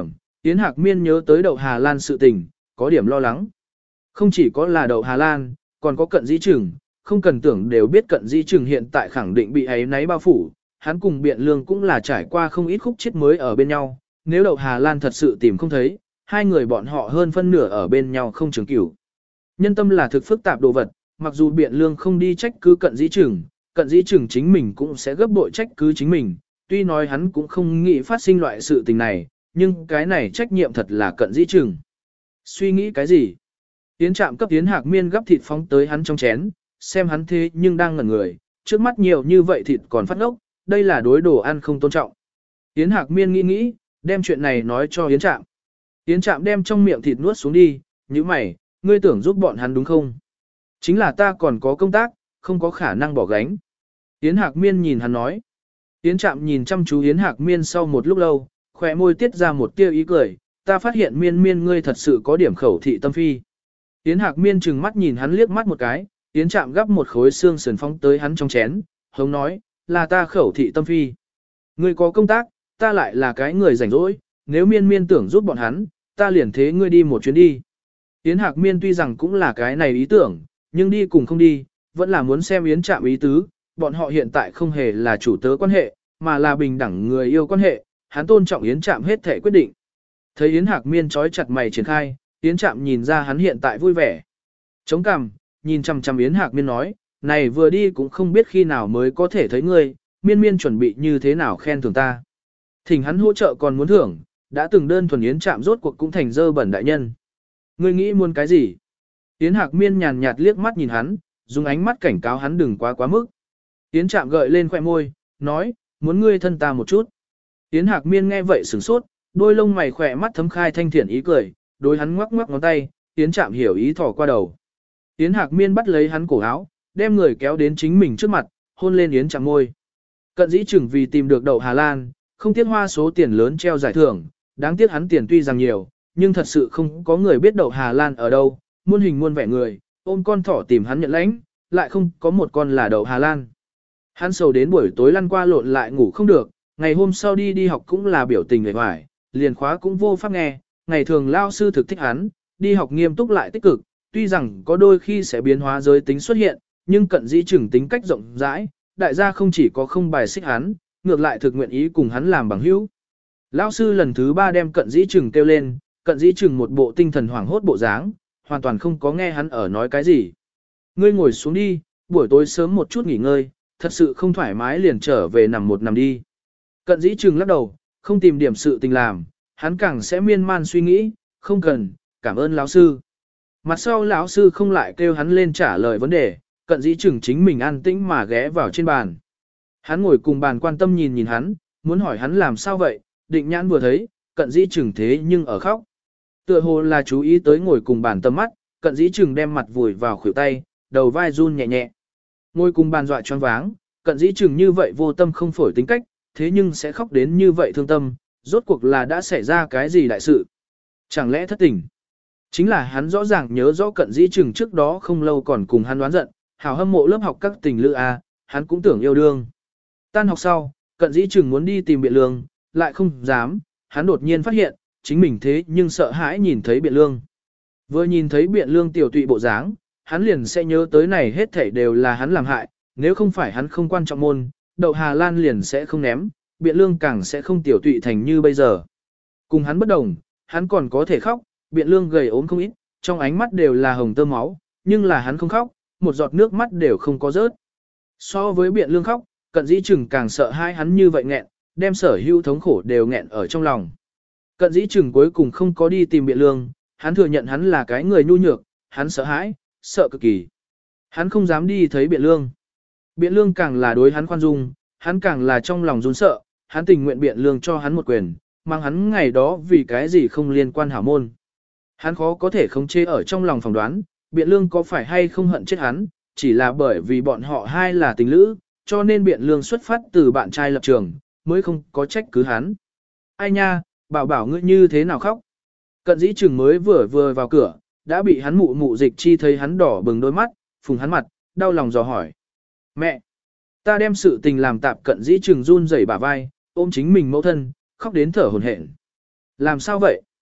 Yến Hạc Miên nhớ tới đậu Hà Lan sự tình, có điểm lo lắng. Không chỉ có là đậu Hà Lan, còn có Cận Dĩ Trừng, không cần tưởng đều biết Cận Dĩ Trừng hiện tại khẳng định bị ấy náy bao phủ, hắn cùng Biện Lương cũng là trải qua không ít khúc chết mới ở bên nhau, nếu đậu Hà Lan thật sự tìm không thấy, hai người bọn họ hơn phân nửa ở bên nhau không trường cửu. Nhân tâm là thực phức tạp đồ vật, mặc dù Biện Lương không đi trách cứ Cận Dĩ Trừng, Cận Dĩ Trừng chính mình cũng sẽ gấp bội trách cứ chính mình, tuy nói hắn cũng không nghĩ phát sinh loại sự tình này, nhưng cái này trách nhiệm thật là Cận Dĩ Trừng. Suy nghĩ cái gì? Yến Trạm cấp Yến Hạc Miên gấp thịt phóng tới hắn trong chén, xem hắn thế nhưng đang ngẩn người, trước mắt nhiều như vậy thịt còn phát ngốc, đây là đối đồ ăn không tôn trọng. Yến Hạc Miên nghĩ nghĩ, đem chuyện này nói cho Yến Trạm. Yến Trạm đem trong miệng thịt nuốt xuống đi, như mày, ngươi tưởng giúp bọn hắn đúng không? Chính là ta còn có công tác, không có khả năng bỏ gánh. Yến Hạc Miên nhìn hắn nói. Yến Trạm nhìn chăm chú Yến Hạc Miên sau một lúc lâu, khỏe môi tiết ra một tia ý cười, ta phát hiện Miên Miên ngươi thật sự có điểm khẩu thị tâm phi. Yến Hạc Miên trừng mắt nhìn hắn liếc mắt một cái, Yến Trạm gắp một khối xương sườn phóng tới hắn trong chén, hống nói, là ta khẩu thị tâm phi. Ngươi có công tác, ta lại là cái người rảnh rỗi, nếu Miên Miên tưởng giúp bọn hắn, ta liền thế ngươi đi một chuyến đi. Yến Hạc Miên tuy rằng cũng là cái này ý tưởng, nhưng đi cùng không đi, vẫn là muốn xem Yến Trạm ý tứ, bọn họ hiện tại không hề là chủ tớ quan hệ, mà là bình đẳng người yêu quan hệ, hắn tôn trọng Yến Trạm hết thể quyết định. Thấy Yến Hạc Miên trói chặt mày triển khai, Yến Trạm nhìn ra hắn hiện tại vui vẻ. Chống cằm, nhìn chằm chằm Yến Hạc Miên nói, này vừa đi cũng không biết khi nào mới có thể thấy ngươi, Miên Miên chuẩn bị như thế nào khen thưởng ta. Thỉnh hắn hỗ trợ còn muốn thưởng, đã từng đơn thuần Yến Trạm rốt cuộc cũng thành dơ bẩn đại nhân. Ngươi nghĩ muốn cái gì? Yến Hạc Miên nhàn nhạt liếc mắt nhìn hắn, dùng ánh mắt cảnh cáo hắn đừng quá quá mức. Yến Trạm gợi lên khóe môi, nói, muốn ngươi thân ta một chút. Yến Hạc Miên nghe vậy sửng sốt, đôi lông mày khỏe mắt thấm khai thanh thiện ý cười, đối hắn ngoắc ngoắc ngón tay, Yến Trạm hiểu ý thỏ qua đầu. Yến Hạc Miên bắt lấy hắn cổ áo, đem người kéo đến chính mình trước mặt, hôn lên Yến Trạm môi. Cận Dĩ Trừng vì tìm được đậu Hà Lan, không tiếc hoa số tiền lớn treo giải thưởng, đáng tiếc hắn tiền tuy rằng nhiều, nhưng thật sự không có người biết đậu Hà Lan ở đâu, muôn hình muôn vẻ người, ôm con thỏ tìm hắn nhận lãnh, lại không có một con là đậu Hà Lan. Hắn sầu đến buổi tối lăn qua lộn lại ngủ không được, ngày hôm sau đi đi học cũng là biểu tình vẻ vải, liền khóa cũng vô pháp nghe, ngày thường lao sư thực thích hắn, đi học nghiêm túc lại tích cực, tuy rằng có đôi khi sẽ biến hóa giới tính xuất hiện, nhưng Cận Dĩ Trừng tính cách rộng rãi, đại gia không chỉ có không bài xích hắn, ngược lại thực nguyện ý cùng hắn làm bằng hữu. Lão sư lần thứ ba đem Cận Dĩ Trừng kêu lên, Cận Dĩ Trừng một bộ tinh thần hoảng hốt bộ dáng, hoàn toàn không có nghe hắn ở nói cái gì. Ngươi ngồi xuống đi, buổi tối sớm một chút nghỉ ngơi, thật sự không thoải mái liền trở về nằm một nằm đi. Cận Dĩ Trừng lắc đầu, không tìm điểm sự tình làm, hắn càng sẽ miên man suy nghĩ, không cần, cảm ơn lão sư. Mặt sau lão sư không lại kêu hắn lên trả lời vấn đề, Cận Dĩ Trừng chính mình an tĩnh mà ghé vào trên bàn. Hắn ngồi cùng bàn quan tâm nhìn nhìn hắn, muốn hỏi hắn làm sao vậy, định nhãn vừa thấy, Cận Dĩ Trừng thế nhưng ở khóc. Tựa hồ là chú ý tới ngồi cùng bàn tầm mắt, Cận Dĩ Trừng đem mặt vùi vào khuỷu tay, đầu vai run nhẹ nhẹ. Ngồi cùng bàn dọa choáng váng, Cận Dĩ Trừng như vậy vô tâm không phổi tính cách, thế nhưng sẽ khóc đến như vậy thương tâm, rốt cuộc là đã xảy ra cái gì đại sự. Chẳng lẽ thất tình? Chính là hắn rõ ràng nhớ rõ Cận Dĩ Trừng trước đó không lâu còn cùng hắn đoán giận, hào hâm mộ lớp học các tình lữ A, hắn cũng tưởng yêu đương. Tan học sau, Cận Dĩ Trừng muốn đi tìm Biện Lương, lại không dám, hắn đột nhiên phát hiện, chính mình thế nhưng sợ hãi nhìn thấy Biện Lương. Vừa nhìn thấy Biện Lương tiểu tụy bộ dáng, hắn liền sẽ nhớ tới này hết thảy đều là hắn làm hại, nếu không phải hắn không quan trọng môn, đậu Hà Lan liền sẽ không ném, Biện Lương càng sẽ không tiểu tụy thành như bây giờ. Cùng hắn bất đồng, hắn còn có thể khóc, Biện Lương gầy ốm không ít, trong ánh mắt đều là hồng tơ máu, nhưng là hắn không khóc, một giọt nước mắt đều không có rớt. So với Biện Lương khóc, Cận Dĩ Trừng càng sợ hai hắn như vậy nghẹn, đem sở hữu thống khổ đều nghẹn ở trong lòng. Cận Dĩ Trừng cuối cùng không có đi tìm Biện Lương, hắn thừa nhận hắn là cái người nhu nhược, hắn sợ hãi, sợ cực kỳ. Hắn không dám đi thấy Biện Lương. Biện Lương càng là đối hắn khoan dung, hắn càng là trong lòng run sợ, hắn tình nguyện Biện Lương cho hắn một quyền, mang hắn ngày đó vì cái gì không liên quan hảo môn. Hắn khó có thể không chê ở trong lòng phỏng đoán, Biện Lương có phải hay không hận chết hắn, chỉ là bởi vì bọn họ hai là tình lữ, cho nên Biện Lương xuất phát từ bạn trai lập trường, mới không có trách cứ hắn. Ai nha, bảo bảo ngươi như thế nào khóc. Cận Dĩ Trừng mới vừa vừa vào cửa, đã bị hắn mụ mụ Dịch Chi thấy hắn đỏ bừng đôi mắt, phùng hắn mặt, đau lòng dò hỏi. Mẹ! Ta đem sự tình làm tạp. Cận Dĩ Trừng run rẩy bả vai, ôm chính mình mẫu thân, khóc đến thở hổn hển. Làm sao vậy?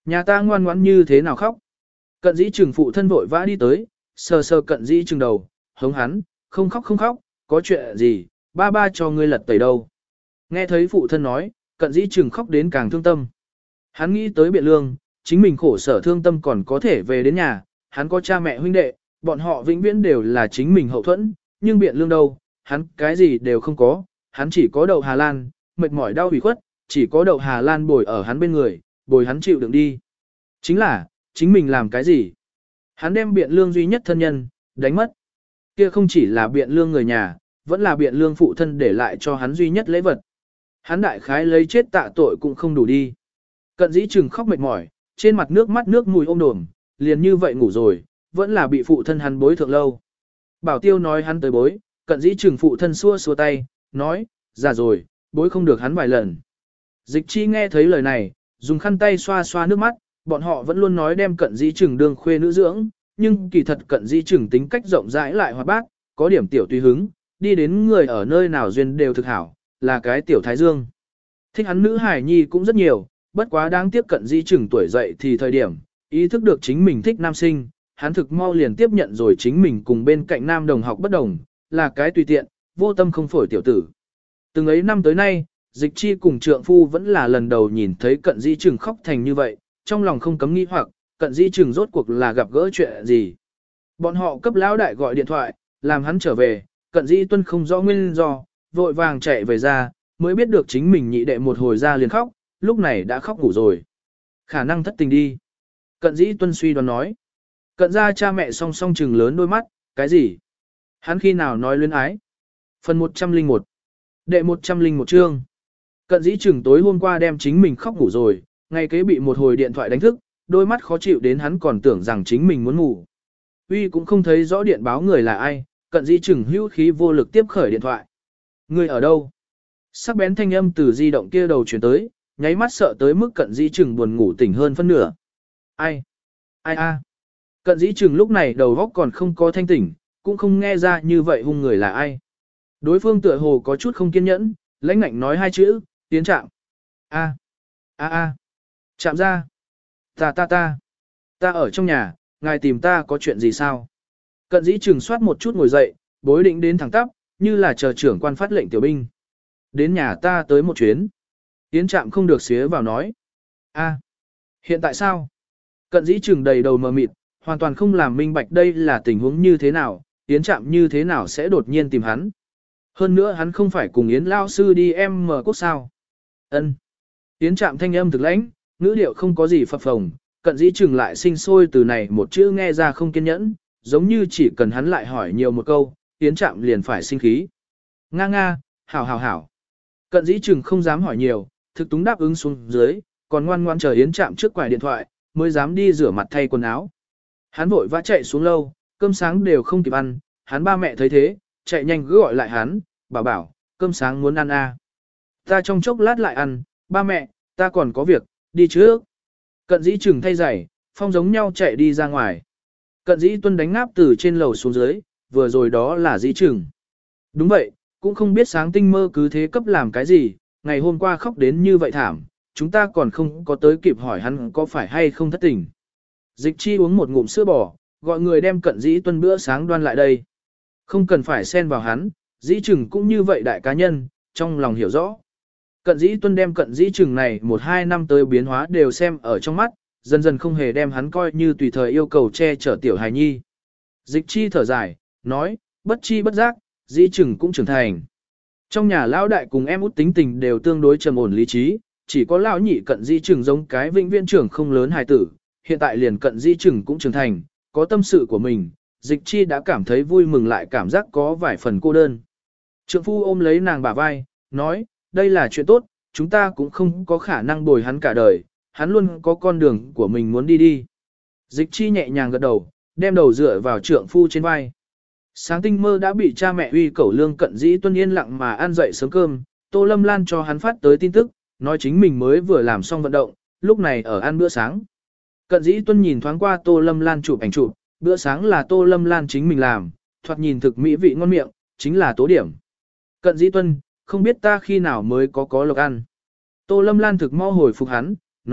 Nhà ta ngoan ngoãn như thế nào khóc. Cận dĩ trừng phụ thân vội vã đi tới, sờ sờ cận dĩ trừng đầu, hống hắn, không khóc không khóc, có chuyện gì, ba ba cho ngươi lật tẩy đâu. Nghe thấy phụ thân nói, cận dĩ trừng khóc đến càng thương tâm. Hắn nghĩ tới biện lương, chính mình khổ sở thương tâm còn có thể về đến nhà, hắn có cha mẹ huynh đệ, bọn họ vĩnh viễn đều là chính mình hậu thuẫn, nhưng biện lương đâu, hắn cái gì đều không có, hắn chỉ có đậu Hà Lan, mệt mỏi đau ủy khuất, chỉ có đậu Hà Lan bồi ở hắn bên người, bồi hắn chịu đựng đi. Chính là, chính mình làm cái gì? Hắn đem biện lương duy nhất thân nhân, đánh mất. Kia không chỉ là biện lương người nhà, vẫn là biện lương phụ thân để lại cho hắn duy nhất lễ vật. Hắn đại khái lấy chết tạ tội cũng không đủ đi. Cận dĩ trừng khóc mệt mỏi, trên mặt nước mắt nước mùi ôm đồm, liền như vậy ngủ rồi, vẫn là bị phụ thân hắn bối thượng lâu. Bảo tiêu nói hắn tới bối, cận dĩ trừng phụ thân xua xua tay, nói, già rồi, bối không được hắn vài lần. Dịch chi nghe thấy lời này, dùng khăn tay xoa xoa nước mắt, bọn họ vẫn luôn nói đem cận dĩ trừng đương khuê nữ dưỡng, nhưng kỳ thật cận dĩ trừng tính cách rộng rãi lại hoạt bát, có điểm tiểu tùy hứng, đi đến người ở nơi nào duyên đều thực hảo, là cái tiểu thái dương. Thích hắn nữ hải nhi cũng rất nhiều, bất quá đáng tiếc cận dĩ trừng tuổi dậy thì thời điểm, ý thức được chính mình thích nam sinh, hắn thực mau liền tiếp nhận rồi chính mình cùng bên cạnh nam đồng học bất đồng, là cái tùy tiện, vô tâm không phổi tiểu tử. Từng ấy năm tới nay, dịch chi cùng trượng phu vẫn là lần đầu nhìn thấy cận dĩ trừng khóc thành như vậy, trong lòng không cấm nghi hoặc, cận dĩ trừng rốt cuộc là gặp gỡ chuyện gì. Bọn họ cấp lão đại gọi điện thoại, làm hắn trở về, cận dĩ tuân không rõ nguyên do, vội vàng chạy về ra, mới biết được chính mình nhị đệ một hồi ra liền khóc, lúc này đã khóc ngủ rồi. Khả năng thất tình đi. Cận dĩ tuân suy đoán nói. Cận ra cha mẹ song song trừng lớn đôi mắt, cái gì? Hắn khi nào nói luyến ái? Phần một trăm lẻ một. Đệ một trăm lẻ một chương. Cận dĩ trừng tối hôm qua đem chính mình khóc ngủ rồi, ngay kế bị một hồi điện thoại đánh thức, đôi mắt khó chịu đến hắn còn tưởng rằng chính mình muốn ngủ. Uy cũng không thấy rõ điện báo người là ai, cận dĩ trừng hữu khí vô lực tiếp khởi điện thoại. Người ở đâu? Sắc bén thanh âm từ di động kia đầu chuyển tới, nháy mắt sợ tới mức cận dĩ trừng buồn ngủ tỉnh hơn phân nửa. Ai? Ai a? Cận dĩ trừng lúc này đầu góc còn không có thanh tỉnh, cũng không nghe ra như vậy hung người là ai. Đối phương tựa hồ có chút không kiên nhẫn, lãnh ngạnh nói hai chữ, tiến chạm. A. A a. Chạm ra. Ta ta ta. Ta ở trong nhà, ngài tìm ta có chuyện gì sao? Cận dĩ trừng soát một chút ngồi dậy, bối định đến thẳng tắp, như là chờ trưởng quan phát lệnh tiểu binh. Đến nhà ta tới một chuyến. Tiến chạm không được xía vào nói. A. Hiện tại sao? Cận dĩ trừng đầy đầu mờ mịt, hoàn toàn không làm minh bạch đây là tình huống như thế nào, Yến Trạm như thế nào sẽ đột nhiên tìm hắn. Hơn nữa hắn không phải cùng Yến Lao Sư đi em mở quốc sao. Ân. Yến Trạm thanh âm thực lãnh, ngữ điệu không có gì phập phồng, cận dĩ trừng lại sinh sôi từ này một chữ nghe ra không kiên nhẫn, giống như chỉ cần hắn lại hỏi nhiều một câu, Yến Trạm liền phải sinh khí. Nga nga, hảo hảo hảo. Cận dĩ trừng không dám hỏi nhiều, thực túng đáp ứng xuống dưới, còn ngoan ngoan chờ Yến Trạm trước quải điện thoại, mới dám đi rửa mặt thay quần áo. Hắn vội vã chạy xuống lâu, cơm sáng đều không kịp ăn, hắn ba mẹ thấy thế, chạy nhanh cứ gọi lại hắn, bảo bảo, cơm sáng muốn ăn à. Ta trong chốc lát lại ăn, ba mẹ, ta còn có việc, đi trước. Cận dĩ trừng thay giày, phong giống nhau chạy đi ra ngoài. Cận dĩ tuân đánh ngáp từ trên lầu xuống dưới, vừa rồi đó là dĩ trừng. Đúng vậy, cũng không biết sáng tinh mơ cứ thế cấp làm cái gì, ngày hôm qua khóc đến như vậy thảm, chúng ta còn không có tới kịp hỏi hắn có phải hay không thất tình. Dịch chi uống một ngụm sữa bò, gọi người đem cận dĩ tuân bữa sáng đoan lại đây. Không cần phải xen vào hắn, dĩ trừng cũng như vậy đại cá nhân, trong lòng hiểu rõ. Cận dĩ tuân đem cận dĩ trừng này một hai năm tới biến hóa đều xem ở trong mắt, dần dần không hề đem hắn coi như tùy thời yêu cầu che chở tiểu hài nhi. Dịch chi thở dài, nói, bất chi bất giác, dĩ trừng cũng trưởng thành. Trong nhà lão đại cùng em út tính tình đều tương đối trầm ổn lý trí, chỉ có lão nhị cận dĩ trừng giống cái vĩnh viễn trưởng không lớn hài tử, hiện tại liền cận dĩ trừng cũng trưởng thành, có tâm sự của mình, dịch chi đã cảm thấy vui mừng lại cảm giác có vài phần cô đơn. Trượng phu ôm lấy nàng bả vai, nói, đây là chuyện tốt, chúng ta cũng không có khả năng bồi hắn cả đời, hắn luôn có con đường của mình muốn đi đi. Dịch chi nhẹ nhàng gật đầu, đem đầu dựa vào trượng phu trên vai. Sáng tinh mơ đã bị cha mẹ uy cẩu lương cận dĩ tuân yên lặng mà ăn dậy sớm cơm, Tô Lâm Lan cho hắn phát tới tin tức, nói chính mình mới vừa làm xong vận động, lúc này ở ăn bữa sáng. Cận dĩ tuân nhìn thoáng qua Tô Lâm Lan chụp ảnh chụp, bữa sáng là Tô Lâm Lan chính mình làm, thoạt nhìn thực mỹ vị ngon miệng, chính là tố điểm. Cận dĩ tuân, không biết ta khi nào mới có có lộc ăn. Tô Lâm Lan thực mau hồi phục hắn, nói,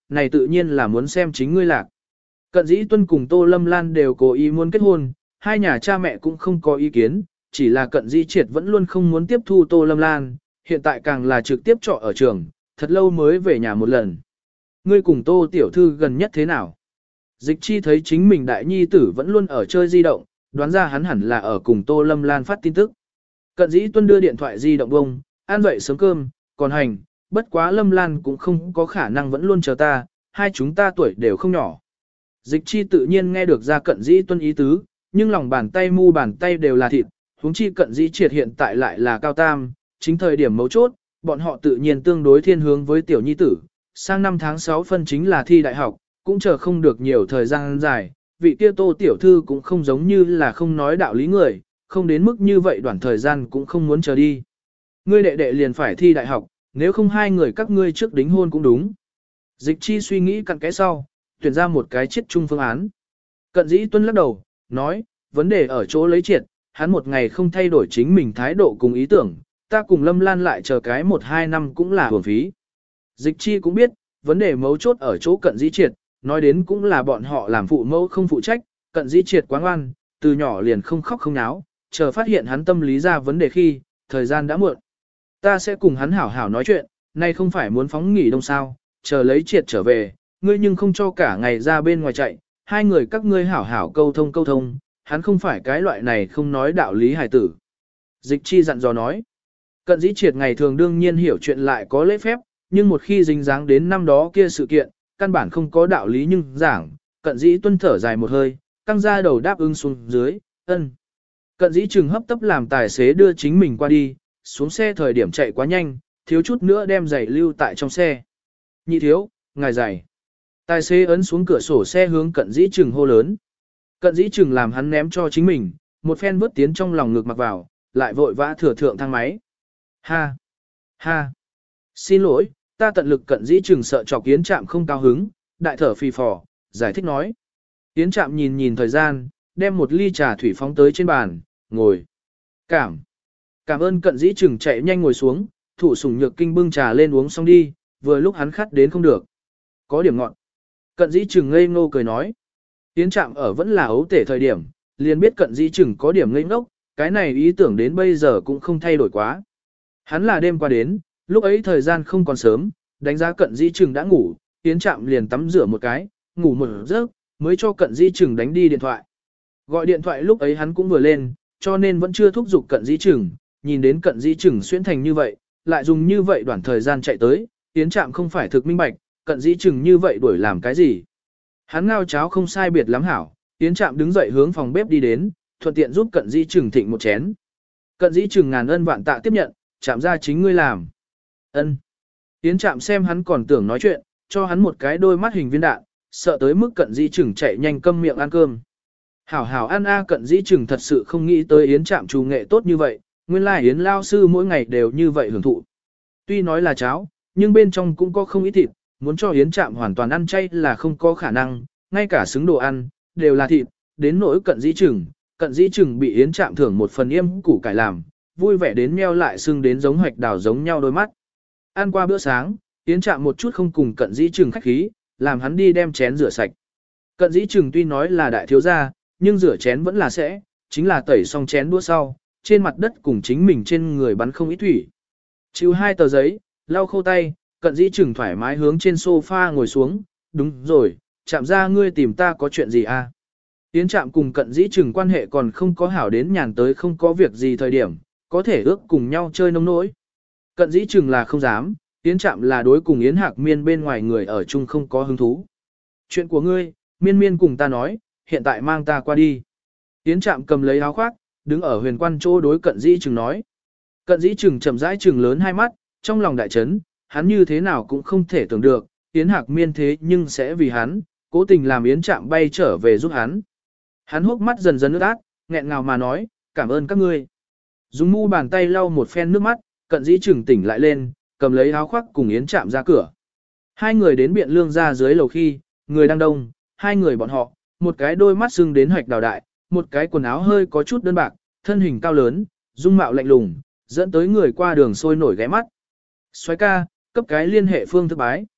này tự nhiên là muốn xem chính ngươi lạc. Cận Dĩ Tuân cùng Tô Lâm Lan đều cố ý muốn kết hôn, hai nhà cha mẹ cũng không có ý kiến, chỉ là Cận Dĩ Triệt vẫn luôn không muốn tiếp thu Tô Lâm Lan, hiện tại càng là trực tiếp trọ ở trường, thật lâu mới về nhà một lần. Ngươi cùng Tô tiểu thư gần nhất thế nào? Dịch Chi thấy chính mình đại nhi tử vẫn luôn ở chơi di động, đoán ra hắn hẳn là ở cùng Tô Lâm Lan phát tin tức. Cận Dĩ Tuân đưa điện thoại di động bông, ăn dậy sớm cơm, còn hành, bất quá Lâm Lan cũng không có khả năng vẫn luôn chờ ta, hai chúng ta tuổi đều không nhỏ. Dịch Chi tự nhiên nghe được ra Cận Dĩ Tuân ý tứ, nhưng lòng bàn tay mu bàn tay đều là thịt, huống chi Cận Dĩ Triệt hiện tại lại là cao tam, chính thời điểm mấu chốt, bọn họ tự nhiên tương đối thiên hướng với tiểu nhi tử, sang năm tháng sáu phân chính là thi đại học, cũng chờ không được nhiều thời gian dài, vị kia Tô tiểu thư cũng không giống như là không nói đạo lý người, không đến mức như vậy đoạn thời gian cũng không muốn chờ đi. Ngươi đệ đệ liền phải thi đại học, nếu không hai người các ngươi trước đính hôn cũng đúng. Dịch Chi suy nghĩ cặn kẽ sau, tuyển ra một cái chiết chung phương án. Cận Dĩ Tuân lắc đầu, nói, vấn đề ở chỗ lấy triệt, hắn một ngày không thay đổi chính mình thái độ cùng ý tưởng, ta cùng Lâm Lan lại chờ cái một hai năm cũng là hưởng phí. Dịch Chi cũng biết, vấn đề mấu chốt ở chỗ Cận Dĩ Triệt, nói đến cũng là bọn họ làm phụ mẫu không phụ trách, Cận Dĩ Triệt quá ngoan, từ nhỏ liền không khóc không náo, chờ phát hiện hắn tâm lý ra vấn đề khi, thời gian đã muộn. Ta sẽ cùng hắn hảo hảo nói chuyện, nay không phải muốn phóng nghỉ đông sao, chờ lấy Triệt trở về, ngươi nhưng không cho cả ngày ra bên ngoài chạy, hai người các ngươi hảo hảo câu thông câu thông, hắn không phải cái loại này không nói đạo lý hài tử. Dịch Chi dặn dò nói, Cận Dĩ Triệt ngày thường đương nhiên hiểu chuyện lại có lễ phép, nhưng một khi dính dáng đến năm đó kia sự kiện, căn bản không có đạo lý nhưng giảng, Cận Dĩ Tuân thở dài một hơi, căng ra đầu đáp ứng xuống dưới, ân. Cận Dĩ Trừng hấp tấp làm tài xế đưa chính mình qua đi, xuống xe thời điểm chạy quá nhanh, thiếu chút nữa đem giày lưu tại trong xe. Nhị thiếu, ngài giày. Tài xế ấn xuống cửa sổ xe hướng Cận Dĩ Trừng hô lớn. Cận Dĩ Trừng làm hắn ném cho chính mình, một phen vớt tiến trong lòng ngực mặc vào, lại vội vã thừa thượng thang máy. Ha! Ha! Xin lỗi, ta tận lực. Cận Dĩ Trừng sợ chọc Yến Trạm không cao hứng, đại thở phì phò, giải thích nói. Yến Trạm nhìn nhìn thời gian, đem một ly trà thủy phóng tới trên bàn, ngồi. Cảm! Cảm ơn. Cận Dĩ Trừng chạy nhanh ngồi xuống, thủ sủng nhược kinh bưng trà lên uống xong đi, vừa lúc hắn khát đến không được. Có điểm ngọn. Cận Dĩ Trừng ngây ngô cười nói. Yến Trạm ở vẫn là ấu tể thời điểm, liền biết Cận Dĩ Trừng có điểm ngây ngốc, cái này ý tưởng đến bây giờ cũng không thay đổi quá. Hắn là đêm qua đến, lúc ấy thời gian không còn sớm, đánh giá Cận Dĩ Trừng đã ngủ, Yến Trạm liền tắm rửa một cái, ngủ một giấc, mới cho Cận Dĩ Trừng đánh đi điện thoại. Gọi điện thoại lúc ấy hắn cũng vừa lên, cho nên vẫn chưa thúc giục Cận Dĩ Trừng, nhìn đến Cận Dĩ Trừng xuyên thành như vậy, lại dùng như vậy đoạn thời gian chạy tới, Yến Trạm không phải thực minh bạch, Cận Dĩ Trừng như vậy đuổi làm cái gì. Hắn ngao cháo không sai biệt lắm hảo, Yến Trạm đứng dậy hướng phòng bếp đi đến, thuận tiện giúp Cận Dĩ Trừng thịnh một chén. Cận Dĩ Trừng ngàn ân vạn tạ tiếp nhận, Trạm ra chính ngươi làm. Ân. Yến Trạm xem hắn còn tưởng nói chuyện, cho hắn một cái đôi mắt hình viên đạn, sợ tới mức Cận Dĩ Trừng chạy nhanh câm miệng ăn cơm. Hảo hảo ăn a. Cận Dĩ Trừng thật sự không nghĩ tới Yến Trạm chủ nghệ tốt như vậy, nguyên lai Yến lao sư mỗi ngày đều như vậy hưởng thụ. Tuy nói là cháo, nhưng bên trong cũng có không ít thịt, muốn cho Yến Trạm hoàn toàn ăn chay là không có khả năng, ngay cả xứng đồ ăn, đều là thịt, đến nỗi Cận Dĩ Trừng, Cận Dĩ Trừng bị Yến Trạm thưởng một phần yêm củ cải làm, vui vẻ đến meo lại xương đến giống hoạch đào giống nhau đôi mắt. Ăn qua bữa sáng, Yến Trạm một chút không cùng Cận Dĩ Trừng khách khí, làm hắn đi đem chén rửa sạch. Cận Dĩ Trừng tuy nói là đại thiếu gia, nhưng rửa chén vẫn là sẽ, chính là tẩy xong chén đũa sau, trên mặt đất cùng chính mình trên người bắn không ít thủy. Chịu hai tờ giấy, lau khô tay, Cận Dĩ Trừng thoải mái hướng trên sofa ngồi xuống, đúng rồi, Trạm ra ngươi tìm ta có chuyện gì à? Yến Trạm cùng Cận Dĩ Trừng quan hệ còn không có hảo đến nhàn tới không có việc gì thời điểm, có thể ước cùng nhau chơi nông nỗi. Cận Dĩ Trừng là không dám, Yến Trạm là đối cùng Yến Hạc Miên bên ngoài người ở chung không có hứng thú. Chuyện của ngươi, Miên Miên cùng ta nói, hiện tại mang ta qua đi. Yến Trạm cầm lấy áo khoác, đứng ở huyền quan chỗ đối Cận Dĩ Trừng nói. Cận Dĩ Trừng chậm rãi trừng lớn hai mắt, trong lòng đại chấn, hắn như thế nào cũng không thể tưởng được, Yến Hạc Miên thế nhưng sẽ vì hắn, cố tình làm Yến Trạm bay trở về giúp hắn. Hắn hốc mắt dần dần ướt át, nghẹn ngào mà nói, cảm ơn các ngươi. Dùng mu bàn tay lau một phen nước mắt, Cận Dĩ Trừng tỉnh lại lên, cầm lấy áo khoác cùng Yến Trạm ra cửa. Hai người đến Biện Lương ra dưới lầu khi, người đang đông, hai người bọn họ, một cái đôi mắt sưng đến hoạch đào đại, một cái quần áo hơi có chút đơn bạc, thân hình cao lớn, dung mạo lạnh lùng, dẫn tới người qua đường sôi nổi ghé mắt. Soái ca, cấp cái liên hệ phương thức bái.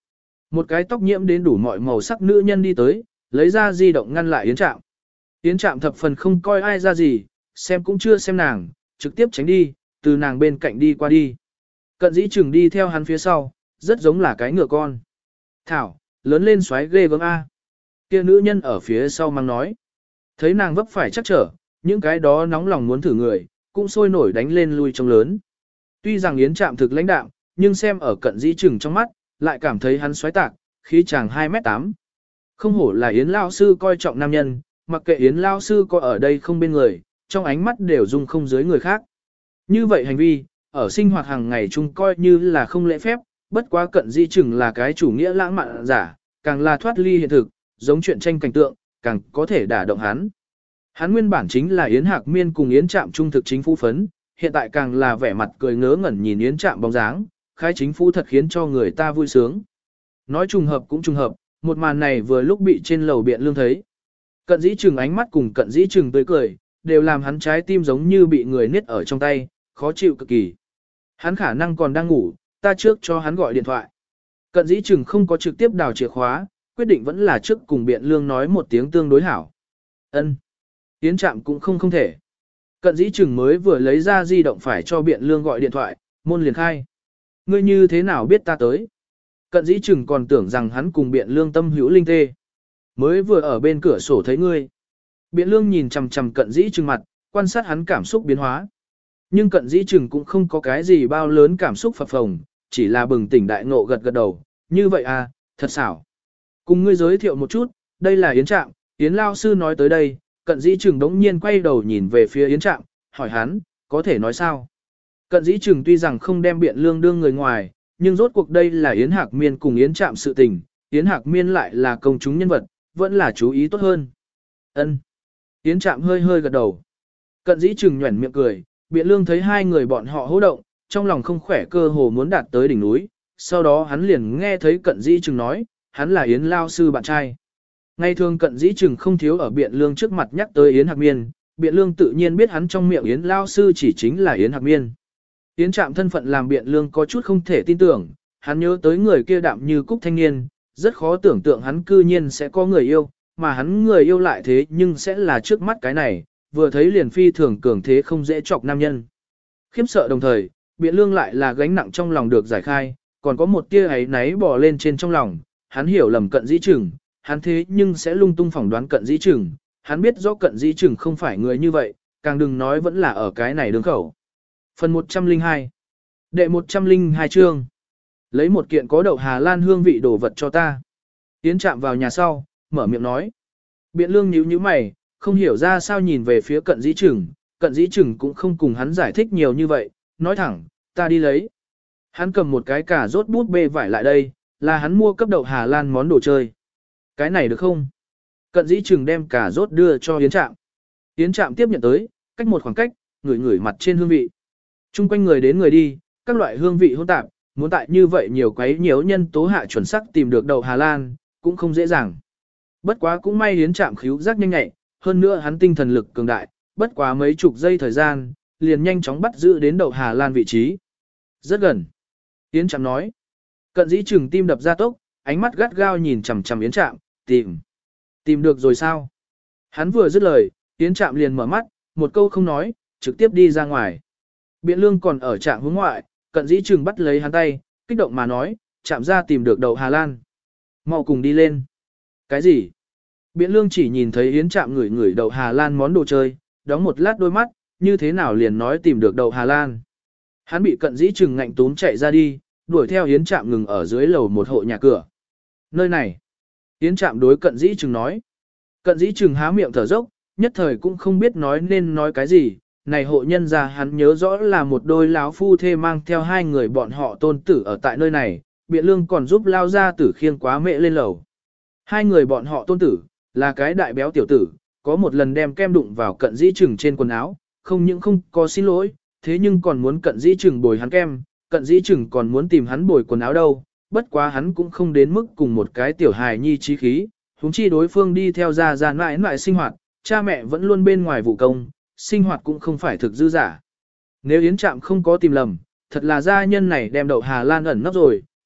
Một cái tóc nhiễm đến đủ mọi màu sắc nữ nhân đi tới, lấy ra di động ngăn lại Yến Trạm. Yến Trạm thập phần không coi ai ra gì, xem cũng chưa xem nàng, trực tiếp tránh đi, từ nàng bên cạnh đi qua đi. Cận dĩ chừng đi theo hắn phía sau, rất giống là cái ngựa con. Thảo, lớn lên xoáy ghê gớm A. Kia nữ nhân ở phía sau mang nói. Thấy nàng vấp phải chắc trở, những cái đó nóng lòng muốn thử người, cũng sôi nổi đánh lên lui trong lớn. Tuy rằng Yến Trạm thực lãnh đạm, nhưng xem ở cận dĩ chừng trong mắt, lại cảm thấy hắn xoáy tạc, khí chàng hai mét tám. Không hổ là Yến Lao Sư coi trọng nam nhân, mặc kệ Yến Lao Sư có ở đây không bên người, trong ánh mắt đều dung không dưới người khác. Như vậy hành vi, ở sinh hoạt hàng ngày chung coi như là không lễ phép, bất quá cận dĩ chừng là cái chủ nghĩa lãng mạn giả, càng là thoát ly hiện thực, giống chuyện tranh cảnh tượng, càng có thể đả động hắn. Hắn nguyên bản chính là Yến Hạc Miên cùng Yến Trạm trung thực chính phủ phấn, hiện tại càng là vẻ mặt cười ngớ ngẩn nhìn Yến Trạm bóng dáng, khai chính phủ thật khiến cho người ta vui sướng. Nói trùng hợp cũng trùng hợp, một màn này vừa lúc bị trên lầu biện lương thấy. Cận dĩ chừng ánh mắt cùng cận dĩ chừng tươi cười, đều làm hắn trái tim giống như bị người niết ở trong tay, khó chịu cực kỳ. Hắn khả năng còn đang ngủ, ta trước cho hắn gọi điện thoại. Cận dĩ chừng không có trực tiếp đào chìa khóa, quyết định vẫn là trước cùng biện lương nói một tiếng tương đối hảo. Ân. Yến Trạm cũng không không thể. Cận dĩ chừng mới vừa lấy ra di động phải cho biện lương gọi điện thoại, môn liền khai. Ngươi như thế nào biết ta tới? Cận dĩ chừng còn tưởng rằng hắn cùng biện lương tâm hữu linh tê. Mới vừa ở bên cửa sổ thấy ngươi. Biện lương nhìn chằm chằm cận dĩ chừng mặt, quan sát hắn cảm xúc biến hóa. Nhưng cận dĩ chừng cũng không có cái gì bao lớn cảm xúc phập phồng, chỉ là bừng tỉnh đại ngộ gật gật đầu. Như vậy à, thật xảo. Cùng ngươi giới thiệu một chút, đây là Yến Trạm, Yến Lao Sư nói tới đây, cận dĩ chừng đống nhiên quay đầu nhìn về phía Yến Trạm, hỏi hắn, có thể nói sao? Cận dĩ chừng tuy rằng không đem biện lương đương người ngoài, nhưng rốt cuộc đây là Yến Hạc Miên cùng Yến Trạm sự tình, Yến Hạc Miên lại là công chúng nhân vật, vẫn là chú ý tốt hơn. Ân. Yến Trạm hơi hơi gật đầu. Cận dĩ chừng nhuẩn miệng cười, biện lương thấy hai người bọn họ hô động, trong lòng không khỏe cơ hồ muốn đạt tới đỉnh núi, sau đó hắn liền nghe thấy cận dĩ chừng nói, hắn là Yến Lao Sư bạn trai. Ngày thường cận dĩ chừng không thiếu ở biện lương trước mặt nhắc tới Yến Hạc Miên, biện lương tự nhiên biết hắn trong miệng Yến Lao Sư chỉ chính là Yến Hạc Miên. Yến Trạm thân phận làm biện lương có chút không thể tin tưởng, hắn nhớ tới người kia đạm như cúc thanh niên, rất khó tưởng tượng hắn cư nhiên sẽ có người yêu, mà hắn người yêu lại thế nhưng sẽ là trước mắt cái này, vừa thấy liền phi thường cường thế không dễ chọc nam nhân. Khiếp sợ đồng thời, biện lương lại là gánh nặng trong lòng được giải khai, còn có một tia ấy náy bò lên trên trong lòng, hắn hiểu lầm cận dĩ chừng, hắn thế nhưng sẽ lung tung phỏng đoán cận dĩ chừng, hắn biết rõ cận dĩ chừng không phải người như vậy, càng đừng nói vẫn là ở cái này đường khẩu. Phần một trăm lẻ hai Đệ một trăm lẻ hai chương Lấy một kiện có đậu Hà Lan hương vị đồ vật cho ta. Yến Trạm vào nhà sau, mở miệng nói. Biện lương nhíu nhíu mày, không hiểu ra sao nhìn về phía cận dĩ chừng, cận dĩ chừng cũng không cùng hắn giải thích nhiều như vậy, nói thẳng, ta đi lấy. Hắn cầm một cái cà rốt bút bê vải lại đây, là hắn mua cấp đậu Hà Lan món đồ chơi. Cái này được không? Cận dĩ chừng đem cà rốt đưa cho Yến Trạm. Yến Trạm tiếp nhận tới, cách một khoảng cách, ngửi ngửi mặt trên hương vị. Trung quanh người đến người đi, các loại hương vị hỗn tạp, muốn tại như vậy nhiều quấy nhiều nhân tố hạ chuẩn xác tìm được đậu Hà Lan, cũng không dễ dàng. Bất quá cũng may Yến Trạm khíu giác nhanh nhạy, hơn nữa hắn tinh thần lực cường đại, bất quá mấy chục giây thời gian, liền nhanh chóng bắt giữ đến đậu Hà Lan vị trí. Rất gần. Yến Trạm nói. Cận dĩ chừng tim đập ra tốc, ánh mắt gắt gao nhìn chằm chằm Yến Trạm, tìm. Tìm được rồi sao? Hắn vừa dứt lời, Yến Trạm liền mở mắt, một câu không nói, trực tiếp đi ra ngoài. Biện lương còn ở Trạm hướng ngoại, cận dĩ chừng bắt lấy hắn tay, kích động mà nói, Trạm ra tìm được đậu Hà Lan. Mau cùng đi lên. Cái gì? Biện lương chỉ nhìn thấy Yến Trạm ngửi ngửi đậu Hà Lan món đồ chơi, đóng một lát đôi mắt, như thế nào liền nói tìm được đậu Hà Lan. Hắn bị cận dĩ chừng ngạnh túm chạy ra đi, đuổi theo Yến Trạm ngừng ở dưới lầu một hộ nhà cửa. Nơi này. Yến Trạm đối cận dĩ chừng nói. Cận dĩ chừng há miệng thở dốc, nhất thời cũng không biết nói nên nói cái gì. Này hộ nhân gia hắn nhớ rõ là một đôi láo phu thê mang theo hai người bọn họ tôn tử ở tại nơi này, biện lương còn giúp lao ra tử khiêng quá mẹ lên lầu. Hai người bọn họ tôn tử, là cái đại béo tiểu tử, có một lần đem kem đụng vào cận dĩ chừng trên quần áo, không những không có xin lỗi, thế nhưng còn muốn cận dĩ chừng bồi hắn kem, cận dĩ chừng còn muốn tìm hắn bồi quần áo đâu, bất quá hắn cũng không đến mức cùng một cái tiểu hài nhi trí khí, huống chi đối phương đi theo gia gia mãi mãi sinh hoạt, cha mẹ vẫn luôn bên ngoài vụ công, sinh hoạt cũng không phải thực dư giả. Nếu Yến Trạm không có tìm lầm, thật là gia nhân này đem đậu Hà Lan ẩn nấp rồi,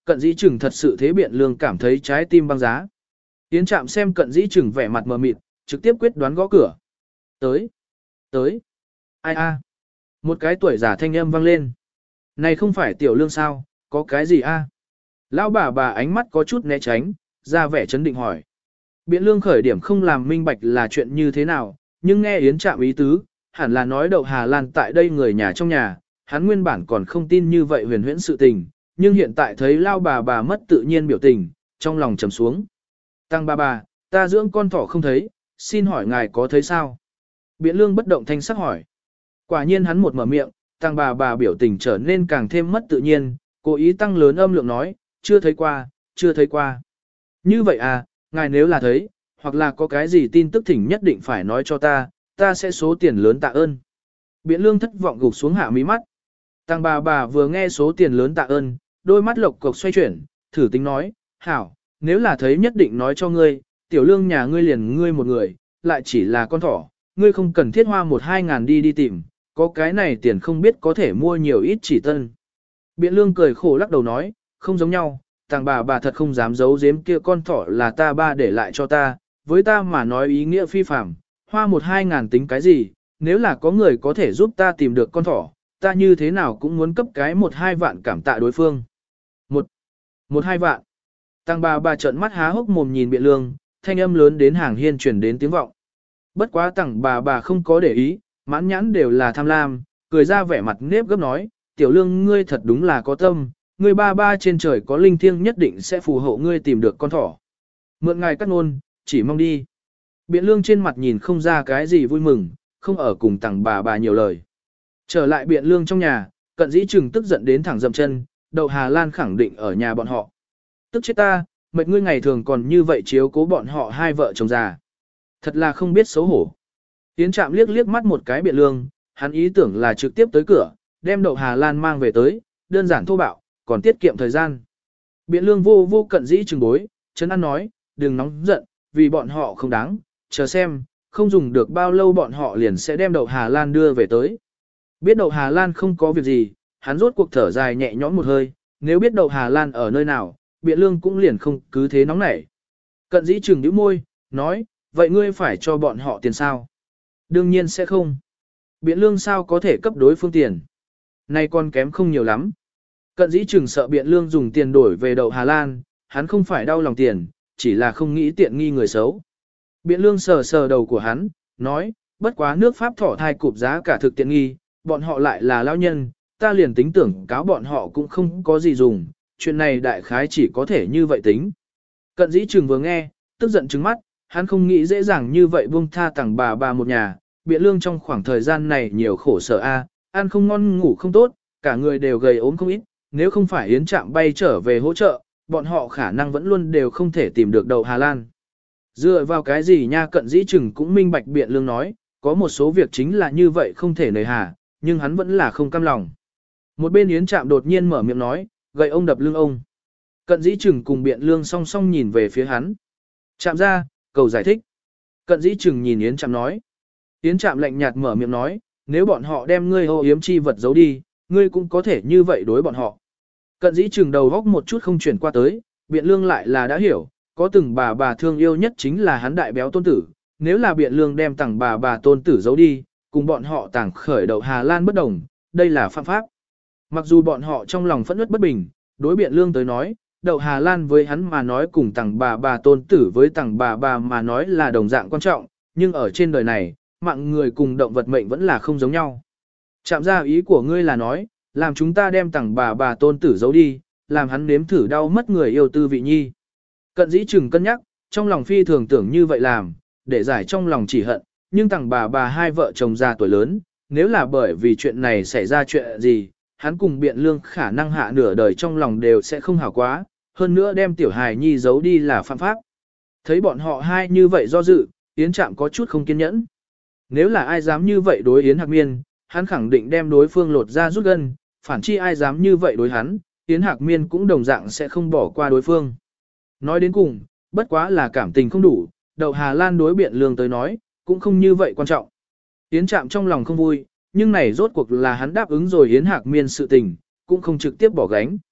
cận dĩ chừng thật sự thế biện lương cảm thấy trái tim băng giá. Yến Trạm xem cận dĩ chừng vẻ mặt mờ mịt, trực tiếp quyết đoán gõ cửa. Tới, tới, ai a? Một cái tuổi già thanh âm vang lên. Này không phải tiểu lương sao, có cái gì a? Lão bà bà ánh mắt có chút né tránh, ra vẻ chấn định hỏi. Biện lương khởi điểm không làm minh bạch là chuyện như thế nào, nhưng nghe Yến Trạm ý tứ, hẳn là nói đậu Hà Lan tại đây người nhà trong nhà, hắn nguyên bản còn không tin như vậy huyền huyễn sự tình, nhưng hiện tại thấy lao bà bà mất tự nhiên biểu tình, trong lòng trầm xuống. Tăng bà bà, ta dưỡng con thỏ không thấy, xin hỏi ngài có thấy sao? Biện lương bất động thanh sắc hỏi. Quả nhiên hắn một mở miệng, tăng bà bà biểu tình trở nên càng thêm mất tự nhiên, cố ý tăng lớn âm lượng nói, chưa thấy qua, chưa thấy qua. Như vậy à, ngài nếu là thấy, hoặc là có cái gì tin tức thỉnh nhất định phải nói cho ta, ta sẽ số tiền lớn tạ ơn. Biện lương thất vọng gục xuống hạ mí mắt. Tăng bà bà vừa nghe số tiền lớn tạ ơn, đôi mắt lộc cộc xoay chuyển, thử tính nói, hảo, nếu là thấy nhất định nói cho ngươi, tiểu lương nhà ngươi liền ngươi một người, lại chỉ là con thỏ, ngươi không cần thiết hoa một hai ngàn đi đi tìm, có cái này tiền không biết có thể mua nhiều ít chỉ tân. Biện lương cười khổ lắc đầu nói, không giống nhau, tàng bà bà thật không dám giấu giếm kia con thỏ là ta ba để lại cho ta, với ta mà nói ý nghĩa phi phạm, hoa một hai ngàn tính cái gì, nếu là có người có thể giúp ta tìm được con thỏ, ta như thế nào cũng muốn cấp cái một hai vạn cảm tạ đối phương. Một, một hai vạn. Tăng bà bà trợn mắt há hốc mồm nhìn biện lương, thanh âm lớn đến hàng hiên chuyển đến tiếng vọng. Bất quá tăng bà bà không có để ý, mãn nhãn đều là tham lam, cười ra vẻ mặt nếp gấp nói, tiểu lương ngươi thật đúng là có tâm, ngươi ba ba trên trời có linh thiêng nhất định sẽ phù hộ ngươi tìm được con thỏ. Mượn ngài cắt ngôn, chỉ mong đi. Biện lương trên mặt nhìn không ra cái gì vui mừng, không ở cùng tăng bà bà nhiều lời. Trở lại biện lương trong nhà, cận dĩ trừng tức giận đến thẳng dậm chân, đậu Hà Lan khẳng định ở nhà bọn họ. Tức chết ta, mệt ngươi ngày thường còn như vậy chiếu cố bọn họ hai vợ chồng già. Thật là không biết xấu hổ. Yến Trạm liếc liếc mắt một cái biện lương, hắn ý tưởng là trực tiếp tới cửa, đem đậu Hà Lan mang về tới, đơn giản thô bạo, còn tiết kiệm thời gian. Biện lương vô vô cận dĩ trừng bối, chấn an nói, đừng nóng giận, vì bọn họ không đáng, chờ xem, không dùng được bao lâu bọn họ liền sẽ đem đậu Hà Lan đưa về tới. Biết đậu Hà Lan không có việc gì, hắn rốt cuộc thở dài nhẹ nhõm một hơi, nếu biết đậu Hà Lan ở nơi nào, biện lương cũng liền không cứ thế nóng nảy. Cận dĩ trừng nhíu môi, nói, vậy ngươi phải cho bọn họ tiền sao? Đương nhiên sẽ không. Biện lương sao có thể cấp đối phương tiền? Này còn kém không nhiều lắm. Cận dĩ trừng sợ biện lương dùng tiền đổi về đậu Hà Lan, hắn không phải đau lòng tiền, chỉ là không nghĩ tiện nghi người xấu. Biện lương sờ sờ đầu của hắn, nói, bất quá nước Pháp thỏ thai cụp giá cả thực tiện nghi, bọn họ lại là lão nhân, ta liền tính tưởng cáo bọn họ cũng không có gì dùng, chuyện này đại khái chỉ có thể như vậy tính. Cận dĩ trừng vừa nghe, tức giận trừng mắt, hắn không nghĩ dễ dàng như vậy buông tha tặng bà bà một nhà, biện lương trong khoảng thời gian này nhiều khổ sở a, ăn không ngon ngủ không tốt, cả người đều gầy ốm không ít, nếu không phải Yến Trạm bay trở về hỗ trợ, bọn họ khả năng vẫn luôn đều không thể tìm được đậu Hà Lan. Dựa vào cái gì nha, cận dĩ trừng cũng minh bạch biện lương nói, có một số việc chính là như vậy không thể nề hà, nhưng hắn vẫn là không cam lòng. Một bên Yến Trạm đột nhiên mở miệng nói, gậy ông đập lưng ông. Cận dĩ trừng cùng biện lương song song nhìn về phía hắn. Trạm ra, cầu giải thích. Cận dĩ trừng nhìn Yến Trạm nói. Yến Trạm lạnh nhạt mở miệng nói, nếu bọn họ đem ngươi ô yếm chi vật giấu đi, ngươi cũng có thể như vậy đối bọn họ. Cận dĩ trừng đầu góc một chút không chuyển qua tới, biện lương lại là đã hiểu, có từng bà bà thương yêu nhất chính là hắn đại béo tôn tử, nếu là biện lương đem tặng bà bà tôn tử giấu đi, cùng bọn họ tàng khởi đậu Hà Lan bất đồng, đây là phạm pháp. Mặc dù bọn họ trong lòng phẫn uất bất bình, đối biện lương tới nói, đậu Hà Lan với hắn mà nói cùng tặng bà bà tôn tử với tặng bà bà mà nói là đồng dạng quan trọng, nhưng ở trên đời này, mạng người cùng động vật mệnh vẫn là không giống nhau. Chạm ra ý của ngươi là nói, làm chúng ta đem tặng bà bà tôn tử giấu đi, làm hắn nếm thử đau mất người yêu tư vị nhi. Cận dĩ trừng cân nhắc, trong lòng phi thường tưởng như vậy làm, để giải trong lòng chỉ hận, nhưng tặng bà bà hai vợ chồng già tuổi lớn, nếu là bởi vì chuyện này xảy ra chuyện gì, hắn cùng biện lương khả năng hạ nửa đời trong lòng đều sẽ không hảo quá, hơn nữa đem tiểu hài nhi giấu đi là phạm pháp. Thấy bọn họ hai như vậy do dự, Yến Trạm có chút không kiên nhẫn. Nếu là ai dám như vậy đối Yến Hạc Miên, hắn khẳng định đem đối phương lột ra rút gân, phản chi ai dám như vậy đối hắn, Yến Hạc Miên cũng đồng dạng sẽ không bỏ qua đối phương. Nói đến cùng, bất quá là cảm tình không đủ, đậu Hà Lan đối biện lương tới nói, cũng không như vậy quan trọng. Yến Trạm trong lòng không vui, nhưng này rốt cuộc là hắn đáp ứng rồi Yến Hạc Miên sự tình, cũng không trực tiếp bỏ gánh.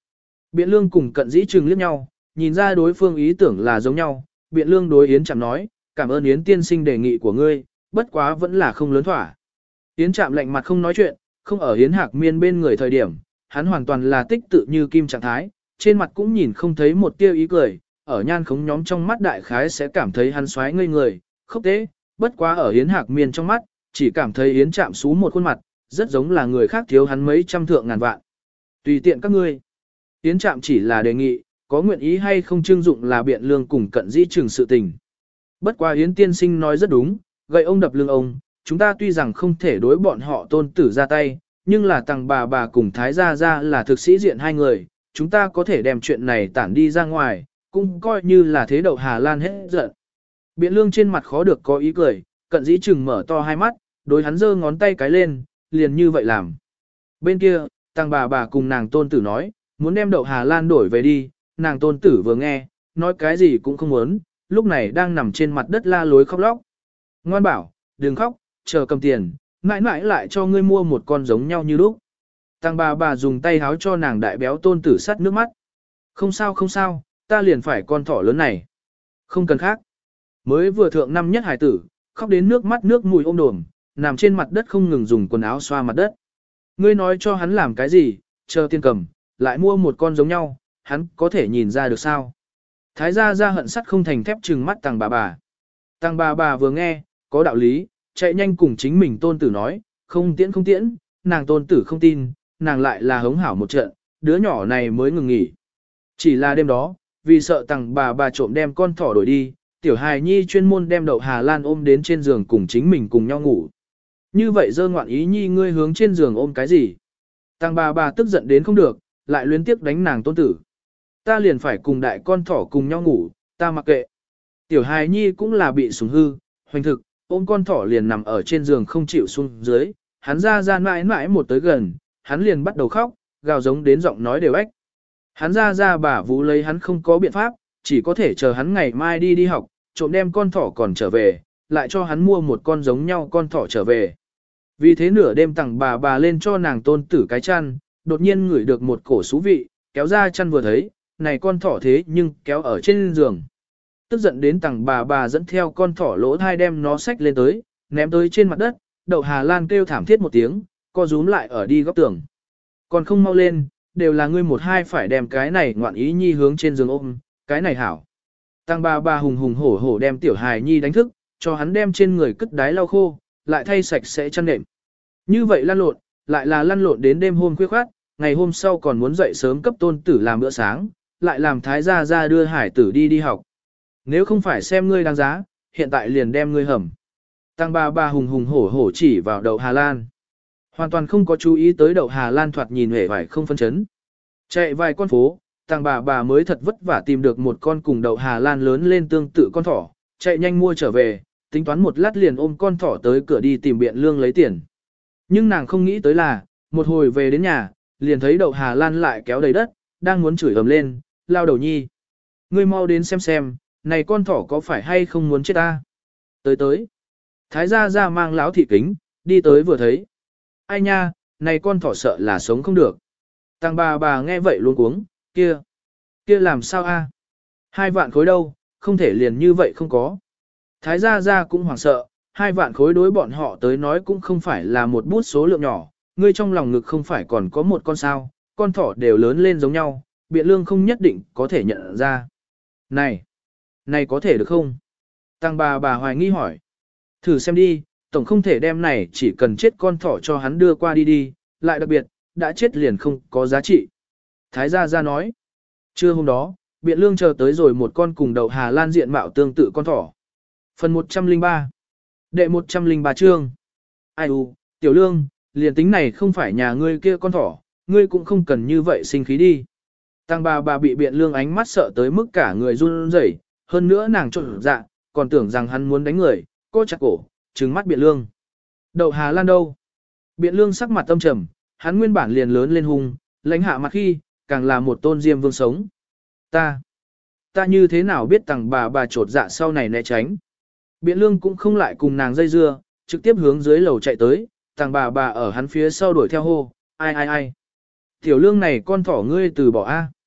Biện lương cùng cận dĩ trừng liếc nhau, nhìn ra đối phương ý tưởng là giống nhau. Biện lương đối Yến Trạm nói, cảm ơn Yến tiên sinh đề nghị của ngươi, bất quá vẫn là không lớn thỏa. Yến Trạm lạnh mặt không nói chuyện, không ở Yến Hạc Miên bên người thời điểm, hắn hoàn toàn là tích tự như kim trạng thái, trên mặt cũng nhìn không thấy một tia ý cười, ở nhan khống nhóm trong mắt đại khái sẽ cảm thấy hắn xoáy ngây người, khốc tế, bất quá ở Yến Hạc Miên trong mắt, chỉ cảm thấy Yến Trạm xú một khuôn mặt, rất giống là người khác thiếu hắn mấy trăm thượng ngàn vạn. Tùy tiện các ngươi. Yến Trạm chỉ là đề nghị, có nguyện ý hay không trưng dụng là biện lương cùng cận dĩ trừng sự tình. Bất quá Yến tiên sinh nói rất đúng, gậy ông đập lưng ông, chúng ta tuy rằng không thể đối bọn họ tôn tử ra tay, nhưng là tàng bà bà cùng thái gia gia là thực sĩ diện hai người, chúng ta có thể đem chuyện này tản đi ra ngoài, cũng coi như là thế đậu Hà Lan hết giận. Biện lương trên mặt khó được có ý cười, cận dĩ trừng mở to hai mắt, đối hắn giơ ngón tay cái lên, liền như vậy làm. Bên kia, tàng bà bà cùng nàng tôn tử nói, muốn đem đậu Hà Lan đổi về đi, nàng tôn tử vừa nghe, nói cái gì cũng không muốn, lúc này đang nằm trên mặt đất la lối khóc lóc. Ngoan bảo, đừng khóc, chờ cầm tiền, mãi mãi lại cho ngươi mua một con giống nhau như lúc. Tàng bà bà dùng tay háo cho nàng đại béo tôn tử sắt nước mắt. Không sao không sao, ta liền phải con thỏ lớn này. Không cần khác. Mới vừa thượng năm nhất hải tử, khóc đến nước mắt nước mùi ôm đồm, nằm trên mặt đất không ngừng dùng quần áo xoa mặt đất. Ngươi nói cho hắn làm cái gì, chờ tiền cầm, lại mua một con giống nhau, hắn có thể nhìn ra được sao. Thái gia ra hận sắt không thành thép trừng mắt tàng bà bà. Tàng bà bà vừa nghe, có đạo lý, chạy nhanh cùng chính mình tôn tử nói, không tiễn không tiễn, nàng tôn tử không tin, nàng lại là hống hảo một trận, đứa nhỏ này mới ngừng nghỉ. Chỉ là đêm đó, vì sợ tàng bà bà trộm đem con thỏ đổi đi, tiểu hài nhi chuyên môn đem đậu Hà Lan ôm đến trên giường cùng chính mình cùng nhau ngủ. Như vậy dơ ngoạn ý nhi ngươi hướng trên giường ôm cái gì? Tàng bà bà tức giận đến không được, lại luyến tiếc đánh nàng tôn tử. Ta liền phải cùng đại con thỏ cùng nhau ngủ, ta mặc kệ. Tiểu hài nhi cũng là bị sủng hư, hoành thực, ôm con thỏ liền nằm ở trên giường không chịu xuống dưới, hắn ra ra mãi mãi một tới gần, hắn liền bắt đầu khóc, gào giống đến giọng nói đều ếch. Hắn ra ra bà Vũ lấy hắn không có biện pháp, chỉ có thể chờ hắn ngày mai đi đi học, trộm đem con thỏ còn trở về, lại cho hắn mua một con giống nhau con thỏ trở về. Vì thế nửa đêm tặng bà bà lên cho nàng tôn tử cái chăn, đột nhiên ngửi được một cổ xú vị, kéo ra chăn vừa thấy, này con thỏ thế nhưng kéo ở trên giường. Tức giận đến tặng bà bà dẫn theo con thỏ lỗ thai đem nó xách lên tới, ném tới trên mặt đất, đậu Hà Lan kêu thảm thiết một tiếng, co rúm lại ở đi góc tường. Còn không mau lên, đều là ngươi một hai phải đem cái này ngoạn ý nhi hướng trên giường ôm, cái này hảo. Tăng bà bà hùng hùng hổ hổ đem tiểu hài nhi đánh thức, cho hắn đem trên người cất đái lau khô, lại thay sạch sẽ chăn nệm. Như vậy lăn lộn, lại là lăn lộn đến đêm hôm khuya khoát, ngày hôm sau còn muốn dậy sớm cấp tôn tử làm bữa sáng, lại làm thái gia ra đưa hải tử đi đi học. Nếu không phải xem ngươi đáng giá, hiện tại liền đem ngươi hầm. Tăng bà bà hùng hùng hổ hổ chỉ vào đậu Hà Lan. Hoàn toàn không có chú ý tới đậu Hà Lan thoạt nhìn hề vải không phân chấn. Chạy vài con phố, tăng bà bà mới thật vất vả tìm được một con cùng đậu Hà Lan lớn lên tương tự con thỏ, chạy nhanh mua trở về, tính toán một lát liền ôm con thỏ tới cửa đi tìm biện lương lấy tiền. Nhưng nàng không nghĩ tới là, một hồi về đến nhà, liền thấy đậu Hà Lan lại kéo đầy đất, đang muốn chửi ầm lên, lao đầu nhi. Ngươi mau đến xem xem, này con thỏ có phải hay không muốn chết ta? Tới tới. Thái gia ra mang láo thị kính, đi tới vừa thấy. Ai nha, này con thỏ sợ là sống không được. Tăng bà bà nghe vậy luôn cuống, kia. Kia làm sao a? Hai vạn khối đâu, không thể liền như vậy không có. Thái gia gia cũng hoảng sợ, hai vạn khối đối bọn họ tới nói cũng không phải là một bút số lượng nhỏ, ngươi trong lòng ngực không phải còn có một con sao, con thỏ đều lớn lên giống nhau, biện lương không nhất định có thể nhận ra. Này, này có thể được không? Tăng bà bà hoài nghi hỏi. Thử xem đi, tổng không thể đem này chỉ cần chết con thỏ cho hắn đưa qua đi đi, lại đặc biệt, đã chết liền không có giá trị. Thái gia gia nói. Trưa hôm đó, biện lương chờ tới rồi một con cùng đậu Hà Lan diện mạo tương tự con thỏ. Phần một trăm lẻ ba. Đệ một trăm lẻ ba chương. Ai u, tiểu lương, liền tính này không phải nhà ngươi kia con thỏ, ngươi cũng không cần như vậy sinh khí đi. Tăng bà bà bị biện lương ánh mắt sợ tới mức cả người run rẩy, hơn nữa nàng trộn dạ, còn tưởng rằng hắn muốn đánh người, cô chặt cổ, trừng mắt biện lương. Đậu Hà Lan đâu? Biện lương sắc mặt tâm trầm, hắn nguyên bản liền lớn lên hung, lãnh hạ mặt khi, càng là một tôn diêm vương sống. Ta, ta như thế nào biết tằng bà bà trột dạ sau này né tránh. Biện lương cũng không lại cùng nàng dây dưa, trực tiếp hướng dưới lầu chạy tới, tằng bà bà ở hắn phía sau đuổi theo hô, ai ai ai. Tiểu lương này con thỏ ngươi từ bỏ a.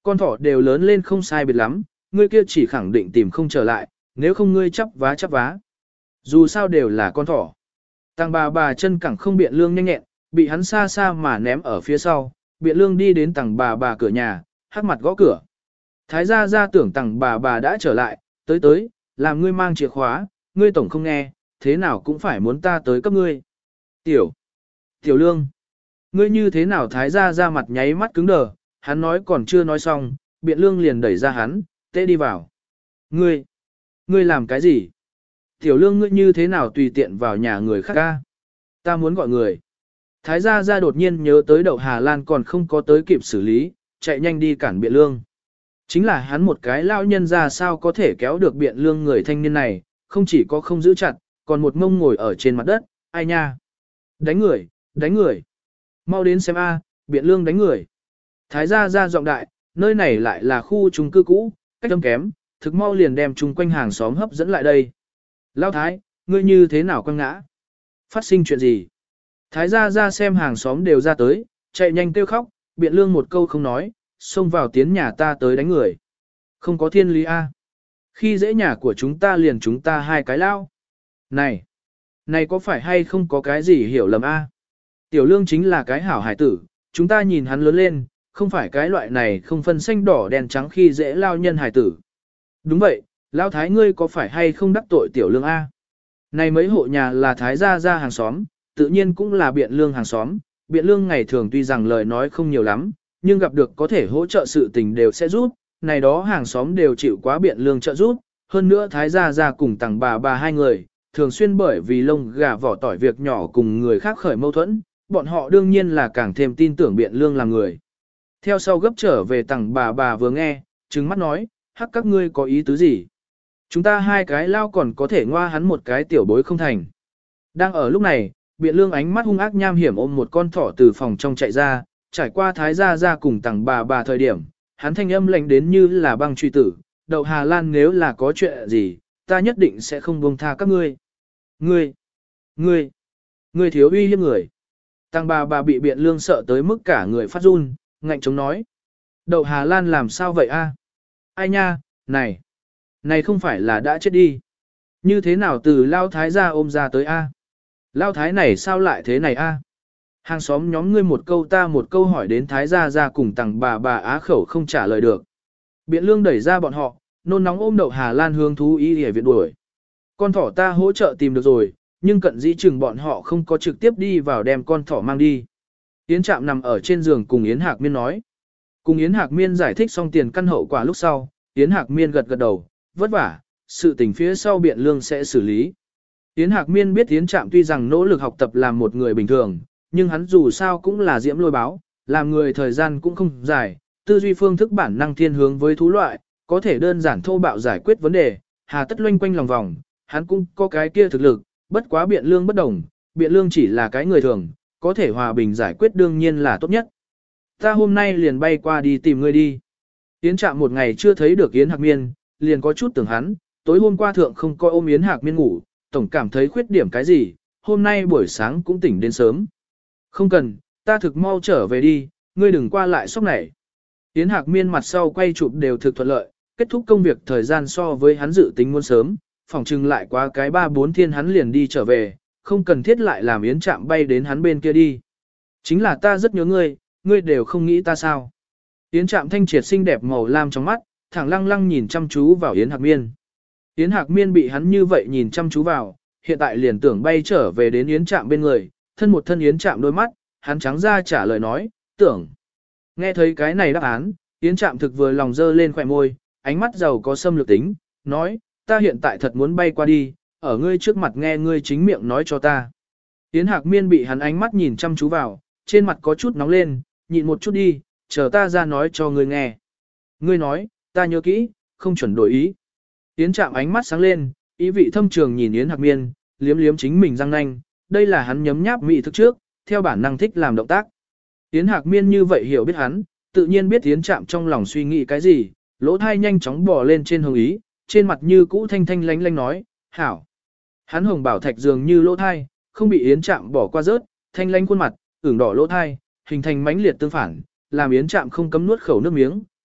Con thỏ đều lớn lên không sai biệt lắm, ngươi kia chỉ khẳng định tìm không trở lại, nếu không ngươi chắp vá chắp vá. Dù sao đều là con thỏ. Tàng bà bà chân cẳng không biện lương nhanh nhẹn, bị hắn xa xa mà ném ở phía sau, biện lương đi đến tàng bà bà cửa nhà, hắc mặt gõ cửa. Thái gia gia tưởng tàng bà bà đã trở lại, tới tới, làm ngươi mang chìa khóa, ngươi tổng không nghe, thế nào cũng phải muốn ta tới cấp ngươi. Tiểu, tiểu lương, ngươi như thế nào thái gia gia mặt nháy mắt cứng đờ, hắn nói còn chưa nói xong, biện lương liền đẩy ra hắn, tê đi vào. Ngươi, ngươi làm cái gì? Tiểu lương ngươi như thế nào tùy tiện vào nhà người khác ca? Ta muốn gọi người. Thái gia gia đột nhiên nhớ tới đậu Hà Lan còn không có tới kịp xử lý, chạy nhanh đi cản biện lương. Chính là hắn một cái lão nhân ra sao có thể kéo được biện lương người thanh niên này, không chỉ có không giữ chặt, còn một mông ngồi ở trên mặt đất, ai nha. Đánh người, đánh người. Mau đến xem a, biện lương đánh người. Thái gia gia giọng đại, nơi này lại là khu chung cư cũ, cách âm kém, thực mau liền đem chung quanh hàng xóm hấp dẫn lại đây. Lão thái, ngươi như thế nào quăng ngã? Phát sinh chuyện gì? Thái gia gia xem hàng xóm đều ra tới, chạy nhanh kêu khóc, biện lương một câu không nói, xông vào tiến nhà ta tới đánh người. Không có thiên lý a. Khi dễ nhà của chúng ta liền chúng ta hai cái lao. Này, này có phải hay không có cái gì hiểu lầm a? Tiểu lương chính là cái hảo hải tử, chúng ta nhìn hắn lớn lên, không phải cái loại này không phân xanh đỏ đen trắng khi dễ lao nhân hải tử. Đúng vậy, lao thái ngươi có phải hay không đắc tội tiểu lương a? Này mấy hộ nhà là thái gia gia hàng xóm, tự nhiên cũng là biện lương hàng xóm, biện lương ngày thường tuy rằng lời nói không nhiều lắm, nhưng gặp được có thể hỗ trợ sự tình đều sẽ giúp, này đó hàng xóm đều chịu quá biện lương trợ giúp, hơn nữa thái gia gia cùng tàng bà bà hai người, thường xuyên bởi vì lông gà vỏ tỏi việc nhỏ cùng người khác khởi mâu thuẫn, bọn họ đương nhiên là càng thêm tin tưởng biện lương là người. Theo sau gấp trở về tàng bà bà vừa nghe, trừng mắt nói, hắc các ngươi có ý tứ gì? Chúng ta hai cái lao còn có thể ngoa hắn một cái tiểu bối không thành. Đang ở lúc này, biện lương ánh mắt hung ác nham hiểm ôm một con thỏ từ phòng trong chạy ra, trải qua thái gia gia cùng tàng bà bà thời điểm, hắn thanh âm lạnh đến như là băng truy tử, đậu Hà Lan nếu là có chuyện gì, ta nhất định sẽ không buông tha các ngươi. Ngươi, ngươi, ngươi thiếu uy hiếp người. Tàng bà bà bị biện lương sợ tới mức cả người phát run, ngạnh chống nói. Đậu Hà Lan làm sao vậy a? Ai nha, này, này không phải là đã chết đi. Như thế nào từ lao thái gia ôm ra tới a? Lao thái này sao lại thế này a? Hàng xóm nhóm ngươi một câu ta một câu hỏi đến thái gia gia cùng tàng bà bà á khẩu không trả lời được. Biện lương đẩy ra bọn họ, nôn nóng ôm đậu Hà Lan hướng thú y để viện đuổi. Con thỏ ta hỗ trợ tìm được rồi, nhưng cận dĩ chừng bọn họ không có trực tiếp đi vào đem con thỏ mang đi. Yến Trạm nằm ở trên giường cùng Yến Hạc Miên nói. Cùng Yến Hạc Miên giải thích xong tiền căn hậu quả lúc sau, Yến Hạc Miên gật gật đầu, vất vả, sự tình phía sau biện lương sẽ xử lý. Yến Hạc Miên biết Yến Trạm tuy rằng nỗ lực học tập làm một người bình thường, nhưng hắn dù sao cũng là diễm lôi báo, làm người thời gian cũng không dài, tư duy phương thức bản năng thiên hướng với thú loại, có thể đơn giản thô bạo giải quyết vấn đề, hà tất loanh quanh lòng vòng, hắn cũng có cái kia thực lực, bất quá biện lương bất đồng, biện lương chỉ là cái người thường, có thể hòa bình giải quyết đương nhiên là tốt nhất. Ta hôm nay liền bay qua đi tìm ngươi đi. Yến Trạm một ngày chưa thấy được Yến Hạc Miên, liền có chút tưởng hắn, tối hôm qua thượng không coi ôm Yến Hạc Miên ngủ, tổng cảm thấy khuyết điểm cái gì, hôm nay buổi sáng cũng tỉnh đến sớm. Không cần, ta thực mau trở về đi, ngươi đừng qua lại sốc này. Yến Hạc Miên mặt sau quay chụp đều thực thuận lợi, kết thúc công việc thời gian so với hắn dự tính muốn sớm, phòng trừng lại qua cái ba bốn thiên hắn liền đi trở về, không cần thiết lại làm Yến Trạm bay đến hắn bên kia đi. Chính là ta rất nhớ ngươi, ngươi đều không nghĩ ta sao. Yến Trạm thanh triệt xinh đẹp màu lam trong mắt, thẳng lăng lăng nhìn chăm chú vào Yến Hạc Miên. Yến Hạc Miên bị hắn như vậy nhìn chăm chú vào, hiện tại liền tưởng bay trở về đến Yến Trạm bên người, thân một thân Yến Trạm đôi mắt, hắn trắng ra trả lời nói, tưởng. Nghe thấy cái này đáp án, Yến Trạm thực vừa lòng dơ lên khỏe môi, ánh mắt giàu có xâm lược tính, nói, ta hiện tại thật muốn bay qua đi, ở ngươi trước mặt nghe ngươi chính miệng nói cho ta. Yến Hạc Miên bị hắn ánh mắt nhìn chăm chú vào, trên mặt có chút nóng lên, nhịn một chút đi, chờ ta ra nói cho ngươi nghe. Ngươi nói, ta nhớ kỹ, không chuẩn đổi ý. Yến Trạm ánh mắt sáng lên, ý vị thâm trường nhìn Yến Hạc Miên, liếm liếm chính mình răng nanh, đây là hắn nhấm nháp mị thức trước, theo bản năng thích làm động tác. Yến Hạc Miên như vậy hiểu biết hắn, tự nhiên biết Yến Trạm trong lòng suy nghĩ cái gì, lỗ thai nhanh chóng bò lên trên hồng ý, trên mặt như cũ thanh thanh lánh lánh nói, hảo. Hắn hồng bảo thạch dường như lỗ thai, không bị Yến Trạm bỏ qua rớt, thanh lánh khuôn mặt, ửng đỏ lỗ thai, hình thành mãnh liệt tương phản, làm Yến Trạm không cấm nuốt khẩu nước miếng,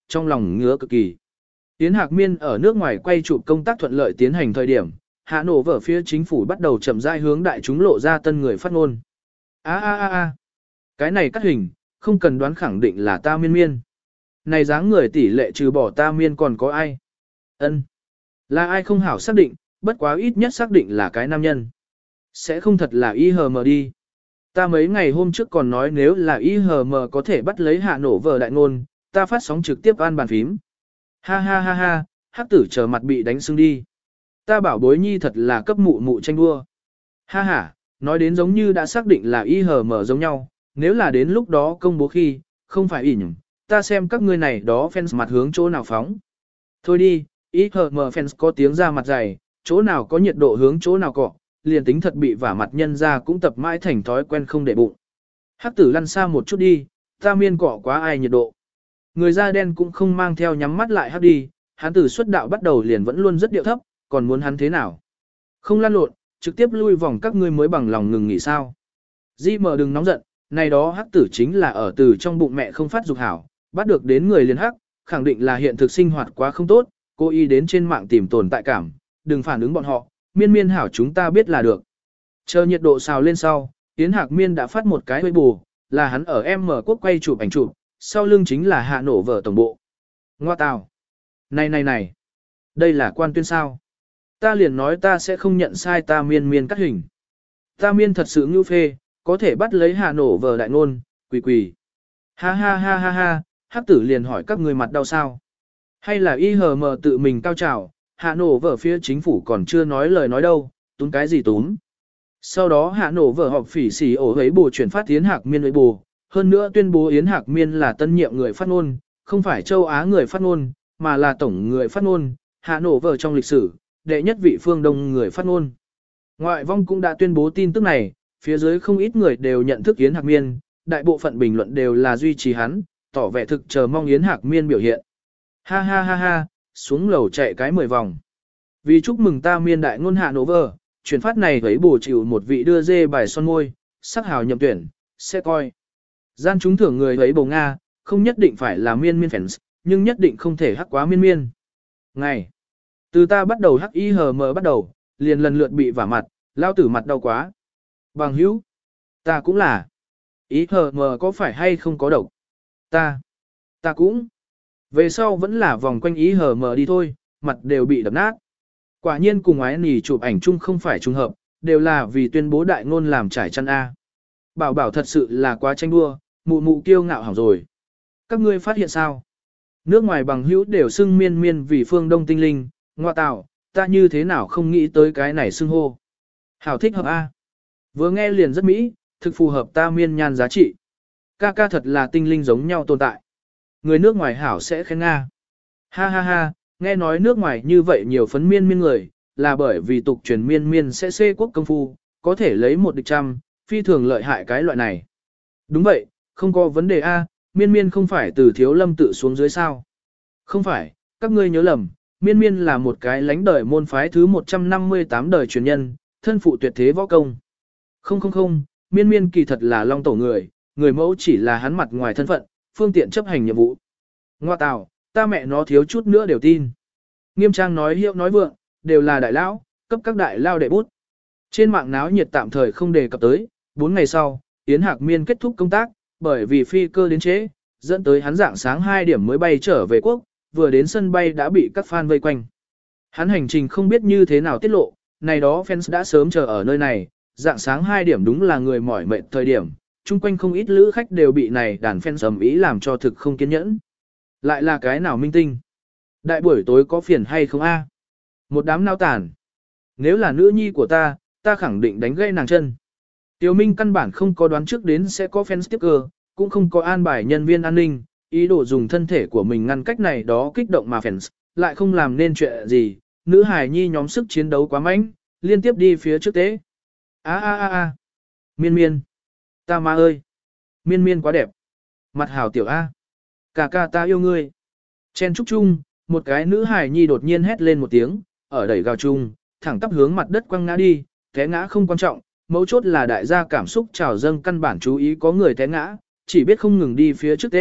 trong lòng ngứa cực kỳ. Yến Hạc Miên ở nước ngoài quay chụp công tác thuận lợi tiến hành thời điểm, Hà Nội vở phía chính phủ bắt đầu chậm rãi hướng đại chúng lộ ra tân người phát ngôn. A a a a, cái này cắt hình, không cần đoán khẳng định là ta Miên Miên. Này dáng người tỷ lệ trừ bỏ ta Miên còn có ai? Ân, là ai không hảo xác định, bất quá ít nhất xác định là cái nam nhân. Sẽ không thật là y hờ mờ đi. Ta mấy ngày hôm trước còn nói nếu là y hờ mờ có thể bắt lấy Hạ Nổ vở đại ngôn, ta phát sóng trực tiếp an bàn phím. Ha ha ha ha, hắc tử chờ mặt bị đánh sưng đi. Ta bảo bối nhi thật là cấp mụ mụ tranh đua. Ha ha, nói đến giống như đã xác định là y hờ mờ giống nhau, nếu là đến lúc đó công bố khi, không phải ỉn, ta xem các ngươi này đó fans mặt hướng chỗ nào phóng. Thôi đi, y hờ mờ fans có tiếng ra mặt dày, chỗ nào có nhiệt độ hướng chỗ nào cọ, liền tính thật bị vả mặt nhân ra cũng tập mãi thành thói quen không để bụng. Hắc tử lăn xa một chút đi, ta miên cọ quá ai nhiệt độ. Người da đen cũng không mang theo nhắm mắt lại hắc đi, hắn từ xuất đạo bắt đầu liền vẫn luôn rất điệu thấp, còn muốn hắn thế nào? Không lăn lộn, trực tiếp lui vòng các ngươi mới bằng lòng ngừng nghỉ sao. Di mờ đừng nóng giận, này đó hắc tử chính là ở từ trong bụng mẹ không phát dục hảo, bắt được đến người liền hắc, khẳng định là hiện thực sinh hoạt quá không tốt, cô y đến trên mạng tìm tồn tại cảm, đừng phản ứng bọn họ, miên miên hảo chúng ta biết là được. Chờ nhiệt độ xào lên sau, Yến Hạc Miên đã phát một cái hơi bù, là hắn ở em mở quốc quay chụp ảnh chụp, sau lưng chính là Hạ Nổ vở tổng bộ. Ngoa tào. Này này này. Đây là quan tuyên sao. Ta liền nói ta sẽ không nhận sai ta miên miên cắt hình. Ta miên thật sự ngưu phê, có thể bắt lấy Hạ Nổ vở đại ngôn, quỳ quỳ. Ha ha ha ha ha, hắc tử liền hỏi các người mặt đau sao. Hay là y hờ mờ tự mình cao trào, Hạ Nổ vở phía chính phủ còn chưa nói lời nói đâu, túm cái gì túm. Sau đó Hạ Nổ vở họp phỉ xỉ ổ ấy bù chuyển phát Yến Hạc Miên ấy bù, hơn nữa tuyên bố Yến Hạc Miên là tân nhiệm người phát ngôn, không phải châu Á người phát ngôn, mà là tổng người phát ngôn, Hạ Nổ vở trong lịch sử, đệ nhất vị phương Đông người phát ngôn. Ngoại vong cũng đã tuyên bố tin tức này, phía dưới không ít người đều nhận thức Yến Hạc Miên, đại bộ phận bình luận đều là duy trì hắn, tỏ vẻ thực chờ mong Yến Hạc Miên biểu hiện. Ha ha ha ha, xuống lầu chạy cái mười vòng. Vì chúc mừng ta miên đại ngôn Hạ Nổ vở, chuyển phát này thấy bổ chịu một vị đưa dê bài son môi, sắc hào nhậm tuyển, sẽ coi. Gian chúng thưởng người thấy bầu Nga, không nhất định phải là miên miên fans, nhưng nhất định không thể hắc quá miên miên. Ngày, từ ta bắt đầu hắc y hờ mờ bắt đầu, liền lần lượt bị vả mặt, lao tử mặt đau quá. Bằng hữu, ta cũng là. Ý hờ mờ có phải hay không có độc? Ta, ta cũng. Về sau vẫn là vòng quanh ý hờ mờ đi thôi, mặt đều bị đập nát. Quả nhiên cùng ái nì chụp ảnh chung không phải trùng hợp, đều là vì tuyên bố đại ngôn làm trải chăn A. Bảo bảo thật sự là quá tranh đua, mụ mụ kiêu ngạo hỏng rồi. Các ngươi phát hiện sao? Nước ngoài bằng hữu đều xưng miên miên vì phương Đông tinh linh, ngoa tạo, ta như thế nào không nghĩ tới cái này xưng hô. Hảo thích hợp A. Vừa nghe liền rất mỹ, thực phù hợp ta miên nhan giá trị. Ca ca thật là tinh linh giống nhau tồn tại. Người nước ngoài hảo sẽ khen Nga. Ha ha ha, nghe nói nước ngoài như vậy nhiều phấn miên miên người, là bởi vì tục truyền miên miên sẽ xê quốc công phu, có thể lấy một địch trăm, phi thường lợi hại cái loại này. Đúng vậy, không có vấn đề A, miên miên không phải từ thiếu lâm tự xuống dưới sao. Không phải, các ngươi nhớ lầm, miên miên là một cái lãnh đời môn phái thứ một trăm năm mươi tám đời truyền nhân, thân phụ tuyệt thế võ công. Không không không, miên miên kỳ thật là long tổ người, người mẫu chỉ là hắn mặt ngoài thân phận, phương tiện chấp hành nhiệm vụ. Ngoa tào, ta mẹ nó thiếu chút nữa đều tin. Nghiêm trang nói hiệu nói vượng, đều là đại lão, cấp các đại lao đệ bút. Trên mạng náo nhiệt tạm thời không đề cập tới, bốn ngày sau, Yến Hạc Miên kết thúc công tác, bởi vì phi cơ đến trễ, dẫn tới hắn dạng sáng hai điểm mới bay trở về quốc, vừa đến sân bay đã bị các fan vây quanh. Hắn hành trình không biết như thế nào tiết lộ, này đó fans đã sớm chờ ở nơi này, dạng sáng hai điểm đúng là người mỏi mệt thời điểm, chung quanh không ít lữ khách đều bị này đàn fans ầm ĩ làm cho thực không kiên nhẫn. Lại là cái nào minh tinh? Đại buổi tối có phiền hay không a? Một đám nao tàn. Nếu là nữ nhi của ta, ta khẳng định đánh gãy nàng chân. Tiểu Minh căn bản không có đoán trước đến sẽ có fan sticker, cũng không có an bài nhân viên an ninh, ý đồ dùng thân thể của mình ngăn cách này đó kích động mà fans, lại không làm nên chuyện gì. Nữ hài nhi nhóm sức chiến đấu quá mạnh, liên tiếp đi phía trước tế. A a a a. Miên miên. Ta ma ơi. Miên miên quá đẹp. Mặt hảo tiểu A. Cà ca ta yêu ngươi. Chen trúc chung, một cái nữ hài nhi đột nhiên hét lên một tiếng, ở đẩy gào chung, thẳng tắp hướng mặt đất quăng ngã đi, té ngã không quan trọng, mấu chốt là đại gia cảm xúc trào dâng căn bản chú ý có người té ngã, chỉ biết không ngừng đi phía trước tế,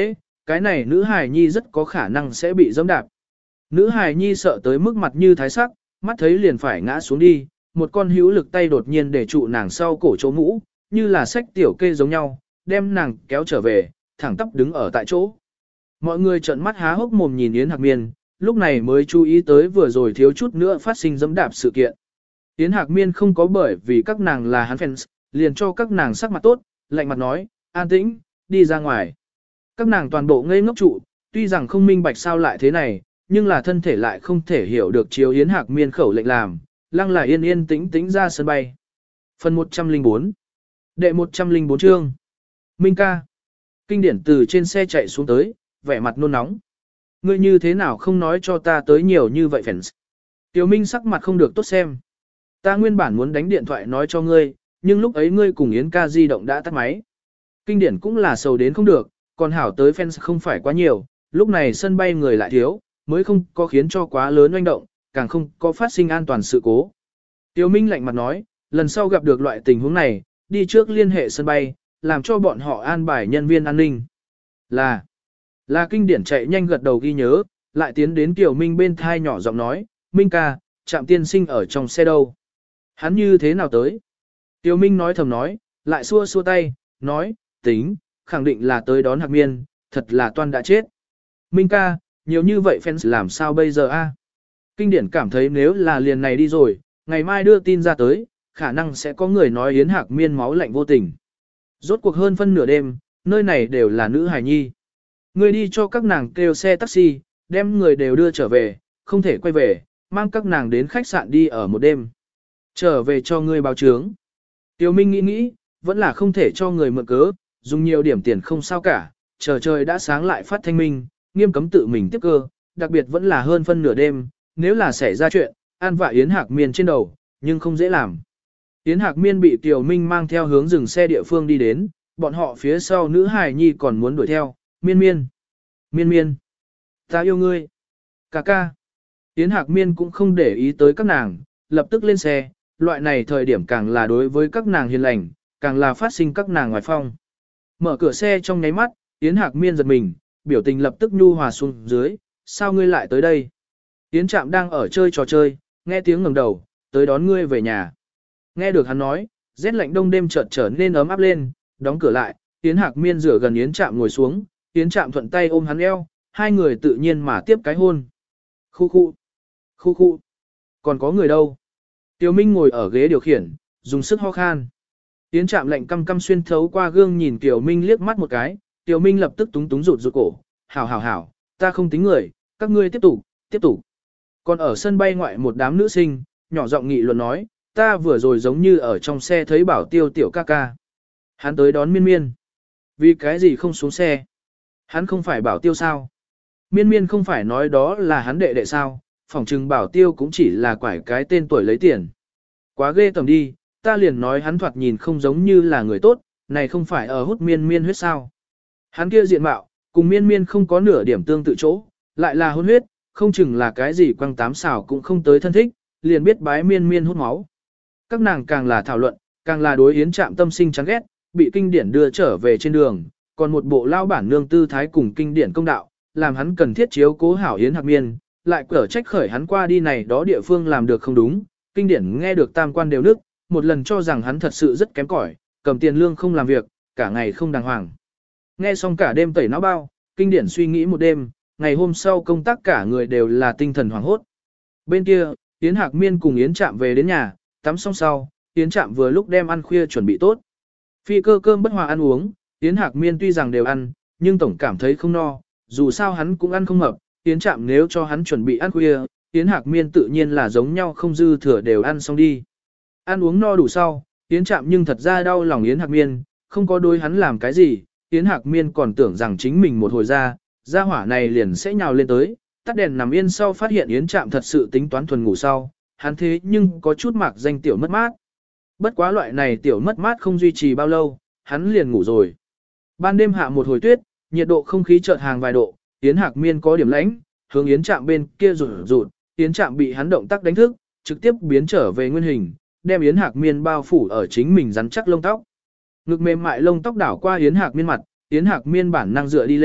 cái này nữ hài nhi rất có khả năng sẽ bị dẫm đạp. Nữ hài nhi sợ tới mức mặt như thái sắc, mắt thấy liền phải ngã xuống đi, một con hữu lực tay đột nhiên để trụ nàng sau cổ chỗ mũ, như là sách tiểu kê giống nhau, đem nàng kéo trở về, thẳng tắp đứng ở tại chỗ. Mọi người trợn mắt há hốc mồm nhìn Yến Hạc Miên, lúc này mới chú ý tới vừa rồi thiếu chút nữa phát sinh dẫm đạp sự kiện. Yến Hạc Miên không có bởi vì các nàng là hắn fans, liền cho các nàng sắc mặt tốt, lạnh mặt nói, an tĩnh, đi ra ngoài. Các nàng toàn bộ ngây ngốc trụ, tuy rằng không minh bạch sao lại thế này, nhưng là thân thể lại không thể hiểu được chiếu Yến Hạc Miên khẩu lệnh làm, lăng là yên yên tĩnh tĩnh ra sân bay. Phần một trăm lẻ bốn Đệ một trăm lẻ bốn chương Minh ca. Kinh điển từ trên xe chạy xuống tới, vẻ mặt nôn nóng. Ngươi như thế nào không nói cho ta tới nhiều như vậy fans. Tiểu Minh sắc mặt không được tốt xem. Ta nguyên bản muốn đánh điện thoại nói cho ngươi, nhưng lúc ấy ngươi cùng Yến ca di động đã tắt máy. Kinh điển cũng là sầu đến không được, còn hảo tới fans không phải quá nhiều, lúc này sân bay người lại thiếu, mới không có khiến cho quá lớn oanh động, càng không có phát sinh an toàn sự cố. Tiểu Minh lạnh mặt nói, lần sau gặp được loại tình huống này, đi trước liên hệ sân bay, làm cho bọn họ an bài nhân viên an ninh. Là, là kinh điển chạy nhanh gật đầu ghi nhớ, lại tiến đến Tiểu Minh bên thai nhỏ giọng nói, Minh ca, Trạm tiên sinh ở trong xe đâu? Hắn như thế nào tới? Tiểu Minh nói thầm nói, lại xua xua tay, nói, tính, khẳng định là tới đón Hạc Miên, thật là toan đã chết. Minh ca, nhiều như vậy fans làm sao bây giờ a? Kinh điển cảm thấy nếu là liền này đi rồi, ngày mai đưa tin ra tới, khả năng sẽ có người nói Yến Hạc Miên máu lạnh vô tình. Rốt cuộc hơn phân nửa đêm, nơi này đều là nữ hài nhi. Người đi cho các nàng kêu xe taxi, đem người đều đưa trở về, không thể quay về, mang các nàng đến khách sạn đi ở một đêm. Trở về cho ngươi báo chướng. Tiêu Minh nghĩ nghĩ, vẫn là không thể cho người mượn cớ, dùng nhiều điểm tiền không sao cả, chờ trời đã sáng lại phát thanh minh, nghiêm cấm tự mình tiếp cơ, đặc biệt vẫn là hơn phân nửa đêm, nếu là xảy ra chuyện, an vạ Yến Hạc Miên trên đầu, nhưng không dễ làm. Yến Hạc Miên bị Tiểu Minh mang theo hướng dừng xe địa phương đi đến, bọn họ phía sau nữ hài nhi còn muốn đuổi theo, miên miên, miên miên, ta yêu ngươi, ca ca. Yến Hạc Miên cũng không để ý tới các nàng, lập tức lên xe, loại này thời điểm càng là đối với các nàng hiền lành, càng là phát sinh các nàng ngoài phong. Mở cửa xe trong nháy mắt, Yến Hạc Miên giật mình, biểu tình lập tức nhu hòa xuống dưới, sao ngươi lại tới đây? Yến Trạm đang ở chơi trò chơi, nghe tiếng ngẩng đầu, tới đón ngươi về nhà. Nghe được hắn nói, rét lạnh đông đêm chợt trở nên ấm áp lên, đóng cửa lại, Yến Hạc Miên rửa gần Yến Trạm ngồi xuống, Yến Trạm thuận tay ôm hắn eo, hai người tự nhiên mà tiếp cái hôn. Khu khu, khu khu, còn có người đâu? Tiêu Minh ngồi ở ghế điều khiển, dùng sức ho khan. Yến Trạm lạnh căm căm xuyên thấu qua gương nhìn Tiểu Minh liếc mắt một cái, Tiểu Minh lập tức túng túng rụt rụt cổ, hảo hảo hảo, ta không tính người, các ngươi tiếp tục, tiếp tục. Còn ở sân bay ngoại một đám nữ sinh, nhỏ giọng nghị luận nói, ta vừa rồi giống như ở trong xe thấy Bảo Tiêu tiểu ca ca. Hắn tới đón Miên Miên. Vì cái gì không xuống xe? Hắn không phải Bảo Tiêu sao? Miên Miên không phải nói đó là hắn đệ đệ sao? Phỏng chừng Bảo Tiêu cũng chỉ là quải cái tên tuổi lấy tiền. Quá ghê tầm đi, ta liền nói hắn thoạt nhìn không giống như là người tốt, này không phải ở hút Miên Miên huyết sao? Hắn kia diện mạo, cùng Miên Miên không có nửa điểm tương tự chỗ, lại là hôn huyết, không chừng là cái gì quăng tám xào cũng không tới thân thích, liền biết bái Miên Miên hút máu. Các nàng càng là thảo luận, càng là đối Yến Trạm tâm sinh chán ghét, bị kinh điển đưa trở về trên đường, còn một bộ lao bản nương tư thái cùng kinh điển công đạo, làm hắn cần thiết chiếu cố hảo Yến Hạc Miên, lại cở trách khởi hắn qua đi này đó địa phương làm được không đúng, kinh điển nghe được tam quan đều nức, một lần cho rằng hắn thật sự rất kém cỏi, cầm tiền lương không làm việc, cả ngày không đàng hoàng. Nghe xong cả đêm tẩy não bao, kinh điển suy nghĩ một đêm, ngày hôm sau công tác cả người đều là tinh thần hoảng hốt. Bên kia, Yến Hạc Miên cùng Yến Trạm về đến nhà, tắm xong sau, Yến Trạm vừa lúc đem ăn khuya chuẩn bị tốt. Phi cơ cơm bất hòa ăn uống, Yến Hạc Miên tuy rằng đều ăn, nhưng tổng cảm thấy không no, dù sao hắn cũng ăn không mập, Yến Trạm nếu cho hắn chuẩn bị ăn khuya, Yến Hạc Miên tự nhiên là giống nhau không dư thừa đều ăn xong đi. Ăn uống no đủ sau, Yến Trạm nhưng thật ra đau lòng Yến Hạc Miên, không có đối hắn làm cái gì, Yến Hạc Miên còn tưởng rằng chính mình một hồi ra, gia hỏa này liền sẽ nhào lên tới, tắt đèn nằm yên sau phát hiện Yến Trạm thật sự tính toán thuần ngủ sau, hắn thế nhưng có chút mạc danh tiểu mất mát. Bất quá loại này tiểu mất mát không duy trì bao lâu, hắn liền ngủ rồi. Ban đêm hạ một hồi tuyết, nhiệt độ không khí chợt hàng vài độ, Yến Hạc Miên có điểm lãnh, hướng Yến Trạm bên kia rụt rụt, Yến Trạm bị hắn động tác đánh thức, trực tiếp biến trở về nguyên hình, đem Yến Hạc Miên bao phủ ở chính mình rắn chắc lông tóc. Ngực mềm mại lông tóc đảo qua Yến Hạc Miên mặt, Yến Hạc Miên bản năng dựa đi lên,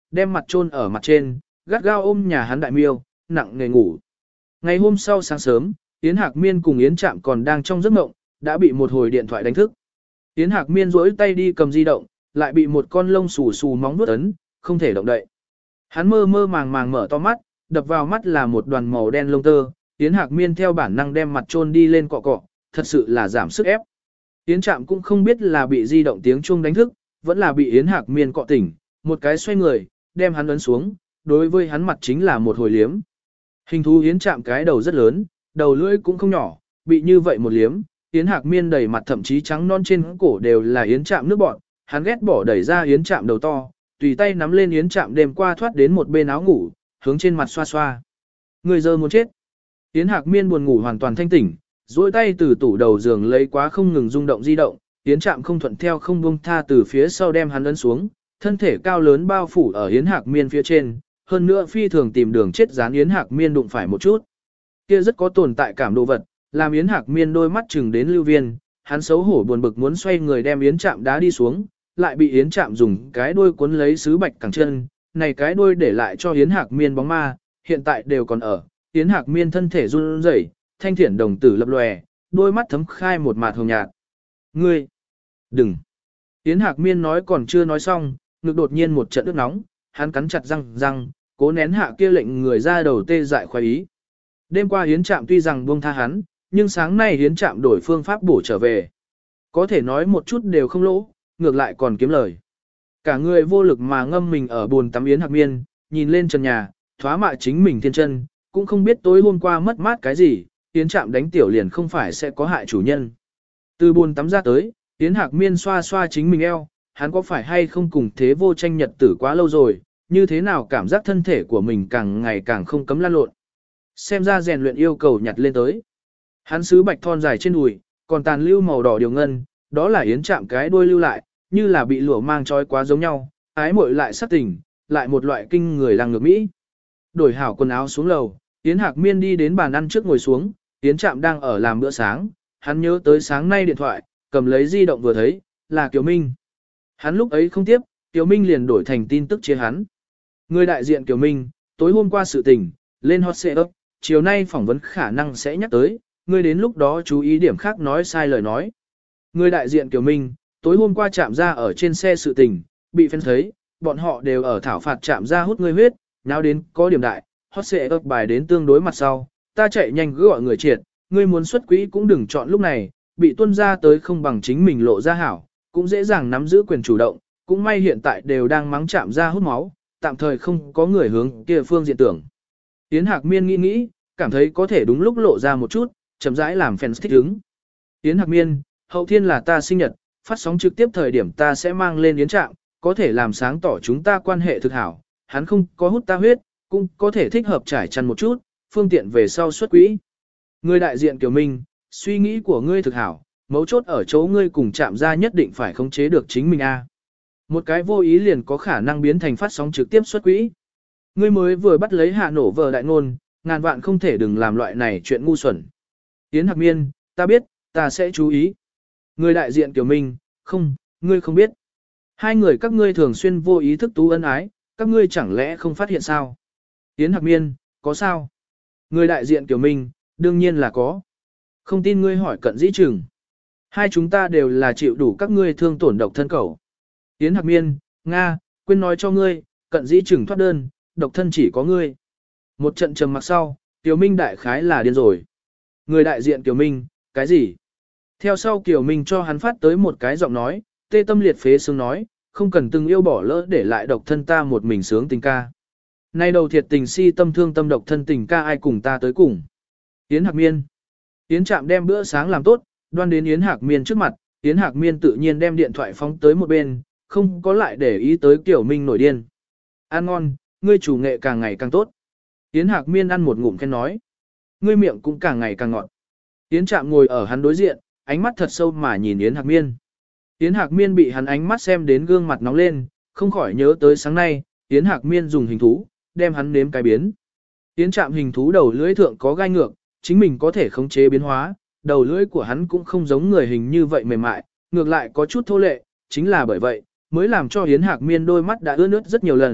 đem mặt chôn ở mặt trên, gắt gao ôm nhà hắn đại miêu, nặng nề ngủ. Ngày hôm sau sáng sớm, Yến Hạc Miên cùng Yến Trạm còn đang trong giấc mộng, đã bị một hồi điện thoại đánh thức. Yến Hạc Miên duỗi tay đi cầm di động, lại bị một con lông xù xù móng vuốt ấn, không thể động đậy. Hắn mơ mơ màng màng mở to mắt, đập vào mắt là một đoàn màu đen lông tơ, Yến Hạc Miên theo bản năng đem mặt chôn đi lên cọ cọ, thật sự là giảm sức ép. Yến Trạm cũng không biết là bị di động tiếng chuông đánh thức, vẫn là bị Yến Hạc Miên cọ tỉnh, một cái xoay người, đem hắn ấn xuống, đối với hắn mặt chính là một hồi liếm. Hình thú Yến Trạm cái đầu rất lớn, đầu lưỡi cũng không nhỏ, bị như vậy một liếm, Yến Hạc Miên đầy mặt thậm chí trắng non trên cổ đều là Yến Trạm nước bọt, hắn ghét bỏ đẩy ra Yến Trạm đầu to, tùy tay nắm lên Yến Trạm đêm qua thoát đến một bên áo ngủ, hướng trên mặt xoa xoa. Người giờ muốn chết. Yến Hạc Miên buồn ngủ hoàn toàn thanh tỉnh, duỗi tay từ tủ đầu giường lấy quá không ngừng rung động di động, Yến Trạm không thuận theo không buông tha từ phía sau đem hắn ấn xuống, thân thể cao lớn bao phủ ở Yến Hạc Miên phía trên, hơn nữa phi thường tìm đường chết dán Yến Hạc Miên đụng phải một chút. Kia rất có tồn tại cảm đồ vật, làm Yến Hạc Miên đôi mắt chừng đến lưu viên, hắn xấu hổ buồn bực muốn xoay người đem Yến Trạm đá đi xuống, lại bị Yến Trạm dùng cái đuôi cuốn lấy sứ bạch cẳng chân, này cái đuôi để lại cho Yến Hạc Miên bóng ma, hiện tại đều còn ở. Yến Hạc Miên thân thể run rẩy, thanh thiển đồng tử lập lòe, đôi mắt thấm khai một mạt hồng nhạt. Ngươi, đừng. Yến Hạc Miên nói còn chưa nói xong, ngực đột nhiên một trận ướt nóng, hắn cắn chặt răng răng, cố nén hạ kia lệnh người ra đầu tê dại khoái ý. Đêm qua Yến Trạm tuy rằng buông tha hắn, nhưng sáng nay Yến Trạm đổi phương pháp bổ trở về. Có thể nói một chút đều không lỗ, ngược lại còn kiếm lời. Cả người vô lực mà ngâm mình ở bồn tắm Yến Hạc Miên, nhìn lên trần nhà, thoá mạ chính mình thiên chân, cũng không biết tối hôm qua mất mát cái gì, Yến Trạm đánh tiểu liền không phải sẽ có hại chủ nhân. Từ bồn tắm ra tới, Yến Hạc Miên xoa xoa chính mình eo, hắn có phải hay không cùng thế vô tranh nhật tử quá lâu rồi, như thế nào cảm giác thân thể của mình càng ngày càng không cấm lan lộn. Xem ra rèn luyện yêu cầu nhặt lên tới. Hắn sứ bạch thon dài trên đùi, còn tàn lưu màu đỏ điều ngân, đó là Yến Trạm cái đuôi lưu lại, như là bị lụa mang trói quá giống nhau, ái muội lại sắc tình, lại một loại kinh người lăng ngược Mỹ. Đổi hảo quần áo xuống lầu, Yến Hạc Miên đi đến bàn ăn trước ngồi xuống, Yến Trạm đang ở làm bữa sáng, hắn nhớ tới sáng nay điện thoại, cầm lấy di động vừa thấy, là Kiều Minh. Hắn lúc ấy không tiếp, Kiều Minh liền đổi thành tin tức chia hắn. Người đại diện Kiều Minh, tối hôm qua sự tình, lên hot seat up, chiều nay phỏng vấn khả năng sẽ nhắc tới, ngươi đến lúc đó chú ý điểm khác nói sai lời nói. Người đại diện Kiều Minh, tối hôm qua chạm ra ở trên xe sự tình, bị fan thấy, bọn họ đều ở thảo phạt chạm ra hút ngươi huyết, nào đến có điểm đại, hot seat up bài đến tương đối mặt sau, ta chạy nhanh cứ gọi người triệt, ngươi muốn xuất quỹ cũng đừng chọn lúc này, bị tuân ra tới không bằng chính mình lộ ra hảo, cũng dễ dàng nắm giữ quyền chủ động, cũng may hiện tại đều đang mắng chạm ra hút máu, tạm thời không có người hướng kia phương diện tưởng. Yến Hạc Miên nghĩ nghĩ, cảm thấy có thể đúng lúc lộ ra một chút, chậm rãi làm fans thích hứng. Yến Hạc Miên, hậu thiên là ta sinh nhật, phát sóng trực tiếp thời điểm ta sẽ mang lên Yến Trạm, có thể làm sáng tỏ chúng ta quan hệ thực hảo, hắn không có hút ta huyết, cũng có thể thích hợp trải chăn một chút, phương tiện về sau xuất quỹ. Người đại diện Kiều Minh, suy nghĩ của ngươi thực hảo, mấu chốt ở chỗ ngươi cùng Trạm ra nhất định phải khống chế được chính mình a. Một cái vô ý liền có khả năng biến thành phát sóng trực tiếp xuất quỹ. Ngươi mới vừa bắt lấy hạ nổ vờ đại ngôn, ngàn vạn không thể đừng làm loại này chuyện ngu xuẩn. Yến Hạc Miên, ta biết, ta sẽ chú ý. Người đại diện Kiều Minh, không, ngươi không biết. Hai người các ngươi thường xuyên vô ý thức tú ân ái, các ngươi chẳng lẽ không phát hiện sao? Yến Hạc Miên, có sao? Người đại diện Kiều Minh, đương nhiên là có. Không tin ngươi hỏi Cận Dĩ Trừng. Hai chúng ta đều là chịu đủ các ngươi thương tổn độc thân cầu. Yến Hạc Miên, Nga, quên nói cho ngươi, Cận Dĩ Trừng thoát đơn, độc thân chỉ có ngươi. Một trận trầm mặc sau, Kiều Minh đại khái là điên rồi. Người đại diện Kiều Minh, cái gì? Theo sau Kiều Minh cho hắn phát tới một cái giọng nói, tê tâm liệt phế xương nói, không cần từng yêu bỏ lỡ để lại độc thân ta một mình sướng tình ca. Nay đầu thiệt tình si tâm thương tâm độc thân tình ca ai cùng ta tới cùng. Yến Hạc Miên. Yến Trạm đem bữa sáng làm tốt, đoan đến Yến Hạc Miên trước mặt, Yến Hạc Miên tự nhiên đem điện thoại phóng tới một bên, không có lại để ý tới Kiều Minh nổi điên. Ăn ngon, ngươi chủ nghệ càng ngày càng tốt. Yến Hạc Miên ăn một ngụm khen nói. Ngươi miệng cũng càng ngày càng ngọt. Yến Trạm ngồi ở hắn đối diện, ánh mắt thật sâu mà nhìn Yến Hạc Miên. Yến Hạc Miên bị hắn ánh mắt xem đến gương mặt nóng lên, không khỏi nhớ tới sáng nay, Yến Hạc Miên dùng hình thú, đem hắn nếm cái biến. Yến Trạm hình thú đầu lưỡi thượng có gai ngược, chính mình có thể khống chế biến hóa, đầu lưỡi của hắn cũng không giống người hình như vậy mềm mại, ngược lại có chút thô lệ, chính là bởi vậy, mới làm cho Yến Hạc Miên đôi mắt đã ướt nước rất nhiều lần,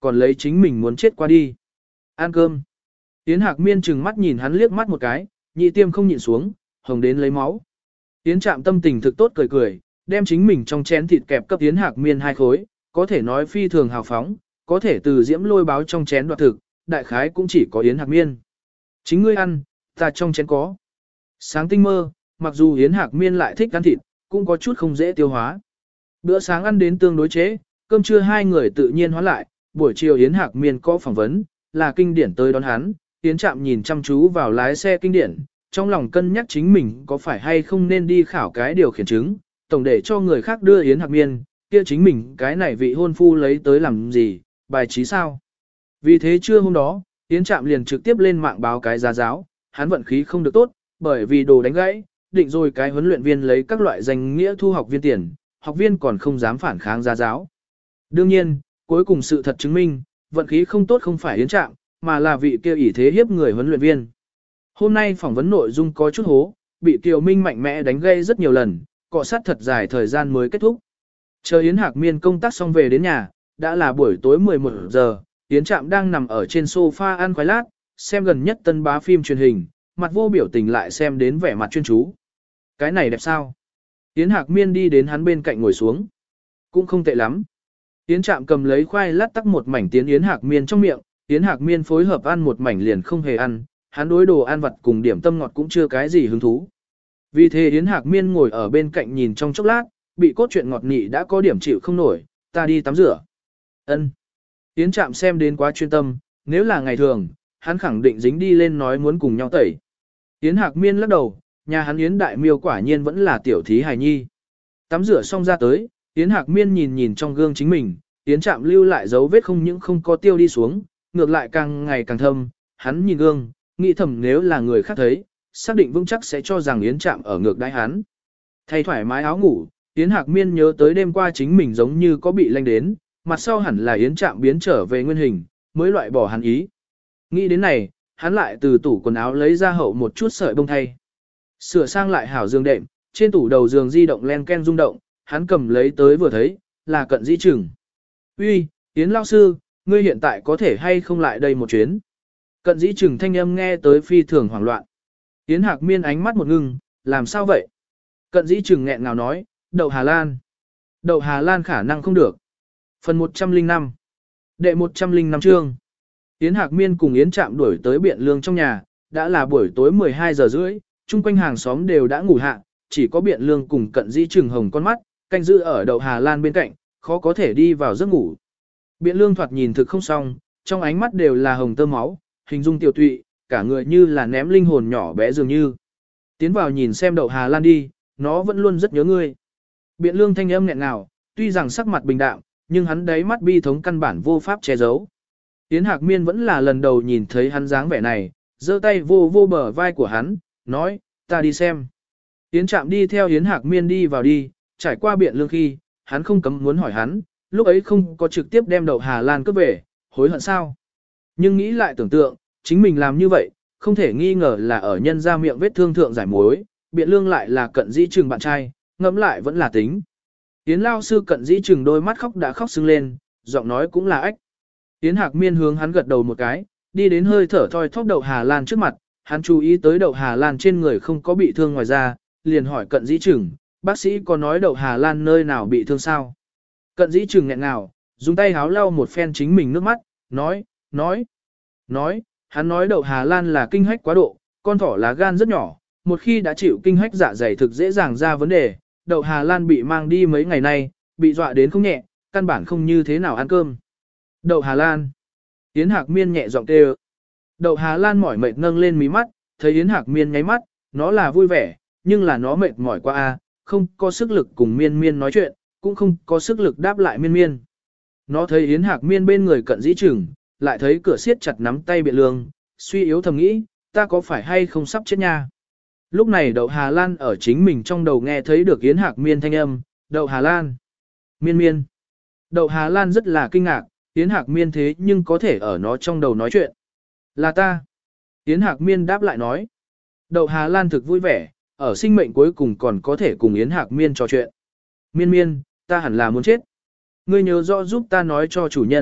còn lấy chính mình muốn chết qua đi. Ăn cơm. Yến Hạc Miên trừng mắt nhìn hắn liếc mắt một cái, nhị tiêm không nhịn xuống, hồng đến lấy máu. Yến Trạm tâm tình thực tốt cười cười, đem chính mình trong chén thịt kẹp cấp Yến Hạc Miên hai khối, có thể nói phi thường hào phóng, có thể từ diễm lôi báo trong chén đoạt thực, đại khái cũng chỉ có Yến Hạc Miên. Chính ngươi ăn, ta trong chén có. Sáng tinh mơ, mặc dù Yến Hạc Miên lại thích ăn thịt, cũng có chút không dễ tiêu hóa. Bữa sáng ăn đến tương đối chế, cơm trưa hai người tự nhiên hóa lại, buổi chiều Yến Hạc Miên có phỏng vấn, là kinh điển tới đón hắn, Yến Trạm nhìn chăm chú vào lái xe kinh điển, trong lòng cân nhắc chính mình có phải hay không nên đi khảo cái điều khiển chứng, tổng để cho người khác đưa Yến Hạc Miên, kia chính mình cái này vị hôn phu lấy tới làm gì, bài trí sao. Vì thế trưa hôm đó, Yến Trạm liền trực tiếp lên mạng báo cái giá giáo, hắn vận khí không được tốt, bởi vì đồ đánh gãy, định rồi cái huấn luyện viên lấy các loại danh nghĩa thu học viên tiền, học viên còn không dám phản kháng giá giáo. Đương nhiên, cuối cùng sự thật chứng minh, vận khí không tốt không phải Yến Trạm, mà là vị kia ỷ thế hiếp người huấn luyện viên. Hôm nay phỏng vấn nội dung có chút hố, bị Kiều Minh mạnh mẽ đánh gây rất nhiều lần, cọ sát thật dài thời gian mới kết thúc. Chờ Yến Hạc Miên công tác xong về đến nhà, đã là buổi tối mười một giờ, Yến Trạm đang nằm ở trên sofa ăn khoai lát, xem gần nhất tân bá phim truyền hình, mặt vô biểu tình lại xem đến vẻ mặt chuyên chú. Cái này đẹp sao? Yến Hạc Miên đi đến hắn bên cạnh ngồi xuống. Cũng không tệ lắm. Yến Trạm cầm lấy khoai lát tắc một mảnh tiến Yến Hạc Miên trong miệng, Yến Hạc Miên phối hợp ăn một mảnh liền không hề ăn, hắn đối đồ ăn vặt cùng điểm tâm ngọt cũng chưa cái gì hứng thú. Vì thế Yến Hạc Miên ngồi ở bên cạnh nhìn trong chốc lát, bị cốt truyện ngọt nị đã có điểm chịu không nổi, ta đi tắm rửa. Ân. Yến Trạm xem đến quá chuyên tâm, nếu là ngày thường, hắn khẳng định dính đi lên nói muốn cùng nhau tẩy. Yến Hạc Miên lắc đầu, nhà hắn Yến Đại Miêu quả nhiên vẫn là tiểu thí hài nhi. Tắm rửa xong ra tới, Yến Hạc Miên nhìn nhìn trong gương chính mình, Yến Trạm lưu lại dấu vết không những không có tiêu đi xuống, ngược lại càng ngày càng thâm, hắn nhìn gương, nghĩ thầm nếu là người khác thấy, xác định vững chắc sẽ cho rằng Yến Trạm ở ngược đáy hắn. Thay thoải mái áo ngủ, Yến Hạc Miên nhớ tới đêm qua chính mình giống như có bị lanh đến, mặt sau hẳn là Yến Trạm biến trở về nguyên hình, mới loại bỏ hắn ý. Nghĩ đến này, hắn lại từ tủ quần áo lấy ra hậu một chút sợi bông thay. Sửa sang lại hảo giường đệm, trên tủ đầu giường di động len ken rung động, hắn cầm lấy tới vừa thấy, là Cận Dĩ Trừng. Uy, Yến lão sư, ngươi hiện tại có thể hay không lại đây một chuyến? Cận Dĩ Trừng thanh âm nghe tới phi thường hoảng loạn. Yến Hạc Miên ánh mắt một ngưng, làm sao vậy? Cận Dĩ Trừng nghẹn ngào nói, đậu Hà Lan. Đậu Hà Lan khả năng không được. Phần một trăm linh năm. Đệ một trăm linh năm chương. Yến Hạc Miên cùng Yến Trạm đuổi tới Biện Lương trong nhà, đã là buổi tối mười hai giờ rưỡi, chung quanh hàng xóm đều đã ngủ hạ, chỉ có Biện Lương cùng Cận Dĩ Trừng hồng con mắt, canh giữ ở đậu Hà Lan bên cạnh, khó có thể đi vào giấc ngủ. Biện Lương thoạt nhìn thực không xong, trong ánh mắt đều là hồng tơ máu, hình dung tiểu tụy, cả người như là ném linh hồn nhỏ bé dường như. Tiến vào nhìn xem đậu Hà Lan đi, nó vẫn luôn rất nhớ ngươi. Biện Lương thanh âm nghẹn ngào, tuy rằng sắc mặt bình đạm, nhưng hắn đáy mắt bi thống căn bản vô pháp che giấu. Yến Hạc Miên vẫn là lần đầu nhìn thấy hắn dáng vẻ này, giơ tay vô vô bờ vai của hắn, nói, ta đi xem. Yến Trạm đi theo Yến Hạc Miên đi vào đi, trải qua Biện Lương khi, hắn không cấm muốn hỏi hắn, lúc ấy không có trực tiếp đem đậu Hà Lan cướp về, hối hận sao? Nhưng nghĩ lại tưởng tượng, chính mình làm như vậy, không thể nghi ngờ là ở nhân ra miệng vết thương thượng giải mối, Biện Lương lại là Cận Dĩ Trừng bạn trai, ngẫm lại vẫn là tính. Yến lao sư Cận Dĩ Trừng đôi mắt khóc đã khóc sưng lên, giọng nói cũng là ách. Yến Hạc Miên hướng hắn gật đầu một cái, đi đến hơi thở thoi thóp đậu Hà Lan trước mặt, hắn chú ý tới đậu Hà Lan trên người không có bị thương ngoài ra, liền hỏi Cận Dĩ Trừng, bác sĩ có nói đậu Hà Lan nơi nào bị thương sao? Cận Dĩ Trừng nghẹn ngào, dùng tay háo lau một phen chính mình nước mắt, nói, nói, nói, hắn nói đậu Hà Lan là kinh hách quá độ, con thỏ lá gan rất nhỏ, một khi đã chịu kinh hách dạ dày thực dễ dàng ra vấn đề, đậu Hà Lan bị mang đi mấy ngày nay, bị dọa đến không nhẹ, căn bản không như thế nào ăn cơm. Đậu Hà Lan. Yến Hạc Miên nhẹ giọng kêu. Đậu Hà Lan mỏi mệt nâng lên mí mắt, thấy Yến Hạc Miên nháy mắt, nó là vui vẻ, nhưng là nó mệt mỏi quá a, không có sức lực cùng Miên Miên nói chuyện, cũng không có sức lực đáp lại Miên Miên. Nó thấy Yến Hạc Miên bên người Cận Dĩ Trừng, lại thấy cửa siết chặt nắm tay Biện Lương, suy yếu thầm nghĩ, ta có phải hay không sắp chết nha. Lúc này Đậu Hà Lan ở chính mình trong đầu nghe thấy được Yến Hạc Miên thanh âm, Đậu Hà Lan, Miên Miên. Đậu Hà Lan rất là kinh ngạc, Yến Hạc Miên thế nhưng có thể ở nó trong đầu nói chuyện. Là ta. Yến Hạc Miên đáp lại nói. Đậu Hà Lan thực vui vẻ, ở sinh mệnh cuối cùng còn có thể cùng Yến Hạc Miên trò chuyện. Miên Miên, ta hẳn là muốn chết. Ngươi nhớ rõ giúp ta nói cho chủ nhân,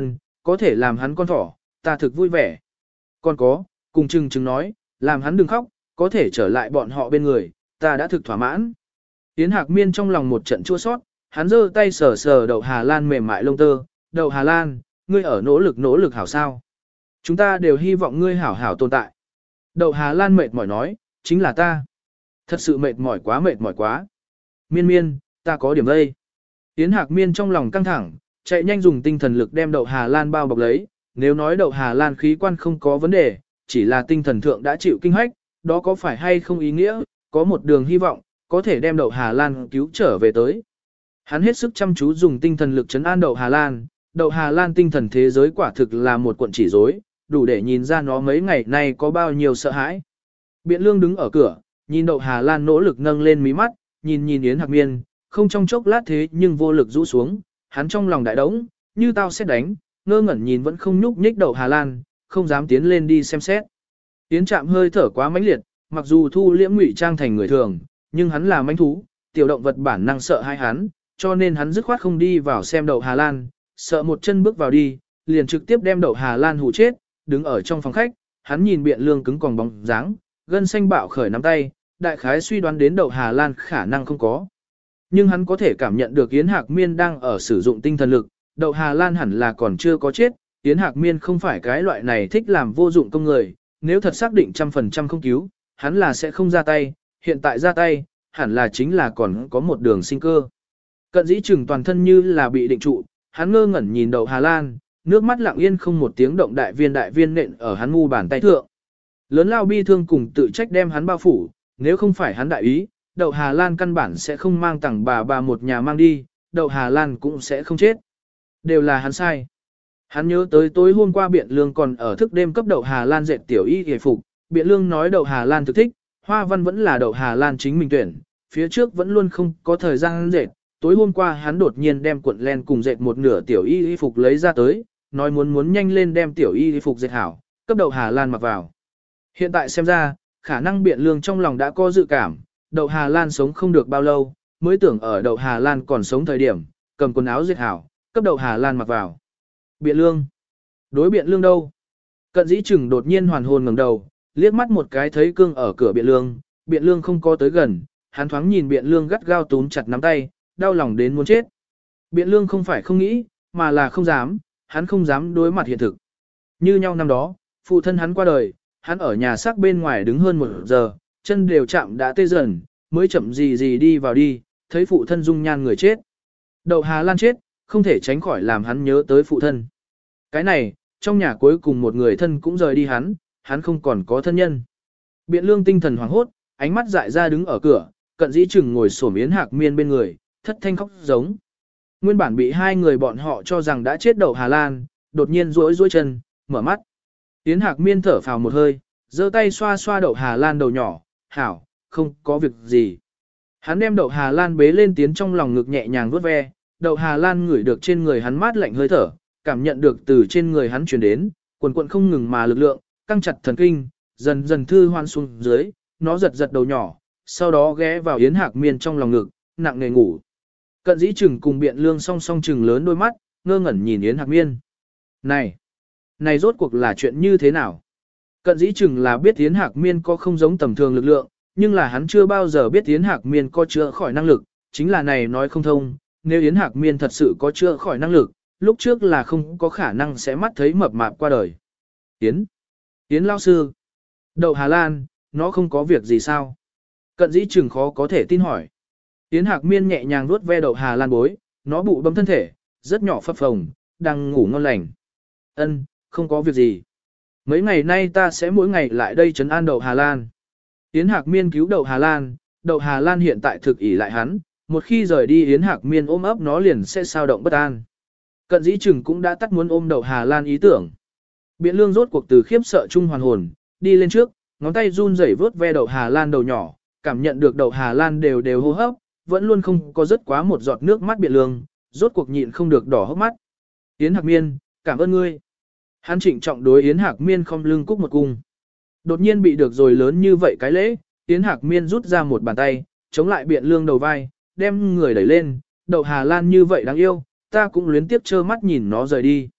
có thể làm hắn con thỏ, ta thực vui vẻ. Còn có, cùng chừng chừng nói, làm hắn đừng khóc, có thể trở lại bọn họ bên người, ta đã thực thỏa mãn. Yến Hạc Miên trong lòng một trận chua sót, hắn giơ tay sờ sờ đậu Hà Lan mềm mại lông tơ, đậu Hà Lan, ngươi ở nỗ lực nỗ lực hảo sao. Chúng ta đều hy vọng ngươi hảo hảo tồn tại. Đậu Hà Lan mệt mỏi nói, chính là ta. Thật sự mệt mỏi quá mệt mỏi quá. Miên miên, ta có điểm đây. Yến Hạc Miên trong lòng căng thẳng, chạy nhanh dùng tinh thần lực đem đậu Hà Lan bao bọc lấy. Nếu nói đậu Hà Lan khí quan không có vấn đề, chỉ là tinh thần thượng đã chịu kinh hách, đó có phải hay không ý nghĩa, có một đường hy vọng, có thể đem đậu Hà Lan cứu trở về tới. Hắn hết sức chăm chú dùng tinh thần lực trấn an đậu Hà Lan, đậu Hà Lan tinh thần thế giới quả thực là một cuộn chỉ rối, đủ để nhìn ra nó mấy ngày nay có bao nhiêu sợ hãi. Biện Lương đứng ở cửa, nhìn đậu Hà Lan nỗ lực nâng lên mí mắt, nhìn nhìn Yến Hạc Miên, không trong chốc lát thế nhưng vô lực rũ xuống, hắn trong lòng đại đống, như tao sẽ đánh, ngơ ngẩn nhìn vẫn không nhúc nhích đậu Hà Lan, không dám tiến lên đi xem xét. Yến Trạm hơi thở quá mãnh liệt, mặc dù thu liễm ngụy trang thành người thường, nhưng hắn là mãnh thú, tiểu động vật bản năng sợ hai hắn, cho nên hắn dứt khoát không đi vào xem đậu Hà Lan, sợ một chân bước vào đi, liền trực tiếp đem đậu Hà Lan hù chết, đứng ở trong phòng khách, hắn nhìn Biện Lương cứng còng bóng dáng, gân xanh bạo khởi nắm tay, đại khái suy đoán đến đậu Hà Lan khả năng không có. Nhưng hắn có thể cảm nhận được Yến Hạc Miên đang ở sử dụng tinh thần lực, đậu Hà Lan hẳn là còn chưa có chết, Yến Hạc Miên không phải cái loại này thích làm vô dụng công người, nếu thật xác định trăm phần trăm không cứu, hắn là sẽ không ra tay, hiện tại ra tay, hẳn là chính là còn có một đường sinh cơ. Cận dĩ chừng toàn thân như là bị định trụ, hắn ngơ ngẩn nhìn đậu Hà Lan, nước mắt lặng yên không một tiếng động đại viên đại viên nện ở hắn mu bàn tay thượng. Lớn lao bi thương cùng tự trách đem hắn bao phủ, nếu không phải hắn đại ý, đậu Hà Lan căn bản sẽ không mang tặng bà bà một nhà mang đi, đậu Hà Lan cũng sẽ không chết. Đều là hắn sai. Hắn nhớ tới tối hôm qua Biện Lương còn ở thức đêm cấp đậu Hà Lan dệt tiểu y hề phục, Biện Lương nói đậu Hà Lan thực thích, hoa văn vẫn là đậu Hà Lan chính mình tuyển, phía trước vẫn luôn không có thời gian dệt, tối hôm qua hắn đột nhiên đem cuộn len cùng dệt một nửa tiểu y y phục lấy ra tới, nói muốn muốn nhanh lên đem tiểu y y phục dệt hảo, cấp đậu Hà Lan mặc vào. Hiện tại xem ra, khả năng Biện Lương trong lòng đã có dự cảm, đậu Hà Lan sống không được bao lâu, mới tưởng ở đậu Hà Lan còn sống thời điểm, cầm quần áo dệt hảo, cấp đậu Hà Lan mặc vào. Biện Lương. Đối Biện Lương đâu? Cận dĩ chừng đột nhiên hoàn hồn ngẩng đầu, liếc mắt một cái thấy cương ở cửa Biện Lương, Biện Lương không có tới gần, hắn thoáng nhìn Biện Lương gắt gao túm chặt nắm tay, đau lòng đến muốn chết. Biện Lương không phải không nghĩ, mà là không dám, hắn không dám đối mặt hiện thực. Như nhau năm đó, phụ thân hắn qua đời, hắn ở nhà xác bên ngoài đứng hơn một giờ, chân đều chạm đã tê dần, mới chậm gì gì đi vào đi, thấy phụ thân dung nhan người chết. Đậu Hà Lan chết, không thể tránh khỏi làm hắn nhớ tới phụ thân. Cái này, trong nhà cuối cùng một người thân cũng rời đi hắn, hắn không còn có thân nhân. Biện Lương tinh thần hoảng hốt, ánh mắt dại ra đứng ở cửa, cận dĩ chừng ngồi xổm Yến Hạc Miên bên người, thất thanh khóc giống. Nguyên bản bị hai người bọn họ cho rằng đã chết đậu Hà Lan, đột nhiên duỗi duỗi chân, mở mắt. Yến Hạc Miên thở phào một hơi, giơ tay xoa xoa đậu Hà Lan đầu nhỏ, hảo, không có việc gì. Hắn đem đậu Hà Lan bế lên tiến trong lòng ngực nhẹ nhàng vuốt ve, đậu Hà Lan ngửi được trên người hắn mát lạnh hơi thở, cảm nhận được từ trên người hắn truyền đến, quần quần không ngừng mà lực lượng, căng chặt thần kinh, dần dần thư hoan xuống dưới, nó giật giật đầu nhỏ, sau đó ghé vào Yến Hạc Miên trong lòng ngực, nặng nề ngủ. Cận dĩ chừng cùng Biện Lương song song chừng lớn đôi mắt, ngơ ngẩn nhìn Yến Hạc Miên. Này, này rốt cuộc là chuyện như thế nào? Cận dĩ chừng là biết Yến Hạc Miên có không giống tầm thường lực lượng, nhưng là hắn chưa bao giờ biết Yến Hạc Miên có chữa khỏi năng lực, chính là này nói không thông, nếu Yến Hạc Miên thật sự có chữa khỏi năng lực, lúc trước là không có khả năng sẽ mắt thấy mập mạp qua đời. Yến, Yến lão sư, đậu Hà Lan, nó không có việc gì sao? Cận dĩ chừng khó có thể tin hỏi. Yến Hạc Miên nhẹ nhàng vuốt ve đậu Hà Lan bối, nó bụ bấm thân thể, rất nhỏ phập phồng, đang ngủ ngon lành. Ân, không có việc gì. Mấy ngày nay ta sẽ mỗi ngày lại đây trấn an đậu Hà Lan. Yến Hạc Miên cứu đậu Hà Lan, đậu Hà Lan hiện tại thực ỷ lại hắn, một khi rời đi Yến Hạc Miên ôm ấp nó liền sẽ sao động bất an. Cận dĩ chừng cũng đã tắt muốn ôm đậu Hà Lan ý tưởng. Biện Lương rốt cuộc từ khiếp sợ chung hoàn hồn, đi lên trước, ngón tay run rẩy vớt ve đậu Hà Lan đầu nhỏ, cảm nhận được đậu Hà Lan đều đều hô hấp, vẫn luôn không có rớt quá một giọt nước mắt Biện Lương, rốt cuộc nhịn không được đỏ hốc mắt. Yến Hạc Miên, cảm ơn ngươi. Hắn trịnh trọng đối Yến Hạc Miên không lưng cúc một cung. Đột nhiên bị được rồi lớn như vậy cái lễ, Yến Hạc Miên rút ra một bàn tay, chống lại Biện Lương đầu vai, đem người đẩy lên, đậu Hà Lan như vậy đáng yêu, ta cũng luyến tiếp trơ mắt nhìn nó rời đi.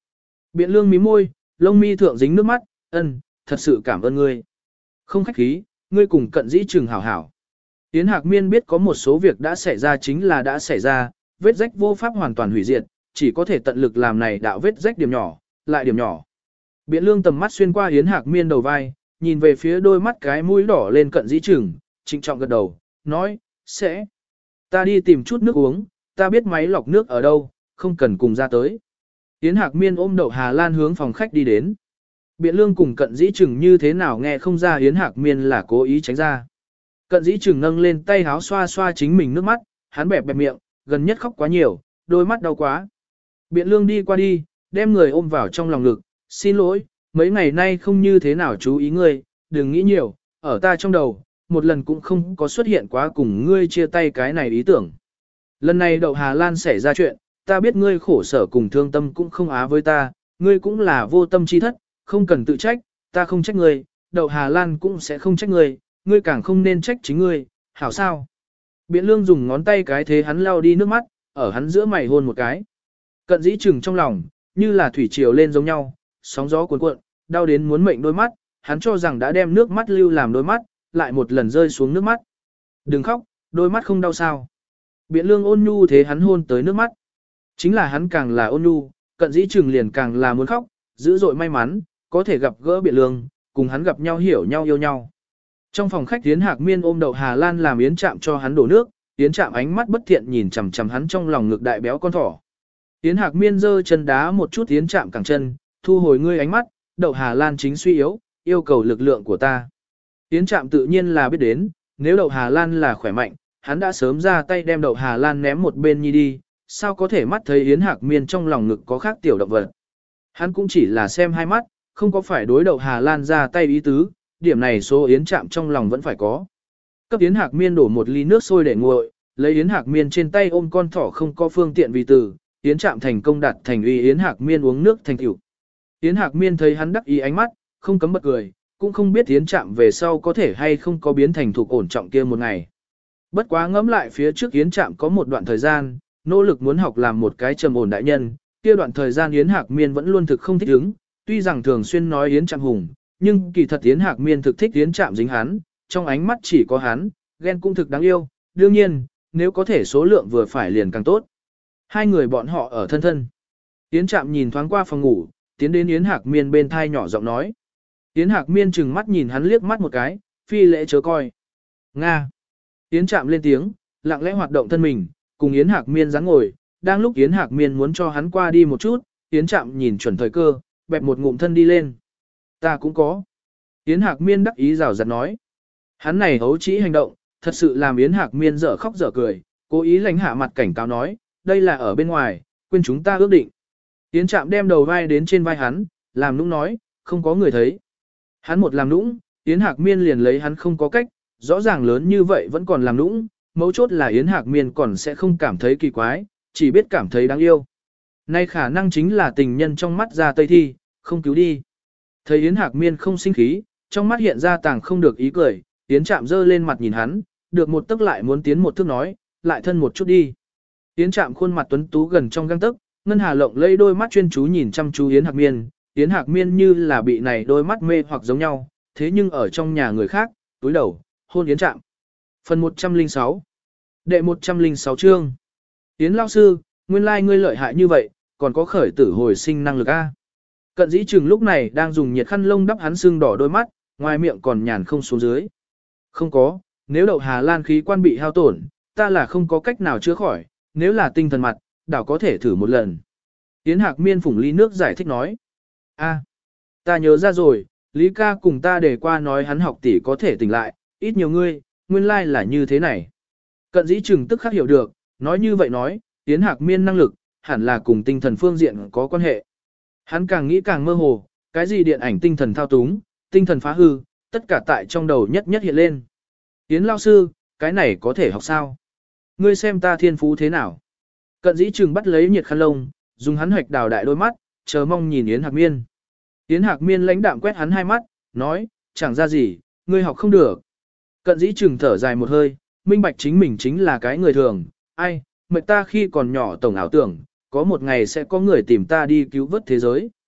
Biện lương mí môi, lông mi thượng dính nước mắt, ân, thật sự cảm ơn ngươi. Không khách khí, ngươi cùng cận dĩ trường hảo hảo. Yến Hạc Miên biết có một số việc đã xảy ra chính là đã xảy ra, vết rách vô pháp hoàn toàn hủy diệt, chỉ có thể tận lực làm này đạo vết rách điểm nhỏ, lại điểm nhỏ. Biện lương tầm mắt xuyên qua Yến Hạc Miên đầu vai, nhìn về phía đôi mắt cái mũi đỏ lên cận dĩ trường, trịnh trọng gật đầu, nói, sẽ. Ta đi tìm chút nước uống, ta biết máy lọc nước ở đâu, không cần cùng ra tới. Yến Hạc Miên ôm đậu Hà Lan hướng phòng khách đi đến. Biện lương cùng cận dĩ chừng như thế nào nghe không ra Yến Hạc Miên là cố ý tránh ra. Cận dĩ chừng nâng lên tay háo xoa xoa chính mình nước mắt, hắn bẹp bẹp miệng, gần nhất khóc quá nhiều, đôi mắt đau quá. Biện lương đi qua đi, đem người ôm vào trong lòng ngực, xin lỗi, mấy ngày nay không như thế nào chú ý ngươi, đừng nghĩ nhiều, ở ta trong đầu, một lần cũng không có xuất hiện quá cùng ngươi chia tay cái này ý tưởng. Lần này đậu Hà Lan xảy ra chuyện, ta biết ngươi khổ sở cùng thương tâm cũng không á với ta, ngươi cũng là vô tâm chi thất, không cần tự trách, ta không trách ngươi, đậu Hà Lan cũng sẽ không trách ngươi, ngươi càng không nên trách chính ngươi, hảo sao? Biện lương dùng ngón tay cái thế hắn lau đi nước mắt, ở hắn giữa mày hôn một cái. Cận dĩ chừng trong lòng, như là thủy triều lên giống nhau, sóng gió cuồn cuộn, đau đến muốn mệnh đôi mắt, hắn cho rằng đã đem nước mắt lưu làm đôi mắt, lại một lần rơi xuống nước mắt. Đừng khóc, đôi mắt không đau sao? Biện lương ôn nhu thế hắn hôn tới nước mắt. Chính là hắn càng là ôn nhu, cận dĩ chừng liền càng là muốn khóc, dữ dội may mắn, có thể gặp gỡ biện lương, cùng hắn gặp nhau hiểu nhau yêu nhau. Trong phòng khách Yến Hạc Miên ôm đậu Hà Lan làm Yến Trạm cho hắn đổ nước, Yến Trạm ánh mắt bất thiện nhìn chằm chằm hắn trong lòng ngực đại béo con thỏ. Yến Hạc Miên giơ chân đá một chút Yến Trạm cẳng chân, thu hồi ngươi ánh mắt, đậu Hà Lan chính suy yếu, yêu cầu lực lượng của ta. Yến Trạm tự nhiên là biết đến, nếu đậu Hà Lan là khỏe mạnh, hắn đã sớm ra tay đem đậu Hà Lan ném một bên nhi đi, sao có thể mắt thấy Yến Hạc Miên trong lòng ngực có khác tiểu động vật. Hắn cũng chỉ là xem hai mắt, không có phải đối đậu Hà Lan ra tay ý tứ, điểm này số Yến Trạm trong lòng vẫn phải có. Cấp Yến Hạc Miên đổ một ly nước sôi để nguội, lấy Yến Hạc Miên trên tay ôm con thỏ không có phương tiện vì từ, Yến Trạm thành công đạt thành uy Yến Hạc Miên uống nước thành tiểu. Yến Hạc Miên thấy hắn đắc ý ánh mắt, không cấm bật cười, cũng không biết Yến Trạm về sau có thể hay không có biến thành thuộc ổn trọng kia một ngày. Bất quá ngẫm lại phía trước Yến Trạm có một đoạn thời gian, nỗ lực muốn học làm một cái trầm ổn đại nhân, kia đoạn thời gian Yến Hạc Miên vẫn luôn thực không thích ứng, tuy rằng thường xuyên nói Yến Trạm hùng, nhưng kỳ thật Yến Hạc Miên thực thích Yến Trạm dính hắn, trong ánh mắt chỉ có hắn, ghen cũng thực đáng yêu, đương nhiên, nếu có thể số lượng vừa phải liền càng tốt. Hai người bọn họ ở thân thân. Yến Trạm nhìn thoáng qua phòng ngủ, tiến đến Yến Hạc Miên bên thai nhỏ giọng nói. Yến Hạc Miên chừng mắt nhìn hắn liếc mắt một cái, phi lễ chớ coi. Nga. Yến Trạm lên tiếng, lặng lẽ hoạt động thân mình, cùng Yến Hạc Miên dáng ngồi, đang lúc Yến Hạc Miên muốn cho hắn qua đi một chút, Yến Trạm nhìn chuẩn thời cơ, bẹp một ngụm thân đi lên. Ta cũng có. Yến Hạc Miên đắc ý rào rạt nói. Hắn này hấu trĩ hành động, thật sự làm Yến Hạc Miên dở khóc dở cười, cố ý lánh hạ mặt cảnh cáo nói, đây là ở bên ngoài, quên chúng ta ước định. Yến Trạm đem đầu vai đến trên vai hắn, làm nũng nói, không có người thấy. Hắn một làm nũng, Yến Hạc Miên liền lấy hắn không có cách, rõ ràng lớn như vậy vẫn còn làm nũng, mấu chốt là Yến Hạc Miên còn sẽ không cảm thấy kỳ quái, chỉ biết cảm thấy đáng yêu. Nay khả năng chính là tình nhân trong mắt ra tây thi, không cứu đi. Thấy Yến Hạc Miên không sinh khí, trong mắt hiện ra tàng không được ý cười, Yến Trạm giơ lên mặt nhìn hắn, được một tức lại muốn tiến một thước nói, lại thân một chút đi. Yến Trạm khuôn mặt tuấn tú gần trong gang tấc, ngân hà lộng lây đôi mắt chuyên chú nhìn chăm chú Yến Hạc Miên, Yến Hạc Miên như là bị này đôi mắt mê hoặc giống nhau, thế nhưng ở trong nhà người khác, túi đầu, hôn Yến Trạm. Phần một trăm lẻ sáu Đệ một trăm lẻ sáu chương Yến lão sư, nguyên lai ngươi lợi hại như vậy, còn có khởi tử hồi sinh năng lực A. Cận dĩ trừng lúc này đang dùng nhiệt khăn lông đắp hắn sưng đỏ đôi mắt, ngoài miệng còn nhàn không xuống dưới. Không có, nếu đậu Hà Lan khí quan bị hao tổn, ta là không có cách nào chữa khỏi, nếu là tinh thần mặt, đảo có thể thử một lần. Yến Hạc Miên phủng ly nước giải thích nói. A, ta nhớ ra rồi, Lý ca cùng ta để qua nói hắn học tỷ có thể tỉnh lại, ít nhiều ngươi, nguyên lai là như thế này. Cận dĩ trừng tức khắc hiểu được, nói như vậy nói, Yến Hạc Miên năng lực, hẳn là cùng tinh thần phương diện có quan hệ. Hắn càng nghĩ càng mơ hồ, cái gì điện ảnh tinh thần thao túng, tinh thần phá hư, tất cả tại trong đầu nhất nhất hiện lên. Yến lao sư, cái này có thể học sao? Ngươi xem ta thiên phú thế nào? Cận dĩ trừng bắt lấy nhiệt khăn lông, dùng hắn hoạch đào đại đôi mắt, chờ mong nhìn Yến Hạc Miên. Yến Hạc Miên lãnh đạm quét hắn hai mắt, nói, chẳng ra gì, ngươi học không được. Cận dĩ trừng thở dài một hơi, minh bạch chính mình chính là cái người thường, ai, mệt ta khi còn nhỏ tổng ảo tưởng, có một ngày sẽ có người tìm ta đi cứu vớt thế giới.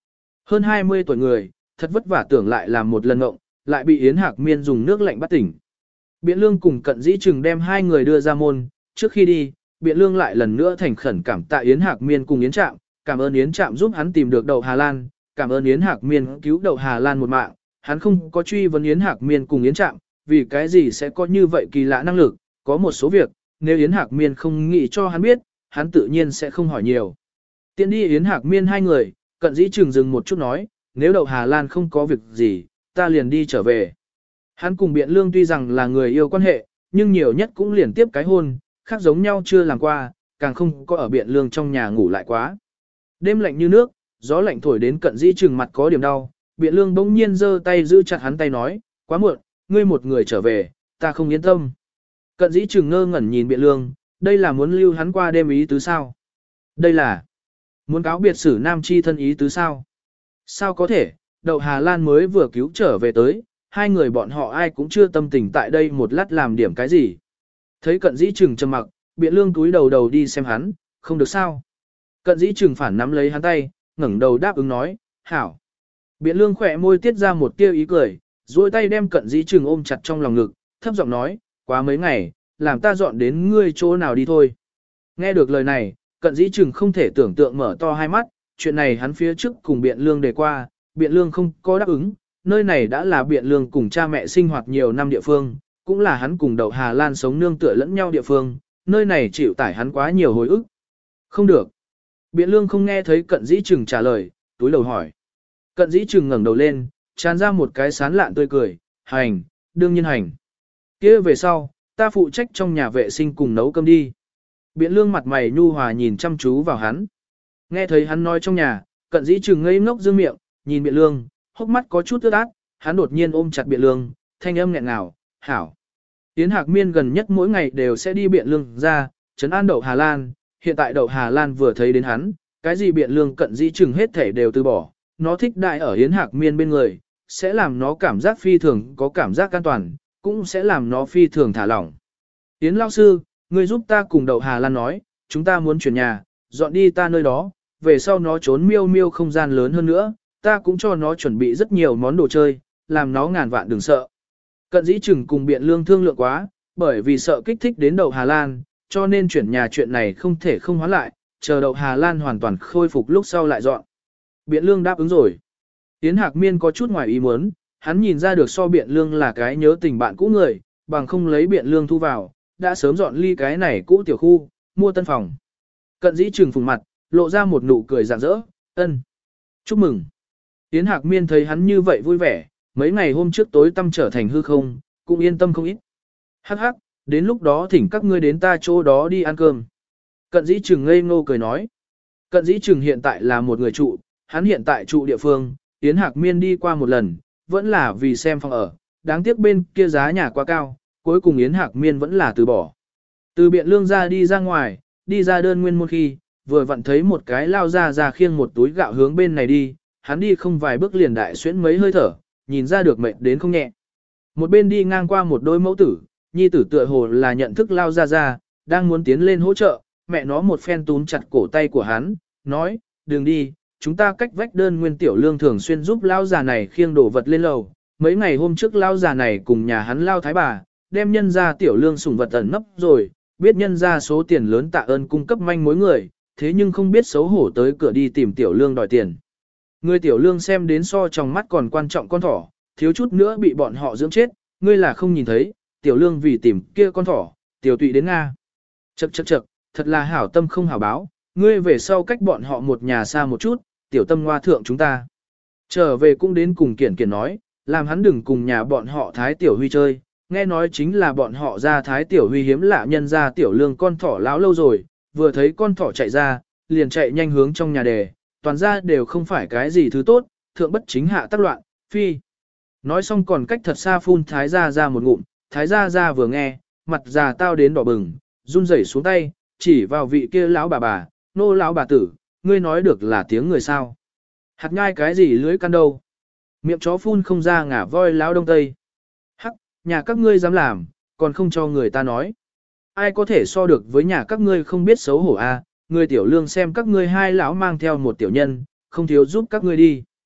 Hơn hai mươi tuổi người, thật vất vả tưởng lại làm một lần ngộng, lại bị Yến Hạc Miên dùng nước lạnh bắt tỉnh. Biện Lương cùng Cận Dĩ Trừng đem hai người đưa ra môn, trước khi đi, Biện Lương lại lần nữa thành khẩn cảm tạ Yến Hạc Miên cùng Yến Trạm, cảm ơn Yến Trạm giúp hắn tìm được Đậu Hà Lan, cảm ơn Yến Hạc Miên cứu Đậu Hà Lan một mạng, hắn không có truy vấn Yến Hạc Miên cùng Yến Trạm, vì cái gì sẽ có như vậy kỳ lạ năng lực, có một số việc, nếu Yến Hạc Miên không nghĩ cho hắn biết, hắn tự nhiên sẽ không hỏi nhiều. Tiến đi Yến Hạc Miên hai người, Cận Dĩ Trừng dừng một chút nói, nếu Đậu Hà Lan không có việc gì, ta liền đi trở về. Hắn cùng Biện Lương tuy rằng là người yêu quan hệ, nhưng nhiều nhất cũng liền tiếp cái hôn, khác giống nhau chưa làm qua, càng không có ở Biện Lương trong nhà ngủ lại quá. Đêm lạnh như nước, gió lạnh thổi đến Cận Dĩ Trừng mặt có điểm đau, Biện Lương bỗng nhiên giơ tay giữ chặt hắn tay nói, quá muộn, ngươi một người trở về, ta không yên tâm. Cận Dĩ Trừng ngơ ngẩn nhìn Biện Lương, đây là muốn lưu hắn qua đêm ý tứ sao? Đây là muốn cáo biệt sử nam chi thân ý tứ sao? Sao có thể, Đậu Hà Lan mới vừa cứu trở về tới, hai người bọn họ ai cũng chưa tâm tình tại đây một lát làm điểm cái gì. Thấy Cận Dĩ Trừng trầm mặc, Biện Lương túi đầu đầu đi xem hắn, không được sao. Cận Dĩ Trừng phản nắm lấy hắn tay, ngẩng đầu đáp ứng nói, hảo. Biện Lương khỏe môi tiết ra một tia ý cười, duỗi tay đem Cận Dĩ Trừng ôm chặt trong lòng ngực, thấp giọng nói, quá mấy ngày, làm ta dọn đến ngươi chỗ nào đi thôi. Nghe được lời này, Cận Dĩ Trừng không thể tưởng tượng mở to hai mắt, chuyện này hắn phía trước cùng Biện Lương đề qua, Biện Lương không có đáp ứng, nơi này đã là Biện Lương cùng cha mẹ sinh hoạt nhiều năm địa phương, cũng là hắn cùng Đậu Hà Lan sống nương tựa lẫn nhau địa phương, nơi này chịu tải hắn quá nhiều hồi ức. Không được. Biện Lương không nghe thấy Cận Dĩ Trừng trả lời, túi đầu hỏi. Cận Dĩ Trừng ngẩng đầu lên, tràn ra một cái sán lạn tươi cười, hành, đương nhiên hành. Kia về sau, ta phụ trách trong nhà vệ sinh cùng nấu cơm đi. Biện Lương mặt mày nhu hòa nhìn chăm chú vào hắn. Nghe thấy hắn nói trong nhà, Cận Dĩ Trừng ngây ngốc dương miệng, nhìn Biện Lương, hốc mắt có chút ướt át, hắn đột nhiên ôm chặt Biện Lương, thanh âm nghẹn ngào, hảo. Yến Hạc Miên gần nhất mỗi ngày đều sẽ đi Biện Lương ra, trấn an Đậu Hà Lan, hiện tại Đậu Hà Lan vừa thấy đến hắn, cái gì Biện Lương Cận Dĩ Trừng hết thể đều từ bỏ, nó thích đại ở Yến Hạc Miên bên người, sẽ làm nó cảm giác phi thường có cảm giác an toàn, cũng sẽ làm nó phi thường thả lỏng. Yến lão sư, ngươi giúp ta cùng Đậu Hà Lan nói, chúng ta muốn chuyển nhà, dọn đi ta nơi đó, về sau nó trốn miêu miêu không gian lớn hơn nữa, ta cũng cho nó chuẩn bị rất nhiều món đồ chơi, làm nó ngàn vạn đừng sợ. Cận Dĩ Trừng cùng Biện Lương thương lượng quá, bởi vì sợ kích thích đến Đậu Hà Lan, cho nên chuyển nhà chuyện này không thể không hoán lại, chờ Đậu Hà Lan hoàn toàn khôi phục lúc sau lại dọn. Biện Lương đáp ứng rồi. Yến Hạc Miên có chút ngoài ý muốn, hắn nhìn ra được so Biện Lương là cái nhớ tình bạn cũ người, bằng không lấy Biện Lương thu vào, đã sớm dọn ly cái này cũ tiểu khu, mua tân phòng. Cận Dĩ Trừng phùng mặt, lộ ra một nụ cười rạng rỡ, ân. Chúc mừng. Yến Hạc Miên thấy hắn như vậy vui vẻ, mấy ngày hôm trước tối tâm trở thành hư không, cũng yên tâm không ít. Hắc hắc, đến lúc đó thỉnh các ngươi đến ta chỗ đó đi ăn cơm. Cận Dĩ Trừng ngây ngô cười nói. Cận Dĩ Trừng hiện tại là một người trụ, hắn hiện tại trụ địa phương, Yến Hạc Miên đi qua một lần, vẫn là vì xem phòng ở, đáng tiếc bên kia giá nhà quá cao, cuối cùng Yến Hạc Miên vẫn là từ bỏ. Từ Biện Lương ra đi ra ngoài, đi ra đơn nguyên môn khi, vừa vặn thấy một cái lao ra ra khiêng một túi gạo hướng bên này đi, hắn đi không vài bước liền đại xuyễn mấy hơi thở, nhìn ra được mệt đến không nhẹ. Một bên đi ngang qua một đôi mẫu tử, nhi tử tựa hồ là nhận thức lao ra ra, đang muốn tiến lên hỗ trợ, mẹ nó một phen túm chặt cổ tay của hắn, nói, đừng đi, chúng ta cách vách đơn nguyên tiểu lương thường xuyên giúp lao già này khiêng đồ vật lên lầu. Mấy ngày hôm trước lao già này cùng nhà hắn lao thái bà, đem nhân ra tiểu lương sủng vật ẩn nấp rồi, biết nhân ra số tiền lớn tạ ơn cung cấp manh mối người, thế nhưng không biết xấu hổ tới cửa đi tìm tiểu lương đòi tiền. Người tiểu lương xem đến so trong mắt còn quan trọng con thỏ, thiếu chút nữa bị bọn họ dưỡng chết, ngươi là không nhìn thấy, tiểu lương vì tìm kia con thỏ, tiểu tụy đến Nga. Chậc chậc chậc, thật là hảo tâm không hảo báo, ngươi về sau cách bọn họ một nhà xa một chút, tiểu tâm ngoa thượng chúng ta. Trở về cũng đến cùng Kiển Kiển nói, làm hắn đừng cùng nhà bọn họ Thái Tiểu Huy chơi, nghe nói chính là bọn họ ra Thái Tiểu Huy hiếm lạ nhân ra tiểu lương con thỏ láo lâu rồi, vừa thấy con thỏ chạy ra, liền chạy nhanh hướng trong nhà đề, toàn ra đều không phải cái gì thứ tốt, thượng bất chính hạ tác loạn, phi. Nói xong còn cách thật xa phun Thái Gia ra một ngụm, Thái Gia ra vừa nghe, mặt già tao đến đỏ bừng, run rẩy xuống tay, chỉ vào vị kia lão bà bà, nô lão bà tử, ngươi nói được là tiếng người sao. Hạt nhai cái gì lưới căn đâu. Miệng chó phun không ra ngả voi lão đông tây. Hắc, nhà các ngươi dám làm, còn không cho người ta nói. Ai có thể so được với nhà các ngươi không biết xấu hổ a? À? Người tiểu lương xem các ngươi hai lão mang theo một tiểu nhân, không thiếu giúp các ngươi đi.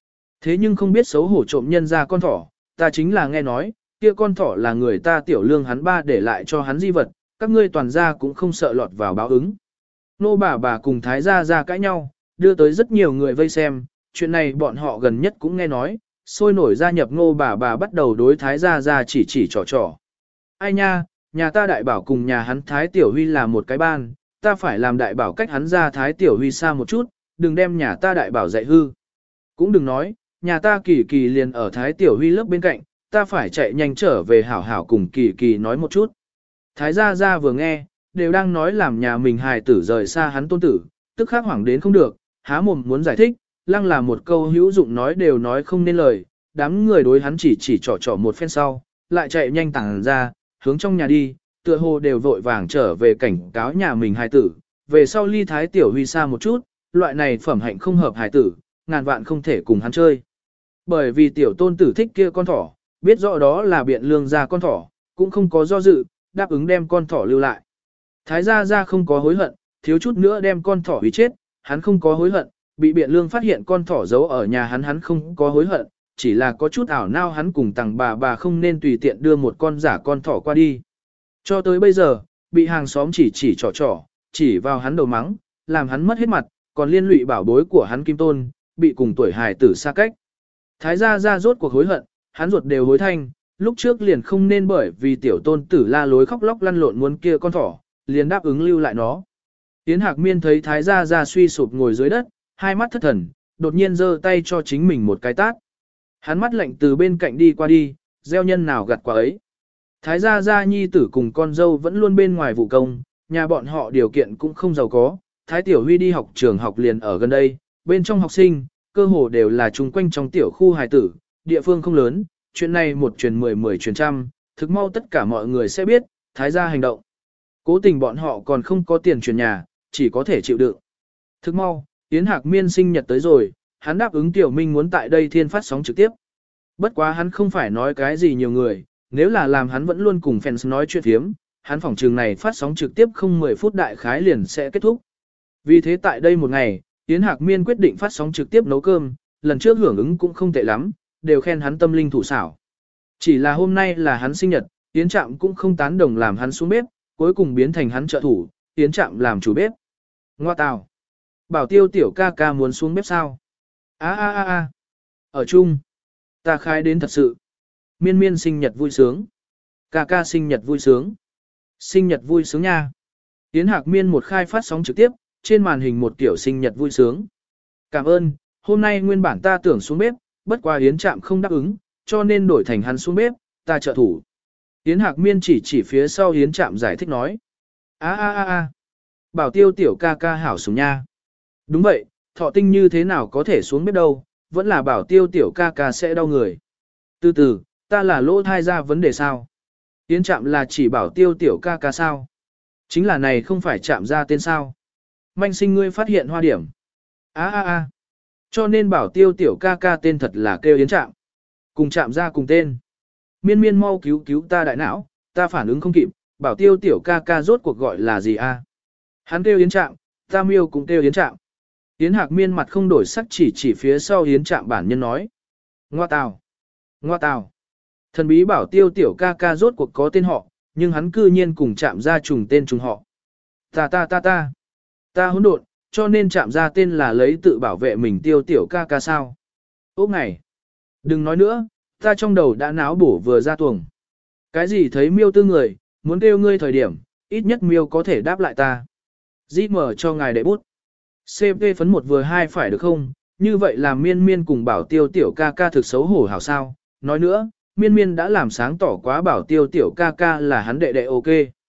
Thế nhưng không biết xấu hổ trộm nhân ra con thỏ, ta chính là nghe nói, kia con thỏ là người ta tiểu lương hắn ba để lại cho hắn di vật, các ngươi toàn gia cũng không sợ lọt vào báo ứng. Nô bà bà cùng thái gia ra cãi nhau, đưa tới rất nhiều người vây xem, chuyện này bọn họ gần nhất cũng nghe nói, sôi nổi gia nhập ngô bà bà bắt đầu đối thái gia ra chỉ chỉ trò trò. Ai nha, nhà ta đại bảo cùng nhà hắn thái tiểu huy là một cái ban, ta phải làm đại bảo cách hắn ra thái tiểu huy xa một chút, đừng đem nhà ta đại bảo dạy hư. Cũng đừng nói, nhà ta kỳ kỳ liền ở thái tiểu huy lớp bên cạnh, ta phải chạy nhanh trở về hảo hảo cùng kỳ kỳ nói một chút. Thái gia gia vừa nghe, đều đang nói làm nhà mình hài tử rời xa hắn tôn tử, tức khắc hoảng đến không được, há mồm muốn giải thích, lăng là một câu hữu dụng nói đều nói không nên lời, đám người đối hắn chỉ chỉ trò trò một phen sau, lại chạy nhanh tàng ra, hướng trong nhà đi, tựa hồ đều vội vàng trở về cảnh cáo nhà mình hài tử, về sau ly thái tiểu huy xa một chút, loại này phẩm hạnh không hợp hài tử, ngàn vạn không thể cùng hắn chơi. Bởi vì tiểu tôn tử thích kia con thỏ, biết rõ đó là biện lương ra con thỏ, cũng không có do dự, đáp ứng đem con thỏ lưu lại. Thái gia gia không có hối hận, thiếu chút nữa đem con thỏ hủy chết, hắn không có hối hận, bị biện lương phát hiện con thỏ giấu ở nhà hắn hắn không có hối hận, chỉ là có chút ảo nao hắn cùng tàng bà bà không nên tùy tiện đưa một con giả con thỏ qua đi. Cho tới bây giờ, bị hàng xóm chỉ chỉ trò trò, chỉ vào hắn đầu mắng, làm hắn mất hết mặt, còn liên lụy bảo bối của hắn Kim Tôn, bị cùng tuổi hài tử xa cách. Thái gia gia rốt cuộc hối hận, hắn ruột đều hối thanh, lúc trước liền không nên bởi vì tiểu tôn tử la lối khóc lóc lăn lộn muốn kia con thỏ, liền đáp ứng lưu lại nó. Yến Hạc Miên thấy Thái gia gia suy sụp ngồi dưới đất, hai mắt thất thần, đột nhiên giơ tay cho chính mình một cái tát. Hắn mắt lạnh từ bên cạnh đi qua đi, gieo nhân nào gặt quả ấy. Thái gia gia nhi tử cùng con dâu vẫn luôn bên ngoài vụ công, nhà bọn họ điều kiện cũng không giàu có. Thái Tiểu Huy đi học trường học liền ở gần đây, bên trong học sinh, cơ hồ đều là chung quanh trong tiểu khu hài tử, địa phương không lớn, chuyện này một truyền mười mười truyền trăm, thực mau tất cả mọi người sẽ biết, Thái gia hành động. Cố tình bọn họ còn không có tiền chuyển nhà, chỉ có thể chịu đựng. Thực mau, Yến Hạc Miên sinh nhật tới rồi, hắn đáp ứng Tiểu Minh muốn tại đây thiên phát sóng trực tiếp. Bất quá hắn không phải nói cái gì nhiều người, nếu là làm hắn vẫn luôn cùng fans nói chuyện thiếm, hắn phỏng trường này phát sóng trực tiếp không mười phút đại khái liền sẽ kết thúc. Vì thế tại đây một ngày, Yến Hạc Miên quyết định phát sóng trực tiếp nấu cơm, lần trước hưởng ứng cũng không tệ lắm, đều khen hắn tâm linh thủ xảo. Chỉ là hôm nay là hắn sinh nhật, Yến Trạm cũng không tán đồng làm hắn xuống bếp, cuối cùng biến thành hắn trợ thủ, Yến Trạm làm chủ bếp. Ngoa tào. Bảo Tiêu tiểu ca ca muốn xuống bếp sao? A a a a. Ở chung. Ta khai đến thật sự. Miên miên sinh nhật vui sướng. Ca ca sinh nhật vui sướng. Sinh nhật vui sướng nha. Yến Hạc Miên một khai phát sóng trực tiếp, trên màn hình một tiểu sinh nhật vui sướng. Cảm ơn, hôm nay nguyên bản ta tưởng xuống bếp, bất quá Yến Trạm không đáp ứng, cho nên đổi thành hắn xuống bếp, ta trợ thủ. Yến Hạc Miên chỉ chỉ phía sau Yến Trạm giải thích nói. A a a a. Bảo Tiêu tiểu ca ca hảo sủng nha. Đúng vậy, Thọ Tinh như thế nào có thể xuống bếp đâu, vẫn là Bảo Tiêu tiểu ca ca sẽ đau người. Từ từ, ta là lỗ thai ra vấn đề sao? Yến Trạm là chỉ Bảo Tiêu tiểu ca ca sao? Chính là này không phải Trạm ra tên sao? Manh sinh ngươi phát hiện hoa điểm. A a a. Cho nên Bảo Tiêu tiểu ca ca tên thật là kêu Yến Trạm. Cùng Trạm ra cùng tên. Miên miên mau cứu cứu ta đại não, ta phản ứng không kịp, Bảo Tiêu tiểu ca ca rốt cuộc gọi là gì a? Hắn kêu Yến Trạm, ta miêu cũng kêu Yến Trạm. Yến Hạc Miên mặt không đổi sắc chỉ chỉ phía sau Yến Trạm bản nhân nói. Ngoa tào. Ngoa tào. Thần bí Bảo Tiêu tiểu ca ca rốt cuộc có tên họ, nhưng hắn cư nhiên cùng Trạm ra trùng tên trùng họ. Ta ta ta ta. Ta hỗn độn, cho nên Trạm ra tên là lấy tự bảo vệ mình Tiêu tiểu ca ca sao. Ốc này. Đừng nói nữa, ta trong đầu đã náo bổ vừa ra tuồng. Cái gì thấy miêu tư người, muốn kêu ngươi thời điểm, ít nhất miêu có thể đáp lại ta. Di mở cho ngài đệ bút. xê pê phấn một vừa hai phải được không? Như vậy là miên miên cùng Bảo Tiêu tiểu ca ca thực xấu hổ hảo sao. Nói nữa, miên miên đã làm sáng tỏ quá Bảo Tiêu tiểu ca ca là hắn đệ đệ ok.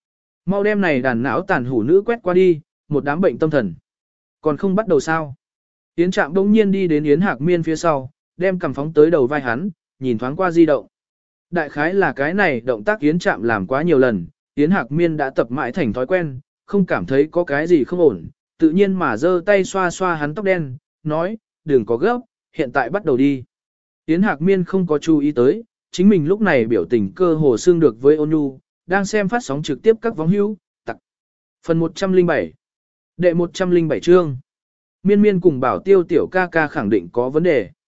Mau đem này đàn não tàn hủ nữ quét qua đi, một đám bệnh tâm thần. Còn không bắt đầu sao? Yến Trạm đông nhiên đi đến Yến Hạc Miên phía sau, đem cầm phóng tới đầu vai hắn, nhìn thoáng qua di động. Đại khái là cái này động tác Yến Trạm làm quá nhiều lần, Yến Hạc Miên đã tập mãi thành thói quen, không cảm thấy có cái gì không ổn, tự nhiên mà giơ tay xoa xoa hắn tóc đen, nói, đừng có gấp, hiện tại bắt đầu đi. Yến Hạc Miên không có chú ý tới, chính mình lúc này biểu tình cơ hồ xương được với ôn nhu, đang xem phát sóng trực tiếp các vóng hữu, tặc. Phần một trăm lẻ bảy Đệ một trăm lẻ bảy chương Miên miên cùng Bảo Tiêu tiểu ca ca khẳng định có vấn đề.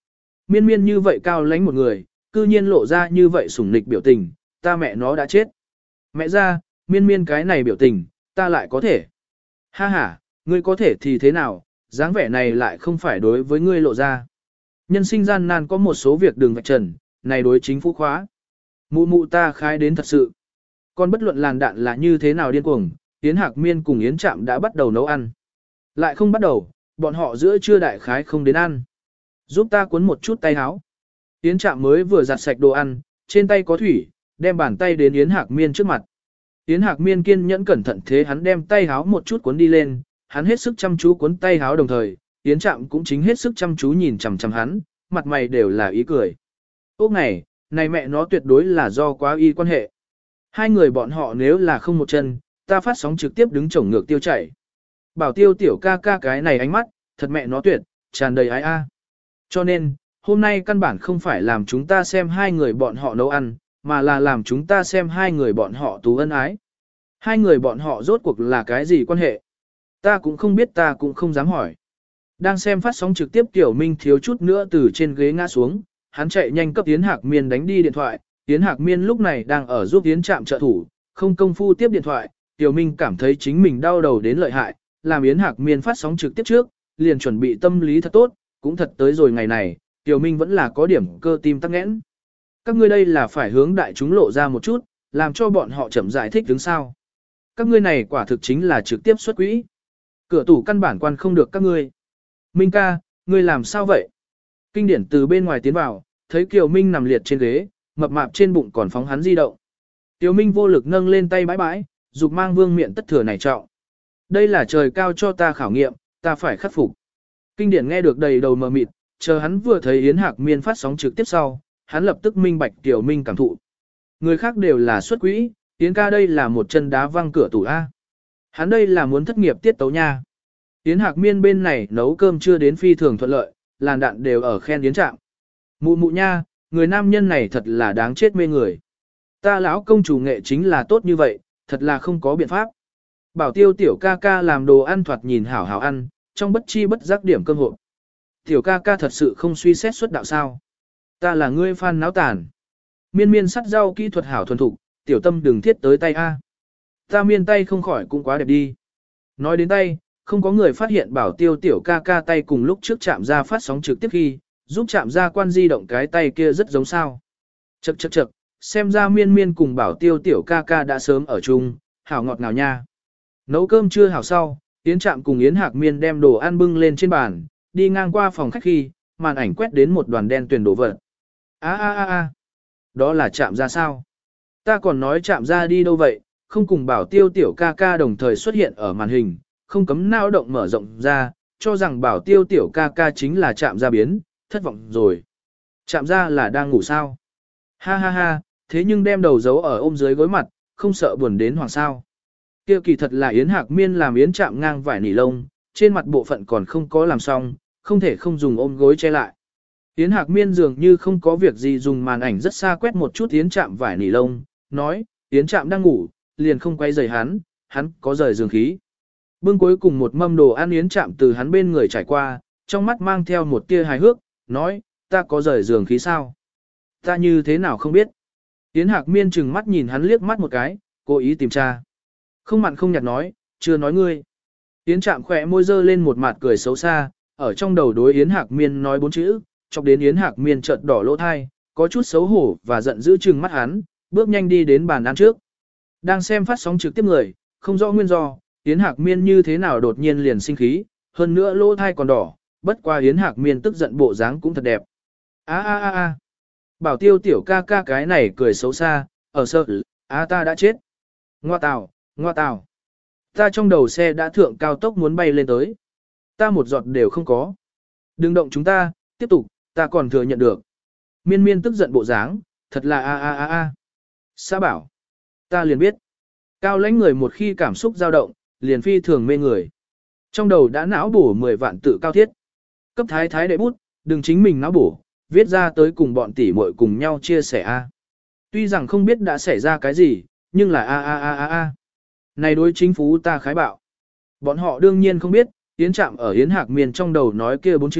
Miên miên như vậy cao lãnh một người, cư nhiên lộ ra như vậy sủng nịch biểu tình, ta mẹ nó đã chết. Mẹ ra, miên miên cái này biểu tình, ta lại có thể. Ha ha, ngươi có thể thì thế nào, dáng vẻ này lại không phải đối với ngươi lộ ra. Nhân sinh gian nan có một số việc đường vạch trần, này đối chính phủ khóa. Mụ mụ ta khai đến thật sự. Còn bất luận làn đạn là như thế nào điên cuồng, Yến Hạc Miên cùng Yến Trạm đã bắt đầu nấu ăn. Lại không bắt đầu, bọn họ giữa trưa đại khái không đến ăn. Giúp ta cuốn một chút tay áo. Yến Trạm mới vừa giặt sạch đồ ăn, trên tay có thủy, đem bàn tay đến Yến Hạc Miên trước mặt. Yến Hạc Miên kiên nhẫn cẩn thận thế hắn đem tay áo một chút cuốn đi lên, hắn hết sức chăm chú cuốn tay áo đồng thời, Yến Trạm cũng chính hết sức chăm chú nhìn chằm chằm hắn, mặt mày đều là ý cười. Ốc này, này mẹ nó tuyệt đối là do quá y quan hệ. Hai người bọn họ nếu là không một chân, ta phát sóng trực tiếp đứng chổng ngược tiêu chảy. Bảo Tiêu tiểu ca ca cái này ánh mắt, thật mẹ nó tuyệt, tràn đầy ái a. Cho nên, hôm nay căn bản không phải làm chúng ta xem hai người bọn họ nấu ăn, mà là làm chúng ta xem hai người bọn họ tú ân ái. Hai người bọn họ rốt cuộc là cái gì quan hệ? Ta cũng không biết, ta cũng không dám hỏi. Đang xem phát sóng trực tiếp Tiểu Minh thiếu chút nữa từ trên ghế ngã xuống, hắn chạy nhanh cấp Yến Hạc Miên đánh đi điện thoại. Yến Hạc Miên lúc này đang ở giúp Yến Trạm trợ thủ, không công phu tiếp điện thoại. Tiểu Minh cảm thấy chính mình đau đầu đến lợi hại, làm Yến Hạc Miên phát sóng trực tiếp trước, liền chuẩn bị tâm lý thật tốt, cũng thật tới rồi ngày này, Tiểu Minh vẫn là có điểm cơ tim tắc nghẽn. Các ngươi đây là phải hướng đại chúng lộ ra một chút, làm cho bọn họ chậm giải thích đứng sao. Các ngươi này quả thực chính là trực tiếp xuất quỹ. Cửa tủ căn bản quan không được các ngươi. Minh ca, ngươi làm sao vậy? Kinh điển từ bên ngoài tiến vào, thấy Kiều Minh nằm liệt trên ghế, mập mạp trên bụng còn phóng hắn di động. Kiều Minh vô lực nâng lên tay bãi bãi, dục mang vương miện tất thừa này trọng. Đây là trời cao cho ta khảo nghiệm, ta phải khắc phục. Kinh điển nghe được đầy đầu mờ mịt, chờ hắn vừa thấy Yến Hạc Miên phát sóng trực tiếp sau, hắn lập tức minh bạch Kiều Minh cảm thụ. Người khác đều là xuất quỹ, Yến ca đây là một chân đá văng cửa tủ A. Hắn đây là muốn thất nghiệp tiết tấu nha. Yến Hạc Miên bên này nấu cơm chưa đến phi thường thuận lợi, làn đạn đều ở khen Yến Trạm. Mụ mụ nha, người nam nhân này thật là đáng chết mê người. Ta lão công chủ nghệ chính là tốt như vậy, thật là không có biện pháp. Bảo Tiêu tiểu ca ca làm đồ ăn thoạt nhìn hảo hảo ăn, trong bất chi bất giác điểm cơm hộp. Tiểu ca ca thật sự không suy xét xuất đạo sao. Ta là ngươi fan náo tàn. Miên miên sắt rau kỹ thuật hảo thuần thục, tiểu tâm đừng thiết tới tay A. Ta miên tay không khỏi cũng quá đẹp đi. Nói đến tay, không có người phát hiện Bảo Tiêu tiểu ca ca tay cùng lúc trước chạm ra phát sóng trực tiếp khi, giúp chạm ra quan di động cái tay kia rất giống sao. Chậc chậc chậc, xem ra miên miên cùng Bảo Tiêu tiểu ca ca đã sớm ở chung, hảo ngọt ngào nha. Nấu cơm trưa hảo sau, Yến Trạm cùng Yến Hạc Miên đem đồ ăn bưng lên trên bàn, đi ngang qua phòng khách khi, màn ảnh quét đến một đoàn đen tuyền đổ vật. A a a a, đó là Trạm ra sao? Ta còn nói Trạm ra đi đâu vậy, không cùng Bảo Tiêu tiểu ca ca đồng thời xuất hiện ở màn hình, không cấm não động mở rộng ra, cho rằng Bảo Tiêu tiểu ca ca chính là Trạm ra biến, thất vọng rồi. Trạm ra là đang ngủ sao? Ha ha ha, thế nhưng đem đầu giấu ở ôm dưới gối mặt, không sợ buồn đến hoàng sao. Kia kỳ thật là Yến Hạc Miên làm Yến Trạm ngang vải nỉ lông, trên mặt bộ phận còn không có làm xong, không thể không dùng ôm gối che lại. Yến Hạc Miên dường như không có việc gì dùng màn ảnh rất xa quét một chút Yến Trạm vải nỉ lông, nói, Yến Trạm đang ngủ, liền không quay rời hắn, hắn có rời giường khí. Bưng cuối cùng một mâm đồ ăn Yến Trạm từ hắn bên người trải qua, trong mắt mang theo một tia hài hước, nói, ta có rời giường khí sao? Ta như thế nào không biết? Yến Hạc Miên chừng mắt nhìn hắn liếc mắt một cái, cố ý tìm tra. Không mặn không nhạt nói, chưa nói ngươi. Yến Trạm khỏe môi dơ lên một mặt cười xấu xa, ở trong đầu đối Yến Hạc Miên nói bốn chữ, chọc đến Yến Hạc Miên chợt đỏ lỗ thai, có chút xấu hổ và giận dữ chừng mắt hắn, bước nhanh đi đến bàn ăn trước. Đang xem phát sóng trực tiếp người, không rõ nguyên do, Yến Hạc Miên như thế nào đột nhiên liền sinh khí, hơn nữa lỗ thai còn đỏ, bất qua Yến Hạc Miên tức giận bộ dáng cũng thật đẹp. A a a a. Bảo Tiêu tiểu ca ca cái này cười xấu xa, ở sợ, a ta đã chết. Ngoa tào, ngoa tào. Ta trong đầu xe đã thượng cao tốc muốn bay lên tới. Ta một giọt đều không có. Đừng động chúng ta, tiếp tục, ta còn thừa nhận được. Miên miên tức giận bộ dáng, thật là a a a a. Sa bảo. Ta liền biết. Cao lãnh người một khi cảm xúc dao động, liền phi thường mê người. Trong đầu đã não bổ mười vạn tự cao thiết. Cấp thái thái đệ bút, đừng chính mình não bổ, viết ra tới cùng bọn tỷ muội cùng nhau chia sẻ a. Tuy rằng không biết đã xảy ra cái gì, nhưng là a a a a a. Này đối chính phủ ta khái bạo. Bọn họ đương nhiên không biết, Yến Trạm ở Yến Hạc Miên trong đầu nói kia bốn chữ,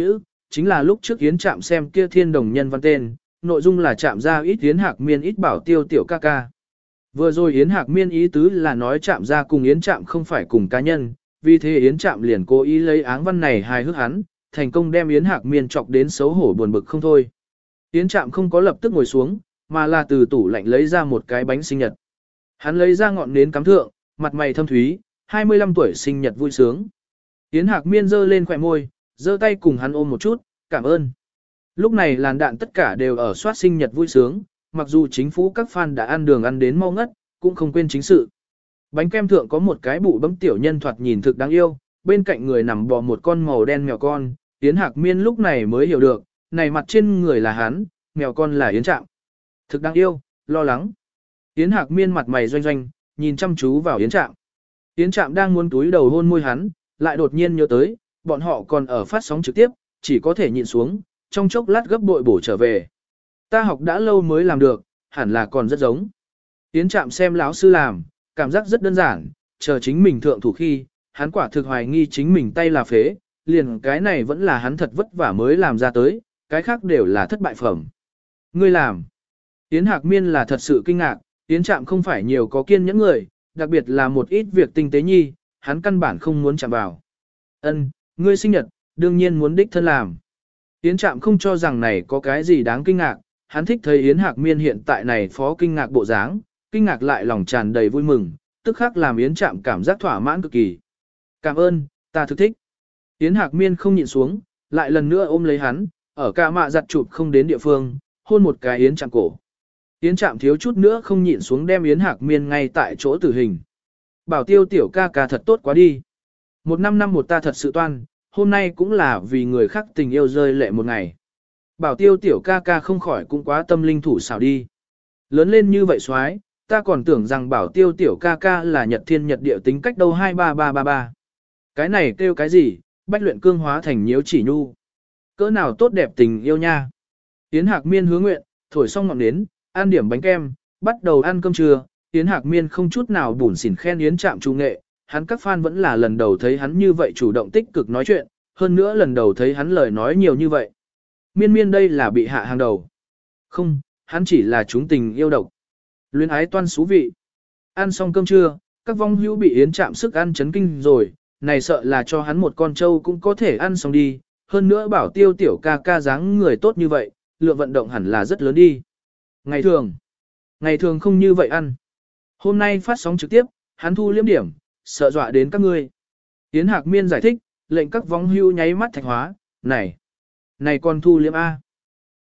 chính là lúc trước Yến Trạm xem kia thiên đồng nhân văn tên, nội dung là chạm ra ít Yến Hạc Miên ít bảo tiêu tiểu ca ca. Vừa rồi Yến Hạc Miên ý tứ là nói chạm ra cùng Yến Trạm không phải cùng cá nhân, vì thế Yến Trạm liền cố ý lấy áng văn này hài hước hắn, thành công đem Yến Hạc Miên chọc đến xấu hổ buồn bực không thôi. Yến Trạm không có lập tức ngồi xuống, mà là từ tủ lạnh lấy ra một cái bánh sinh nhật. Hắn lấy ra ngọn nến cắm thượng, mặt mày thâm thúy, hai mươi lăm tuổi sinh nhật vui sướng. Yến Hạc Miên giơ lên khỏe môi, giơ tay cùng hắn ôm một chút, cảm ơn. Lúc này làn đạn tất cả đều ở soát sinh nhật vui sướng, mặc dù chính phủ các fan đã ăn đường ăn đến mau ngất, cũng không quên chính sự. Bánh kem thượng có một cái bụ bấm tiểu nhân thoạt nhìn thực đáng yêu, bên cạnh người nằm bò một con màu đen mèo con, Yến Hạc Miên lúc này mới hiểu được, này mặt trên người là hắn, mèo con là Yến Trạm. Thực đáng yêu, lo lắng. Yến Hạc Miên mặt mày doanh doanh, nhìn chăm chú vào Yến Trạm. Yến Trạm đang muốn túi đầu hôn môi hắn, lại đột nhiên nhớ tới, bọn họ còn ở phát sóng trực tiếp, chỉ có thể nhịn xuống, trong chốc lát gấp bội bổ trở về. Ta học đã lâu mới làm được, hẳn là còn rất giống. Yến Trạm xem lão sư làm, cảm giác rất đơn giản, chờ chính mình thượng thủ khi, hắn quả thực hoài nghi chính mình tay là phế, liền cái này vẫn là hắn thật vất vả mới làm ra tới, cái khác đều là thất bại phẩm. Ngươi làm. Yến Hạc Miên là thật sự kinh ngạc, Yến Trạm không phải nhiều có kiên nhẫn người, đặc biệt là một ít việc tinh tế nhi, hắn căn bản không muốn chạm vào. Ân, ngươi sinh nhật, đương nhiên muốn đích thân làm. Yến Trạm không cho rằng này có cái gì đáng kinh ngạc, hắn thích thấy Yến Hạc Miên hiện tại này phó kinh ngạc bộ dáng, kinh ngạc lại lòng tràn đầy vui mừng, tức khắc làm Yến Trạm cảm giác thỏa mãn cực kỳ. Cảm ơn, ta thực thích. Yến Hạc Miên không nhịn xuống, lại lần nữa ôm lấy hắn, ở ca mạ giặt chụp không đến địa phương, hôn một cái Yến Trạm cổ. Yến Trạm thiếu chút nữa không nhịn xuống đem Yến Hạc Miên ngay tại chỗ tử hình. Bảo tiêu tiểu ca ca thật tốt quá đi. Một năm năm một ta thật sự toan, hôm nay cũng là vì người khác tình yêu rơi lệ một ngày. Bảo tiêu tiểu ca ca không khỏi cũng quá tâm linh thủ xảo đi. Lớn lên như vậy xoái, ta còn tưởng rằng bảo tiêu tiểu ca ca là nhật thiên nhật địa tính cách đâu hai ba ba ba ba. Cái này kêu cái gì, bách luyện cương hóa thành nhiễu chỉ nhu. Cỡ nào tốt đẹp tình yêu nha. Yến Hạc Miên hứa nguyện, thổi xong ngọn nến, ăn điểm bánh kem, bắt đầu ăn cơm trưa. Yến Hạc Miên không chút nào bủn xỉn khen Yến Trạm trung nghệ, hắn các fan vẫn là lần đầu thấy hắn như vậy chủ động tích cực nói chuyện, hơn nữa lần đầu thấy hắn lời nói nhiều như vậy. Miên miên đây là bị hạ hàng đầu. Không, hắn chỉ là chúng tình yêu độc. Luyến ái toan xú vị. Ăn xong cơm trưa, các vong hữu bị Yến Trạm sức ăn chấn kinh rồi, này sợ là cho hắn một con trâu cũng có thể ăn xong đi, hơn nữa bảo tiêu tiểu ca ca dáng người tốt như vậy, lượng vận động hẳn là rất lớn đi. Ngày thường, ngày thường không như vậy ăn. Hôm nay phát sóng trực tiếp, hắn thu liếm điểm, sợ dọa đến các ngươi. Yến Hạc Miên giải thích, lệnh các vong hữu nháy mắt thạch hóa, này, này con thu liếm A.